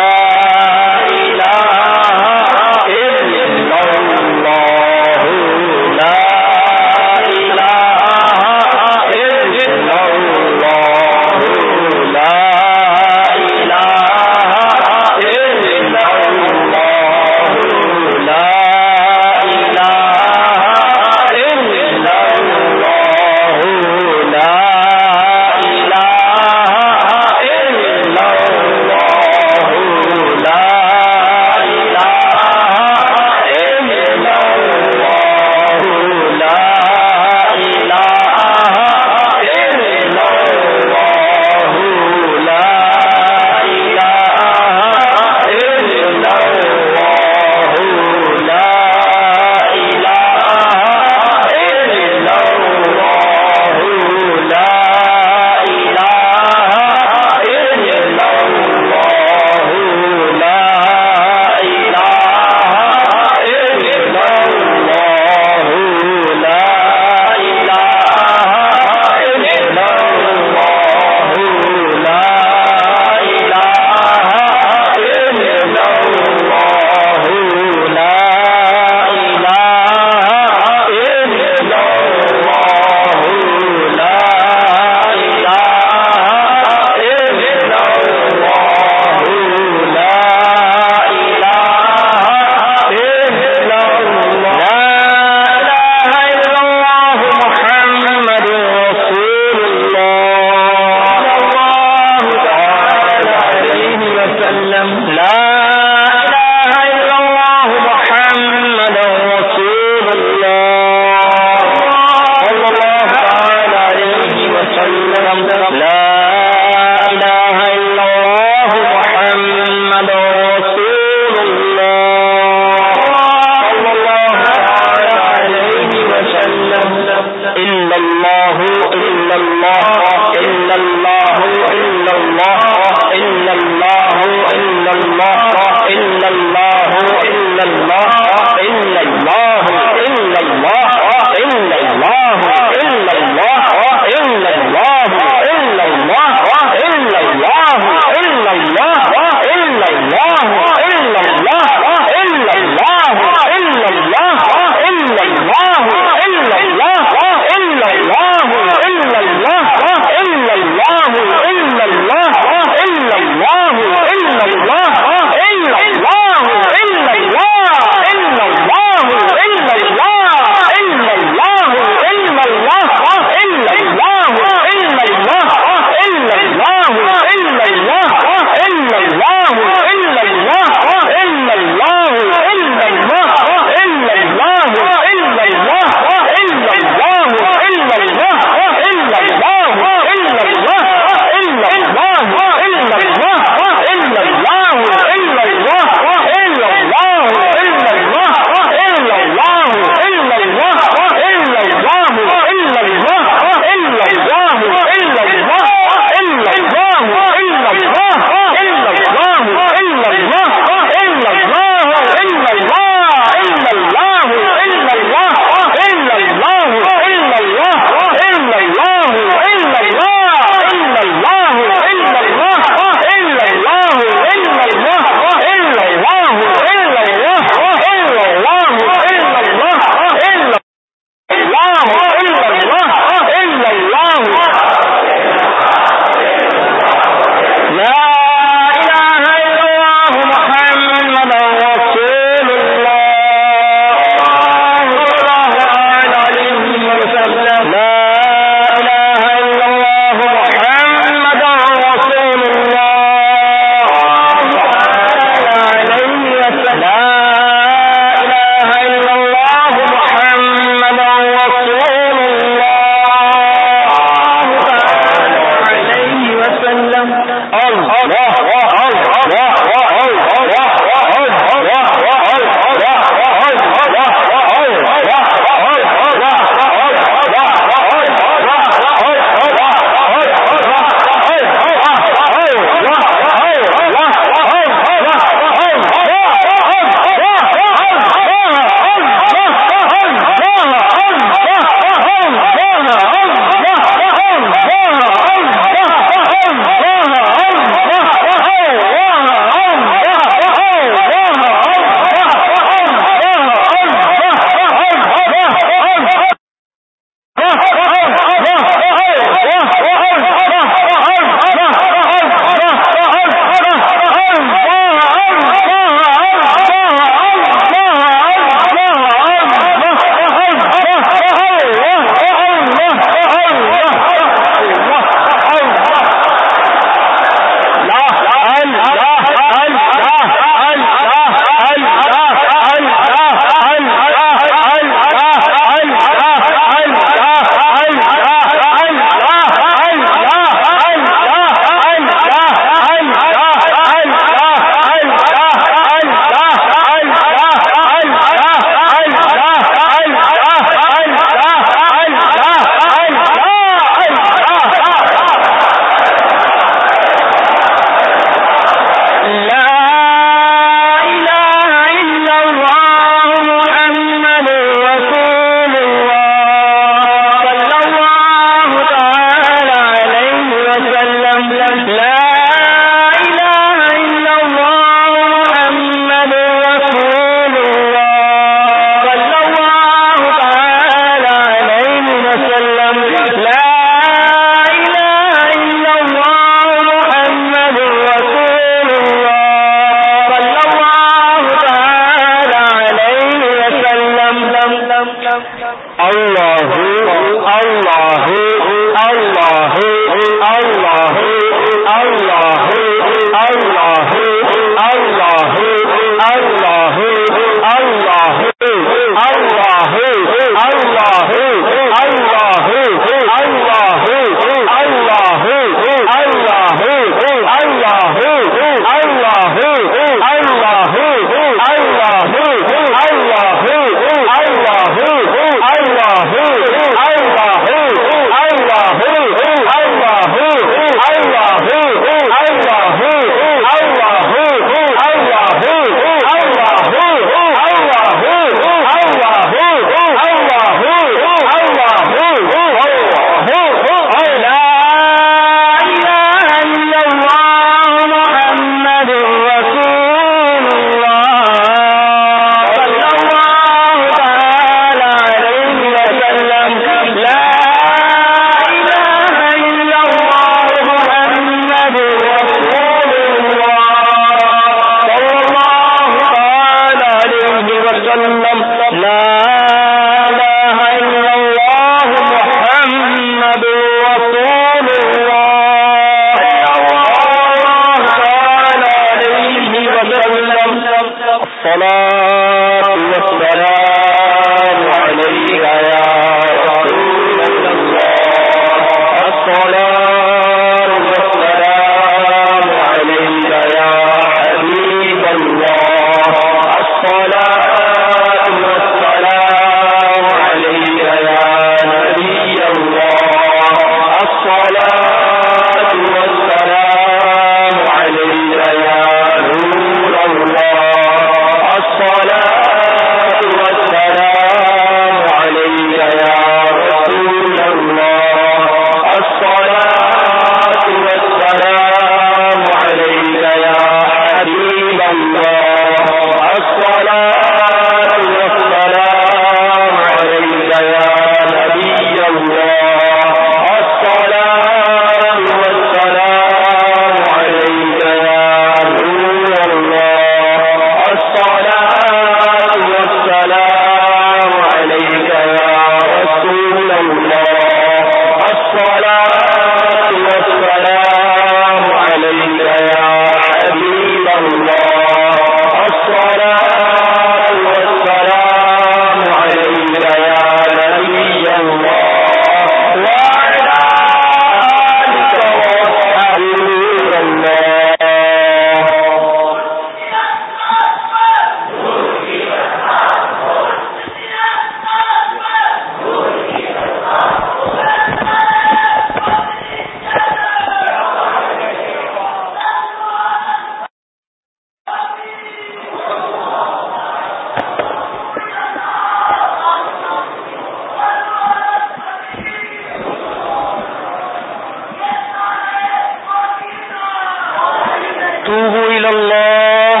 وتوبوا إلى الله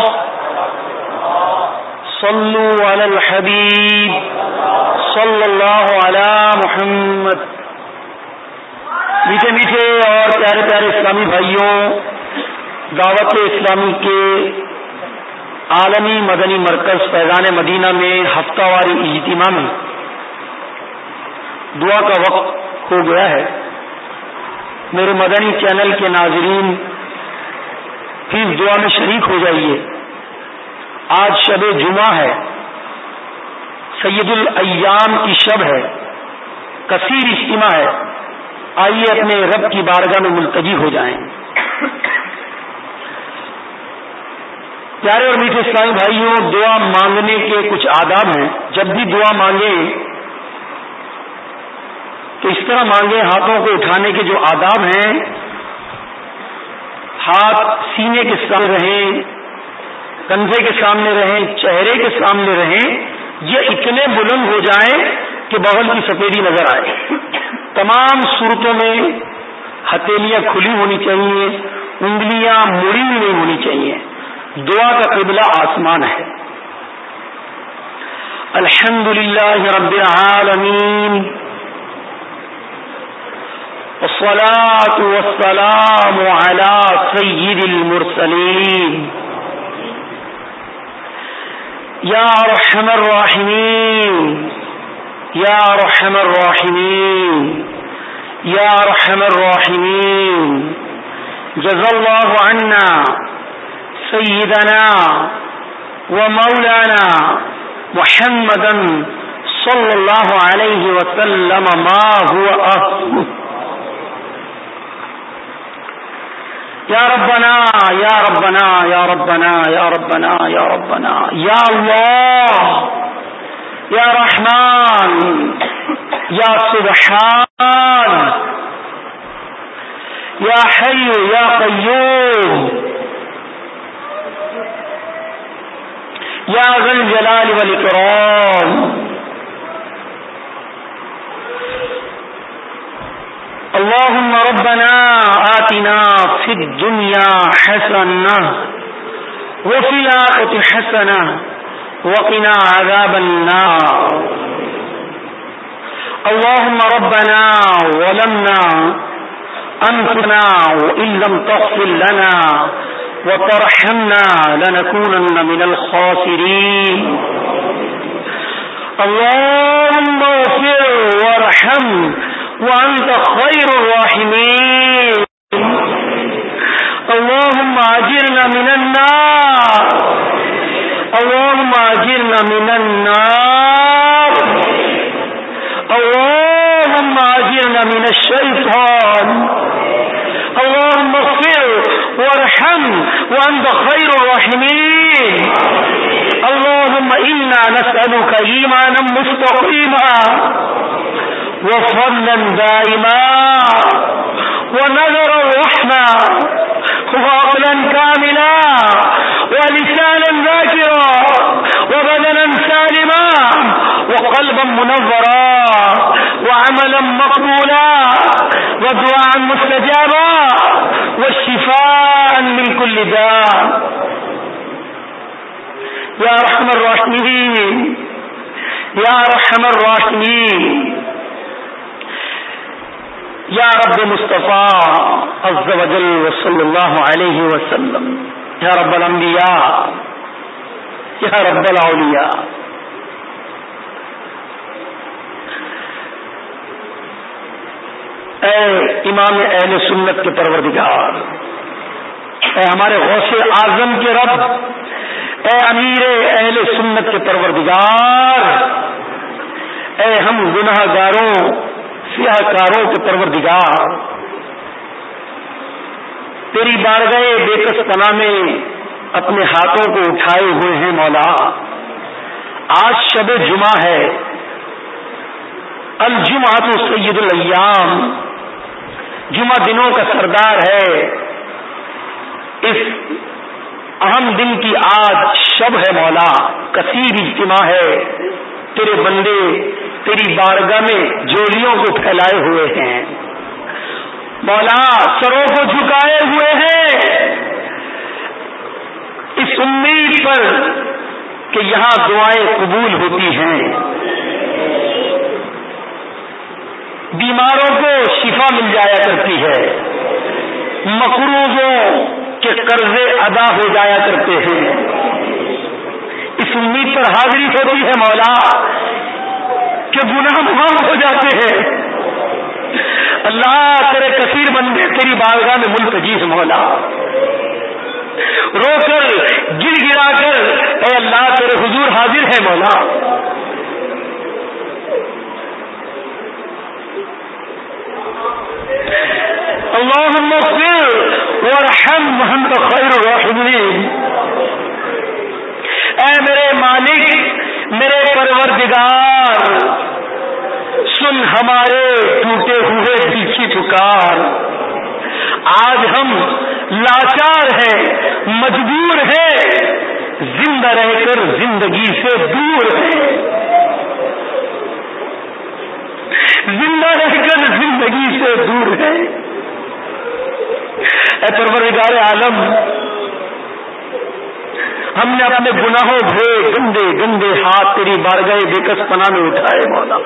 صلوا على الحبيب صلی اللہ علی محمد. میٹھے میٹھے اور پیارے پیارے اسلامی بھائیوں، دعوت اسلامی کے عالمی مدنی مرکز فیضان مدینہ میں ہفتہ واری اجتماع میں دعا کا وقت ہو گیا ہے. میرے مدنی چینل کے ناظرین پلیز دعا میں شریک ہو جائیے. آج شب جمعہ ہے، سید الایام کی شب ہے، کثیر اجتماع ہے. آئیے اپنے رب کی بارگاہ میں ملتجی ہو جائیں. پیارے اور میٹھے اسلامی بھائیوں، دعا مانگنے کے کچھ آداب ہیں. جب بھی دعا مانگیں تو اس طرح مانگیں، ہاتھوں کو اٹھانے کے جو آداب ہیں، ہاتھ سینے کے سامنے رہیں، کندھے کے سامنے رہیں، چہرے کے سامنے رہیں، یہ اتنے بلند ہو جائیں کہ بغل کی سفیدی نظر آئے. تمام صورتوں میں ہتھیلیاں کھلی ہونی چاہیے، انگلیاں مڑی ہوئی نہیں ہونی چاہیے. دعا کا قبلہ آسمان ہے. الحمدللہ رب العالمین والصلاة والسلام على سید المرسلین یا ارحم الراحمین یا ارحم الراحمین یا ارحم الراحمین. جزا اللہ عنا سیدنا ومولانا محمدا صلی اللہ علیہ وسلم ما هو اہلہ. یا ربنا یا ربنا یا ربنا یا ربنا یا ربنا یا اللہ یا رحمان یا سبحان یا حی یا قیوم یا ذی الجلال والاکرام. اللهم ربنا آتنا في الدنيا حسنة وفي الآخرة حسنة وقنا عذاب النار. اللهم ربنا ظلمنا أنفسنا وإن لم تغفر لنا وترحمنا لنكونن من الخاسرين. اللهم اغفر وارحم وأنت خير الراحمين. اللهم أجرنا من النار اللهم أجرنا من النار اللهم أجرنا من الشيطان. اللهم اغفر وارحم وأنت خير الراحمين. اللهم إنا نسألك إيمانا مستقيما وفضلا دائما ونذر الرحمة وعقلا كاملا ولسانا ذاكرا وبدنا سالما وقلبا منورا وعملا مقبولا ودعاء مستجابا والشفاء من كل داء. يا أرحم الراحمين يا أرحم الراحمين یا رب مصطفیٰ عز و جل وصلی اللہ علیہ وسلم. یا رب الانبیاء یا رب الاولیاء. اے امام اہل سنت کے پروردگار، اے ہمارے غوث اعظم کے رب، اے امیر اہل سنت کے پروردگار، اے ہم گناہ گاروں سیاہ کاروں کے پروردگار، تیری بارگاہ بے کس پناہ میں اپنے ہاتھوں کو اٹھائے ہوئے ہیں مولا. آج شب جمعہ ہے، الجمعۃ سید الایام، جمعہ دنوں کا سردار ہے. اس اہم دن کی آج شب ہے مولا، کثیر اجتماع ہے. تیرے بندے تیری بارگاہ میں جولیوں کو پھیلائے ہوئے ہیں مولا، سروں کو جھکائے ہوئے ہیں. کہ یہاں دعائیں قبول ہوتی ہیں، بیماروں کو شفا مل جایا کرتی ہے، مقروضوں کے قرضے ادا ہو جایا کرتے ہیں، اس امید پر حاضری ہوتی ہے مولا کہ گناہ معاف ہو جاتے ہیں۔ اللہ تیرے کثیر بندے تیری بارگاہ میں ملتجی ہے مولا، رو کر گر گرا کر اے اللہ تیرے حضور حاضر ہے مولا۔ اللهم اغفر وارحم وانت خیر الراحمین۔ اے میرے مالک، میرے پروردگار، سن ہمارے ٹوٹے ہوئے دل کی پکار۔ آج ہم لاچار ہیں، مجبور ہیں، زندہ رہ کر زندگی سے دور ہیں، زندہ رہ کر زندگی سے دور ہیں۔ اے پروردگار عالم، ہم نے اپنے گناہوں بھرے گندے گندے ہاتھ تیری بارگاہ بےکس پناہ میں اٹھائے مولا۔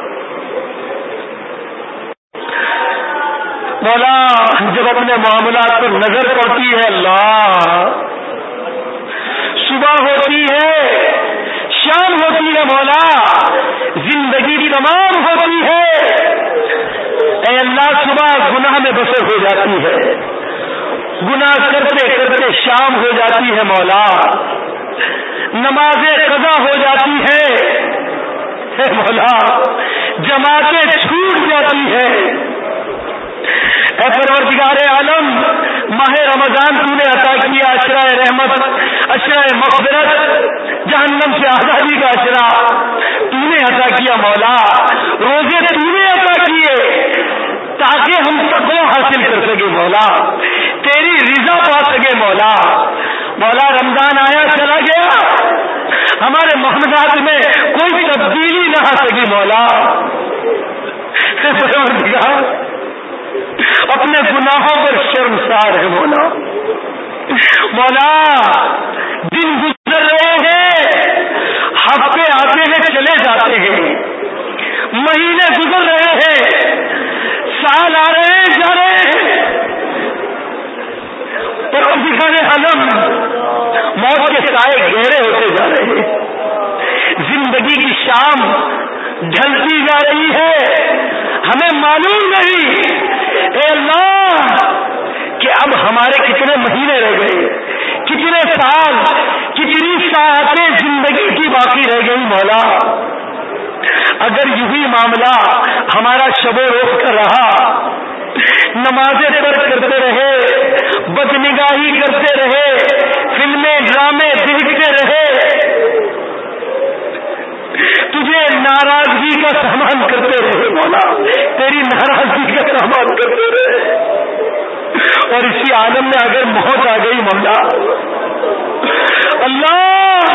مولا جب اپنے معاملات پر نظر پڑتی ہے اللہ، صبح ہوتی ہے، شام ہوتی ہے مولا، زندگی تمام ہوتی ہے، اے اللہ صبح گناہ میں بسر ہو جاتی ہے، گناہ کرتے کرتے شام ہو جاتی ہے مولا، نمازیں قضا ہو جاتی ہے، اے مولا جماعتیں چھوٹ جاتی ہے۔ اے پروردگار عالم، ماہ رمضان تو نے عطا کیا عشرہ رحمت، عشرہ مغفرت، جہنم سے آزادی کا عشرہ تو نے عطا کیا مولا، روزے تو نے عطا کیے تاکہ ہم تقوی حاصل کر سکے مولا، تیری رضا پا سکے مولا۔ مولا رمضان آیا چلا گیا، ہمارے معاملات میں کوئی تبدیلی نہ آ سکی مولا، اپنے گناہوں پر شرمسار ہے مولا۔ مولا دن گزر رہے ہیں، ہفتے آتے ہیں چلے جاتے ہیں، مہینے گزر رہے ہیں، سال آ رہے ہیں جا رہے ہیں، پروردگار عالم موت کے سائے گہرے ہوتے جا رہے ہیں، زندگی کی شام ڈھلتی جا رہی ہے، ہمیں معلوم نہیں اے اللہ کہ اب ہمارے کتنے مہینے رہ گئے، کتنے سال، کتنی ساعتیں زندگی کی باقی رہ گئی مولا۔ اگر یہی معاملہ ہمارا شب و روز کا رہا، نمازیں ترک کرتے رہے، بدنگاہی کرتے رہے، فلمیں ڈرامے دیکھتے رہے، تجھے ناراضگی کا سامان کرتے رہے مولا، تیری ناراضگی کا سامان کرتے رہے، اور اسی عالم میں اگر موت آ گئی مولا اللہ،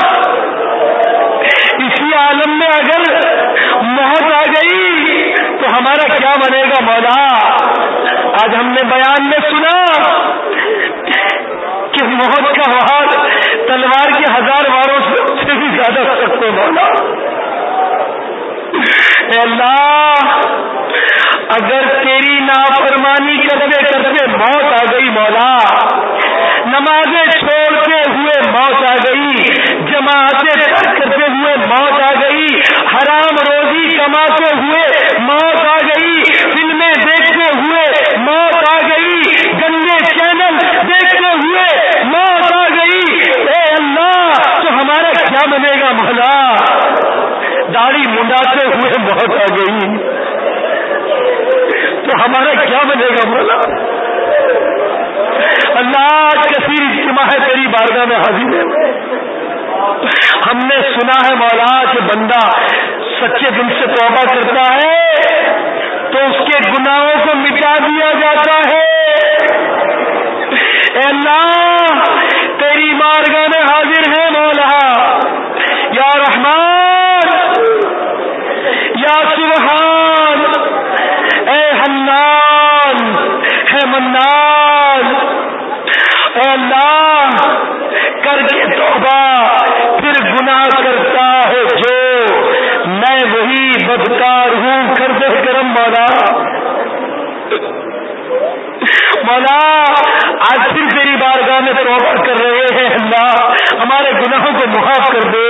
اسی عالم میں اگر موت آ گئی تو ہمارا کیا بنے گا مولا؟ آج ہم نے بیان میں سنا کہ موت کا وار تلوار کے ہزار واروں سے بھی زیادہ سخت ہے مولا۔ اے اللہ اگر تیری نافرمانی کرتے کرتے موت آ گئی مولا، نمازیں چھوڑتے ہوئے موت آ گئی، جماعتیں ترک کرتے ہوئے موت آ گئی، حرام روزی کماتے ہوئے موت آ گئی، فلمیں دیکھتے ہوئے موت آ گئی، گندے چینل دیکھتے ہوئے موت آ گئی، اے اللہ تو ہمارا کیا بنے گا مولا؟ داڑھی منڈاتے ہوئے موت آ گئی تو ہمارا کیا بنے گا مولا؟ اللہ کثیر اجتماع ہے تیری بارگاہ میں حاضر ہے، ہم نے سنا ہے مولا کہ بندہ سچے دل سے توبہ کرتا ہے تو اس کے گناہوں کو مٹا دیا جاتا ہے۔ اے اللہ تیری بارگاہ میں حاضر ہے مولا، یا رحمان یا سبحان، اے حنان ہے منان، اے اللہ کر کے توبہ پھر گناہ گناہ کرتا ہے جو، میں وہی بدکار ہوں، کر دے کرم مولا۔ مولا آج پھر تیری بارگاہ میں توبہ کر رہے ہیں، اللہ ہمارے گناہوں کو معاف کر دے۔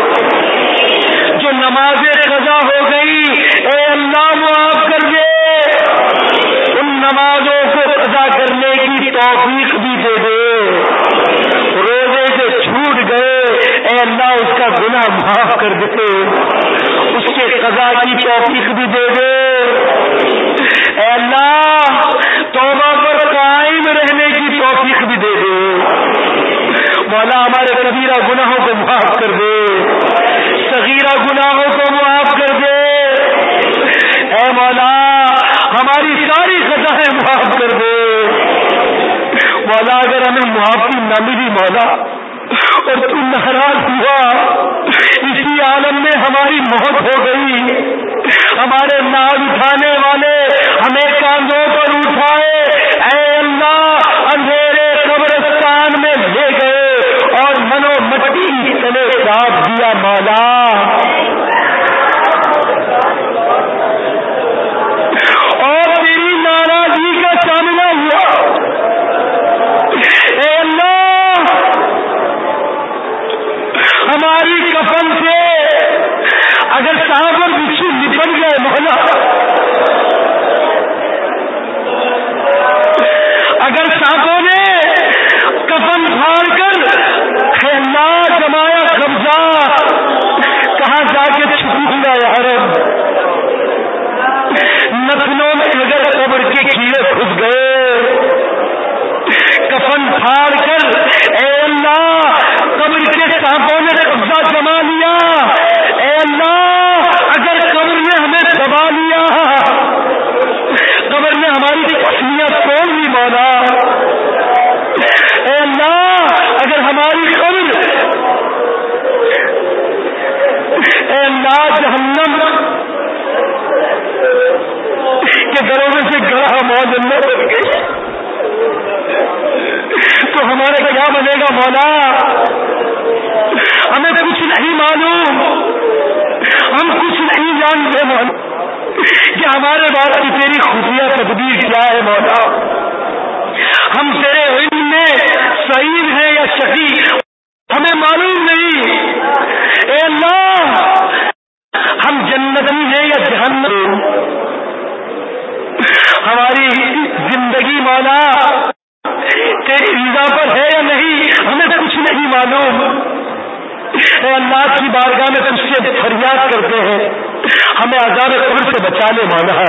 جو نمازیں قضا ہو گئی اے اللہ معاف کر دے، ان نمازوں کو قضا کرنے کی توفیق بھی دے دے۔ روزے سے چھوٹ گئے اے اللہ اس کا گناہ معاف کر دے، اس کے قضا کی توفیق بھی دے دے۔ اے اللہ توبہ پر قائم رہنے کی توفیق بھی دے دے۔ مولا ہمارے کبیرہ گناہوں کو معاف کر دے، صغیرہ گناہوں کو معاف کر دے۔ اے مولا ہماری ساری خطائیں معاف کر دے۔ مولا اگر ہمیں معافی نہ ملی مولا اور تو ناراض ہوا، اسی عالم میں ہماری موت ہو گئی، ہمارے ناز اٹھانے والے ہمیں کاندھوں پر اٹھائے اے اللہ اندھیرے قبرستان میں لے گئے اور منو مٹی تلے ڈال دیا مولا، اور تیری ناراضگی کا سامنا ہوا۔ اے اللہ ہماری کفن سے اگر سانپ اور بچھو لپٹ گئے مولا، اگر سانپوں نے کفن پھاڑ کر اے اللہ جمایا قبضہ، کہاں جا کے چھپوں گا یا رب؟ نتنوں میں اگر قبر کے کیڑے گھس گئے، کفن پھاڑ کر اے اللہ قبر کے سانپوں نے قبضہ جما لیا، اے اللہ اگر قبر نے ہمیں دبا لیا، قبر نے ہماری پسلیاں توڑ لی مولا، اے اللہ اگر ہماری قبر اے اللہ جہنم کے دروازے سے گڑھا موت نہ بن گئی تو ہمارا کیا بنے گا مولا؟ ہمیں کچھ نہیں معلوم، ہم کچھ نہیں جانتے مولا کہ ہمارے بات کی تیری خفیہ تدبیر کیا ہے مولا۔ ہم تیرے علم میں سعید ہیں یا شقی ہمیں معلوم نہیں، اے اللہ ہم جنتی ہیں یا جہنم، ہماری زندگی مولا تیری رضا پر ہے یا نہیں ہمیں کچھ نہیں معلوم۔ اے اللہ کی بارگاہ میں تجھ سے فریاد کرتے ہیں، ہمیں عذاب قبر سے بچا لے مولا،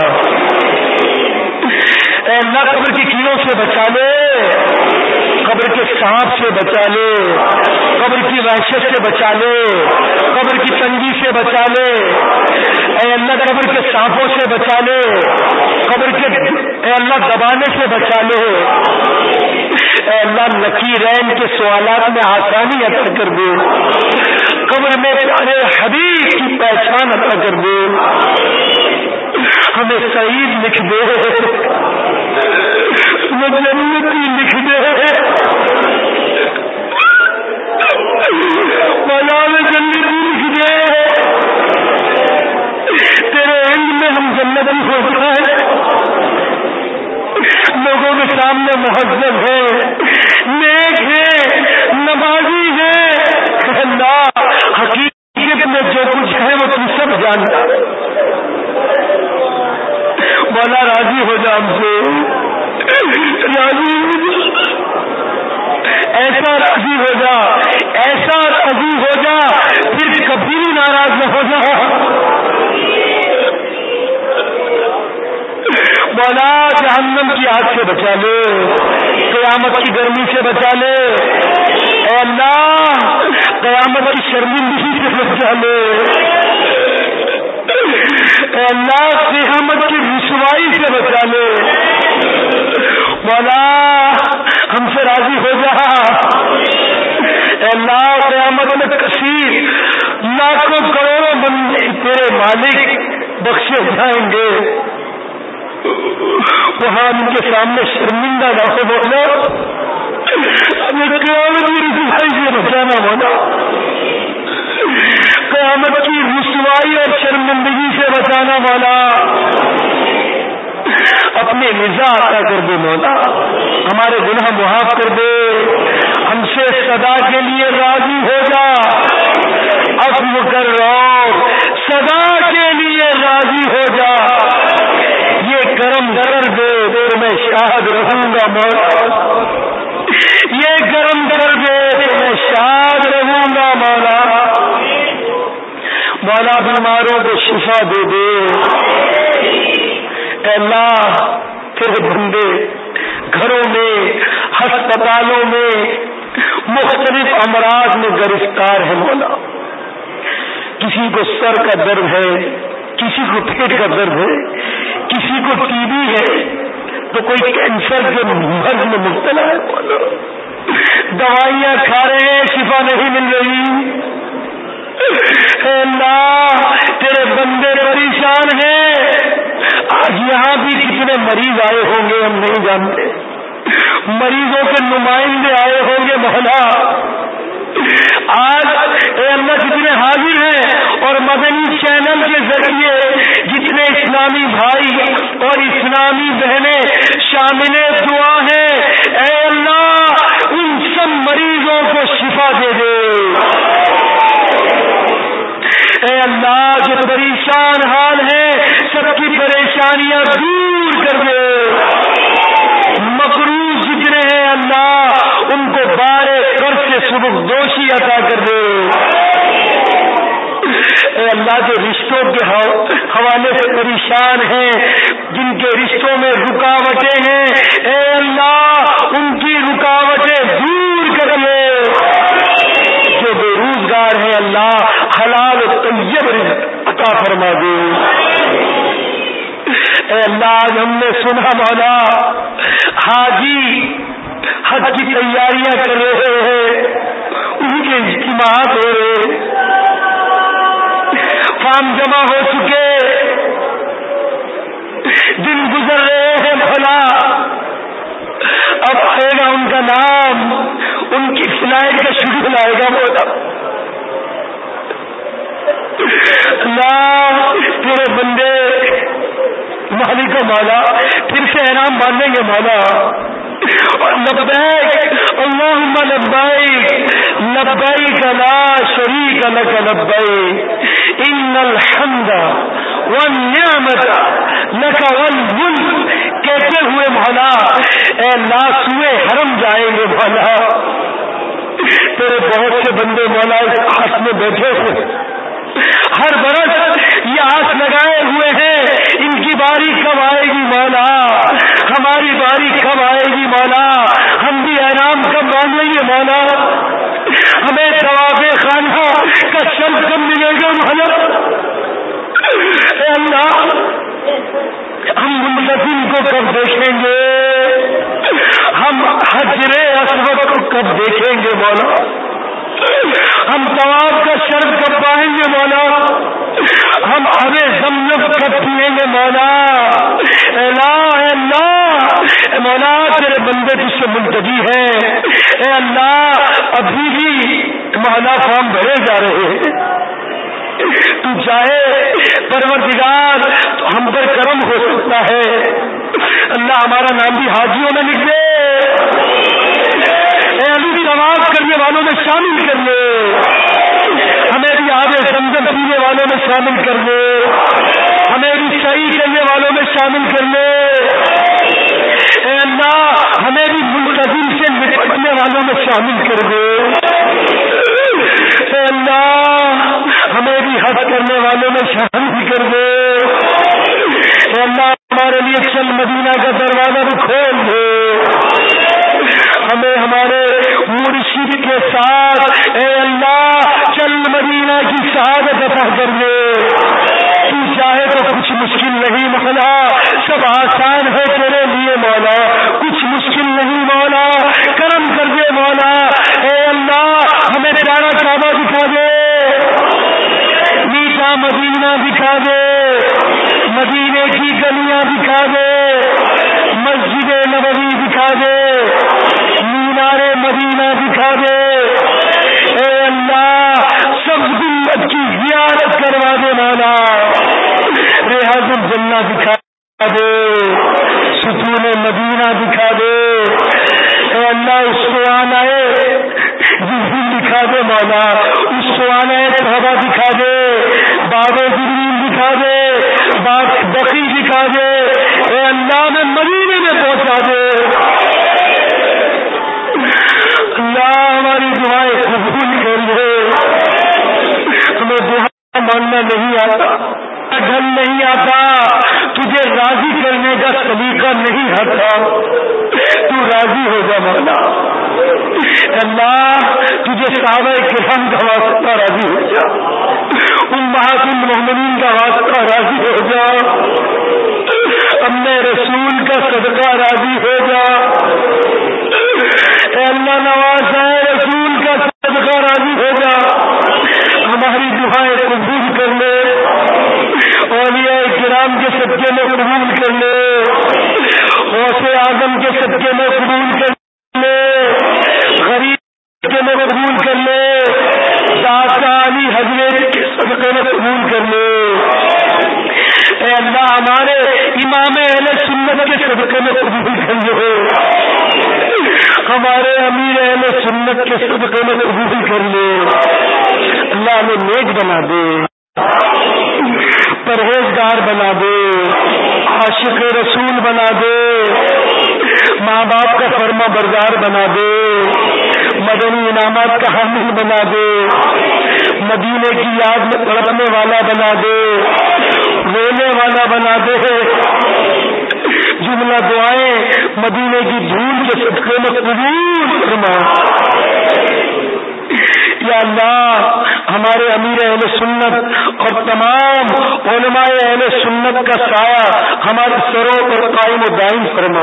اے اللہ قبر کی کیڑوں سے بچا لے، قبر کے سانپ سے بچا لے، قبر کی وحشت سے بچا لے، قبر کی تنگی سے بچا لے، اے اللہ قبر کے سانپوں سے بچا لے، قبر کے اے اللہ دبانے سے بچا لے، اے اللہ نکیرین کے سوالات میں آسانی عطا کر دے، قبر میں پیارے حبیب کی پہچان عطا کر دے، ہمیں سعید لکھ دے، ہمیں جنتی لکھ دے، مولا ہمیں جنتی لکھ دے، تیرے علم میں ہم جنت ہو جائیں، لوگوں کے سامنے مہذب ہے، نیک ہے، نمازی ہے، اللہ حقیقت میں جو کچھ ہے وہ تو سب جانتا، مولا راضی ہو جا ہم سے، راضی ہو جا، ایسا راضی ہو جا، ایسا راضی ہو جا پھر کبھی بھی ناراض نہ ہو جا مولا، جہنم کی آگ سے بچا لے، قیامت کی گرمی سے بچا لے، اے اللہ قیامت کی شرمندگی سے بچا لے، اے اللہ قیامت کی رسوائی سے بچا لے، مولا ہم سے راضی ہو جا، اے اللہ قیامت میں کثیر لاکھوں کروڑوں بندے تیرے مالک بخشے جائیں گے، وہاں ان کے سامنے شرمندہ نہ ہو مولا، ہمیں قیامت کی رسوائی سے بچانا مولا، قیامت کی رسوائی اور شرمندگی سے بچانا مولا، اپنے رضا عطا کر دے مولا، ہمارے گناہ معاف کر دے، ہم سے سدا کے لیے راضی ہو جا، عفو کر رو، سدا کے لیے راضی ہو جا، یہ کرم کر دے تو میں شاد رہوں گا مولا، یہ کرم کر دے تو میں شاد رہوں گا مولا، مولا بیماروں کو شفا دے دے، اے اللہ تیرے بندے گھروں میں ہسپتالوں میں مختلف امراض میں گرفتار ہے مولا، کسی کو سر کا درد ہے، کسی کو پیٹ کا درد ہے، کسی کو ٹی بی ہے، تو کوئی کینسر کے مرض میں مبتلا ہے مولا، دوائیاں کھا رہے ہیں شفا نہیں مل رہی، اے اللہ تیرے بندے پریشان ہیں، آج یہاں بھی کتنے مریض آئے ہوں گے ہم نہیں جانتے، مریضوں کے نمائندے آئے ہوں گے مولا، آج اے اللہ جتنے حاضر ہیں اور مدنی چینل کے ذریعے جتنے اسلامی بھائی اور اسلامی بہنیں شامل دعا ہیں، اے اللہ ان سب مریضوں کو شفا دے دے، اے اللہ جو پریشان حال ہے سب کی پریشانیاں دور کر دے، مقروض جتنے ہیں اللہ ان کو بارے قرض سے سبک دوشی عطا کر دے، اے اللہ جو رشتوں کے حوالے سے پریشان ہیں، جن کے رشتوں میں رکاوٹیں ہیں، اے اللہ ان کی رکاوٹیں دور کر دے، جو بے روزگار ہیں اللہ حلال و طیب رزق عطا فرما دے، اے اللہ آج ہم نے سنا مولا حاجی حج کی تیاریاں کر رہے ہیں، ان کے اجتماعات ہو رہے، فارم جمع ہو چکے، دن گزر رہے ہیں بھلا، اب آئے گا ان کا نام، ان کی فلائٹ کا شیڈول آئے گا مولا، اللہ تیرے بندے مالک مولا پھر سے احرام باندھیں گے مولا، لبیک اللہم لبیک لبیک لا شریک لک لبیک ان الحمد والنعمت لک والملک کہتے ہوئے مولا اے اللہ سوئے حرم جائیں گے مولا، تیرے بہت سے بندے مولا اس آس میں بیٹھے ہوئے، ہر برس یہ آس لگائے ہوئے ہیں ان کی باری کب آئے گی مولا، ہماری باری کب آئے گی مولا، ہم بھی احرام کب باندھیں گے مولا، ہمیں ثواب خانہ کا شرف کب ملے گا مولا، اے اللہ ہم منتظم کو کب دیکھیں گے، ہم حجر اسود کو کب دیکھیں گے مولا، ہم طواف کا شرف کب پائیں گے مولا، ہم آب زمزم کب پیئیں گے مولا، اے اللہ اے اللہ اے مولا تیرے بندے تجھ سے منتجی ہیں، اے اللہ ابھی بھی مولا فارم بھرے جا رہے ہیں، تو چاہے پروردگار تو ہم پر کرم ہو سکتا ہے، اللہ ہمارا نام بھی حاجیوں میں لکھ دے، اے علی طواف کرنے والوں میں شامل کر لے، ہمیں بھی آب زمزم پینے والوں میں شامل کر لے، ہمیں بھی صحیح کرنے والوں میں شامل کر لے، اے اللہ ہمیں بھی منتظم سے نپٹنے والوں میں شامل کر دے، اے اللہ ہمیں بھی حج کرنے والوں میں شامل کر دے، اے اللہ ہمارے لیے چل مدینہ کا دروازہ بھی کھول دے، ہمیں ہمارے مرشد کے ساتھ اے اللہ چل مدینہ کی سعادت عطا کر دے، تو چاہے تو کچھ مشکل نہیں مولا، سب آسان ہے تیرے لیے مولا، کچھ مشکل نہیں مولا، کرم کر دے مولا، اے اللہ ہمیں پیارا کعبہ دکھا دے، میٹھا مدینہ دکھا دے، مدینے کی گلیاں دکھا دے، مسجد نبوی دکھا دے، مینار مدینہ دکھا دے، اے اللہ سب گنبد کی مولا اس کو آنا صحابہ دکھا دے، باب جبریل دکھا دے، باب بقی دکھا دے، اے اللہ میں مدینے میں پہنچا دے۔ اللہ ہماری دعائیں قبول کر لے۔ ہمیں دعا ماننا نہیں آتا، ڈھل نہیں آتا، تجھے راضی کرنے کا سلیقہ نہیں آتا، تو راضی ہو جا مولا۔ اللہ تجھے صحابہ کرام کا واسطہ راضی ہو جا، امہات المؤمنین کا واسطہ راضی ہو جا، اپنے رسول کا صدقہ راضی ہو جا۔ اے اللہ نواز ہے رسول کا صدقہ راضی ہو جا، ہماری دعائیں قبول کر لے، اولیاء کرام کے صدقے میں قبول کر لے، غوث اعظم کے صدقے میں قبول کر لے، غریب کے میں قبول کر لے، داتا علی حضرت کے صدقے میں قبول کر لے۔ اے اللہ ہمارے امام اہل سنت کے صدقے میں قبول کر لے، ہمارے امیر اہل سنت کے صدقے میں قبول کر لے۔ اللہ ہمیں نیک بنا دے، پرہیزگار بنا دے، عاشق رسول بنا دے، ماں باپ کا فرما بردار بنا دے، مدنی انعامات کا حامل بنا دے، مدینے کی یاد میں تڑپنے والا بنا دے، رونے والا بنا دے۔ جملہ دعائیں مدینے کی دھول کے صدقے میں قبول فرما۔ یا اللہ ہمارے امیر اہل سنت اور تمام علماء اہل سنت کا سایہ ہمارے سروں پر قائم و دائم فرما۔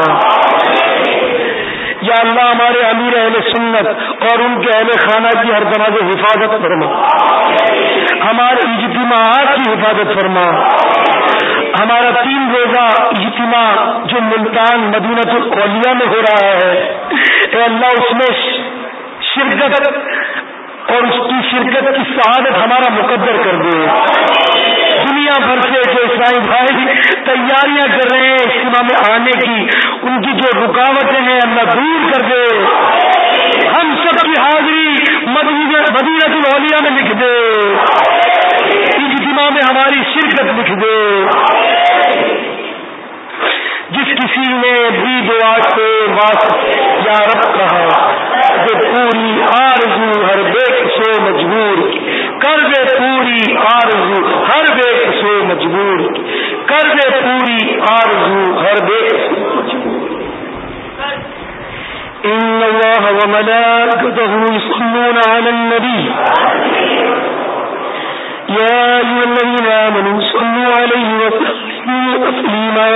یا اللہ ہمارے امیر اہل سنت اور ان کے اہل خانہ کی ہر طرح سے حفاظت فرما، ہمارے اجتماعات کی حفاظت فرما۔ ہمارا تین روزہ اجتماع جو ملتان مدینہ الاولیاء میں ہو رہا ہے، اے اللہ اس میں شرکت اور اس کی شرکت کی سعادت ہمارا مقدر کر دے۔ دنیا بھر سے جو اسلامی بھائی تیاریاں کر رہے ہیں اجتماع میں آنے کی، ان کی جو رکاوٹیں ہیں اللہ دور کر دے۔ ہم سب کی حاضری مدینہ مدینہ الاولیاء میں لکھ دے، اجتماع میں ہماری شرکت لکھ دے۔ جس کسی نے بھی دعا سے یا رب کہا کہ پوری آرزو ہر بے سو مجبور کر دے، پوری آرزو ہر بے سو مجبور کر دے، پوری آرزو ہر بے سو مجبور۔ ان اللہ وملائکتہ یصلون علی النبی یا ایھا الذین آمنوا صلوا علیہ وسلموا تسلیما۔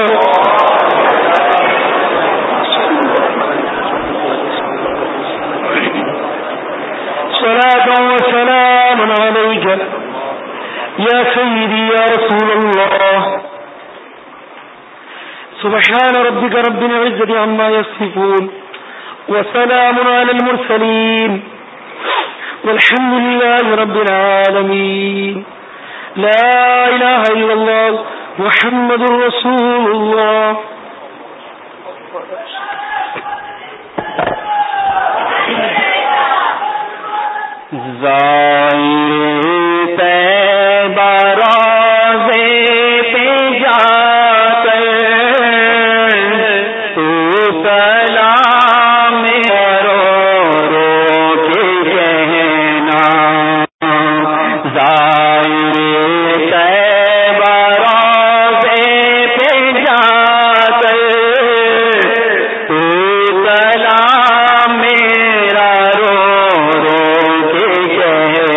صلاة وسلام عليك يا سيدي يا رسول الله۔ سبحان ربك رب العزة عما يصفون وسلام على المرسلين والحمد لله رب العالمين۔ لا إله إلا الله محمد رسول الله۔ ظاہر طیبہ روضے پہ جا کر تو سلام رو رو کے کہنا، ظاہر طیبہ روضے پہ جا کر تو سلام میرا رو رو کے کہنا۔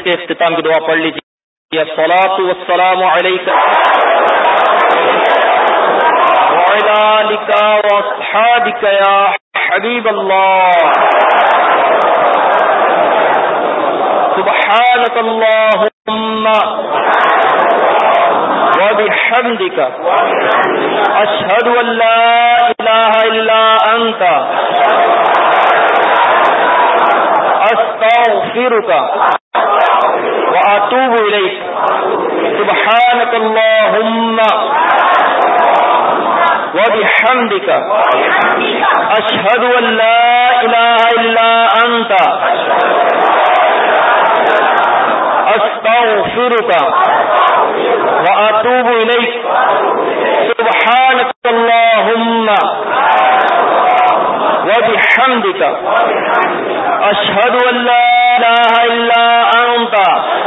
کے اختتام کی دعا پڑھ لیجیے. الصلاۃ والسلام علیک وعلی آلک واصحابک یا حبیب اللہ. سبحانک اللہم وبحمدک اشہد ان لا الہ الا انت استغفرک واتوب الیک. سبحانک اللہم وبحمدک اشہد ان لا الہ الا انت استغفرک واتوب الیک. سبحانک اللہم وبحمدک اشہد ان لا الہ الا انت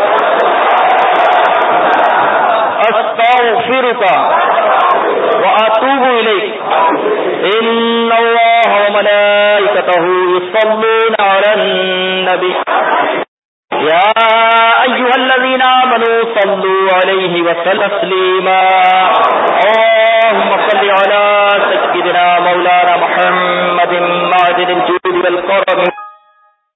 استغفرک واتوب الیک. ان اللہ وملائکتہ یصلون علی النبی یا ایھا الذین آمنوا صلوا علیہ وسلموا تسلیما. اللهم صل على سيدنا مولانا محمد معدن الجود والكرم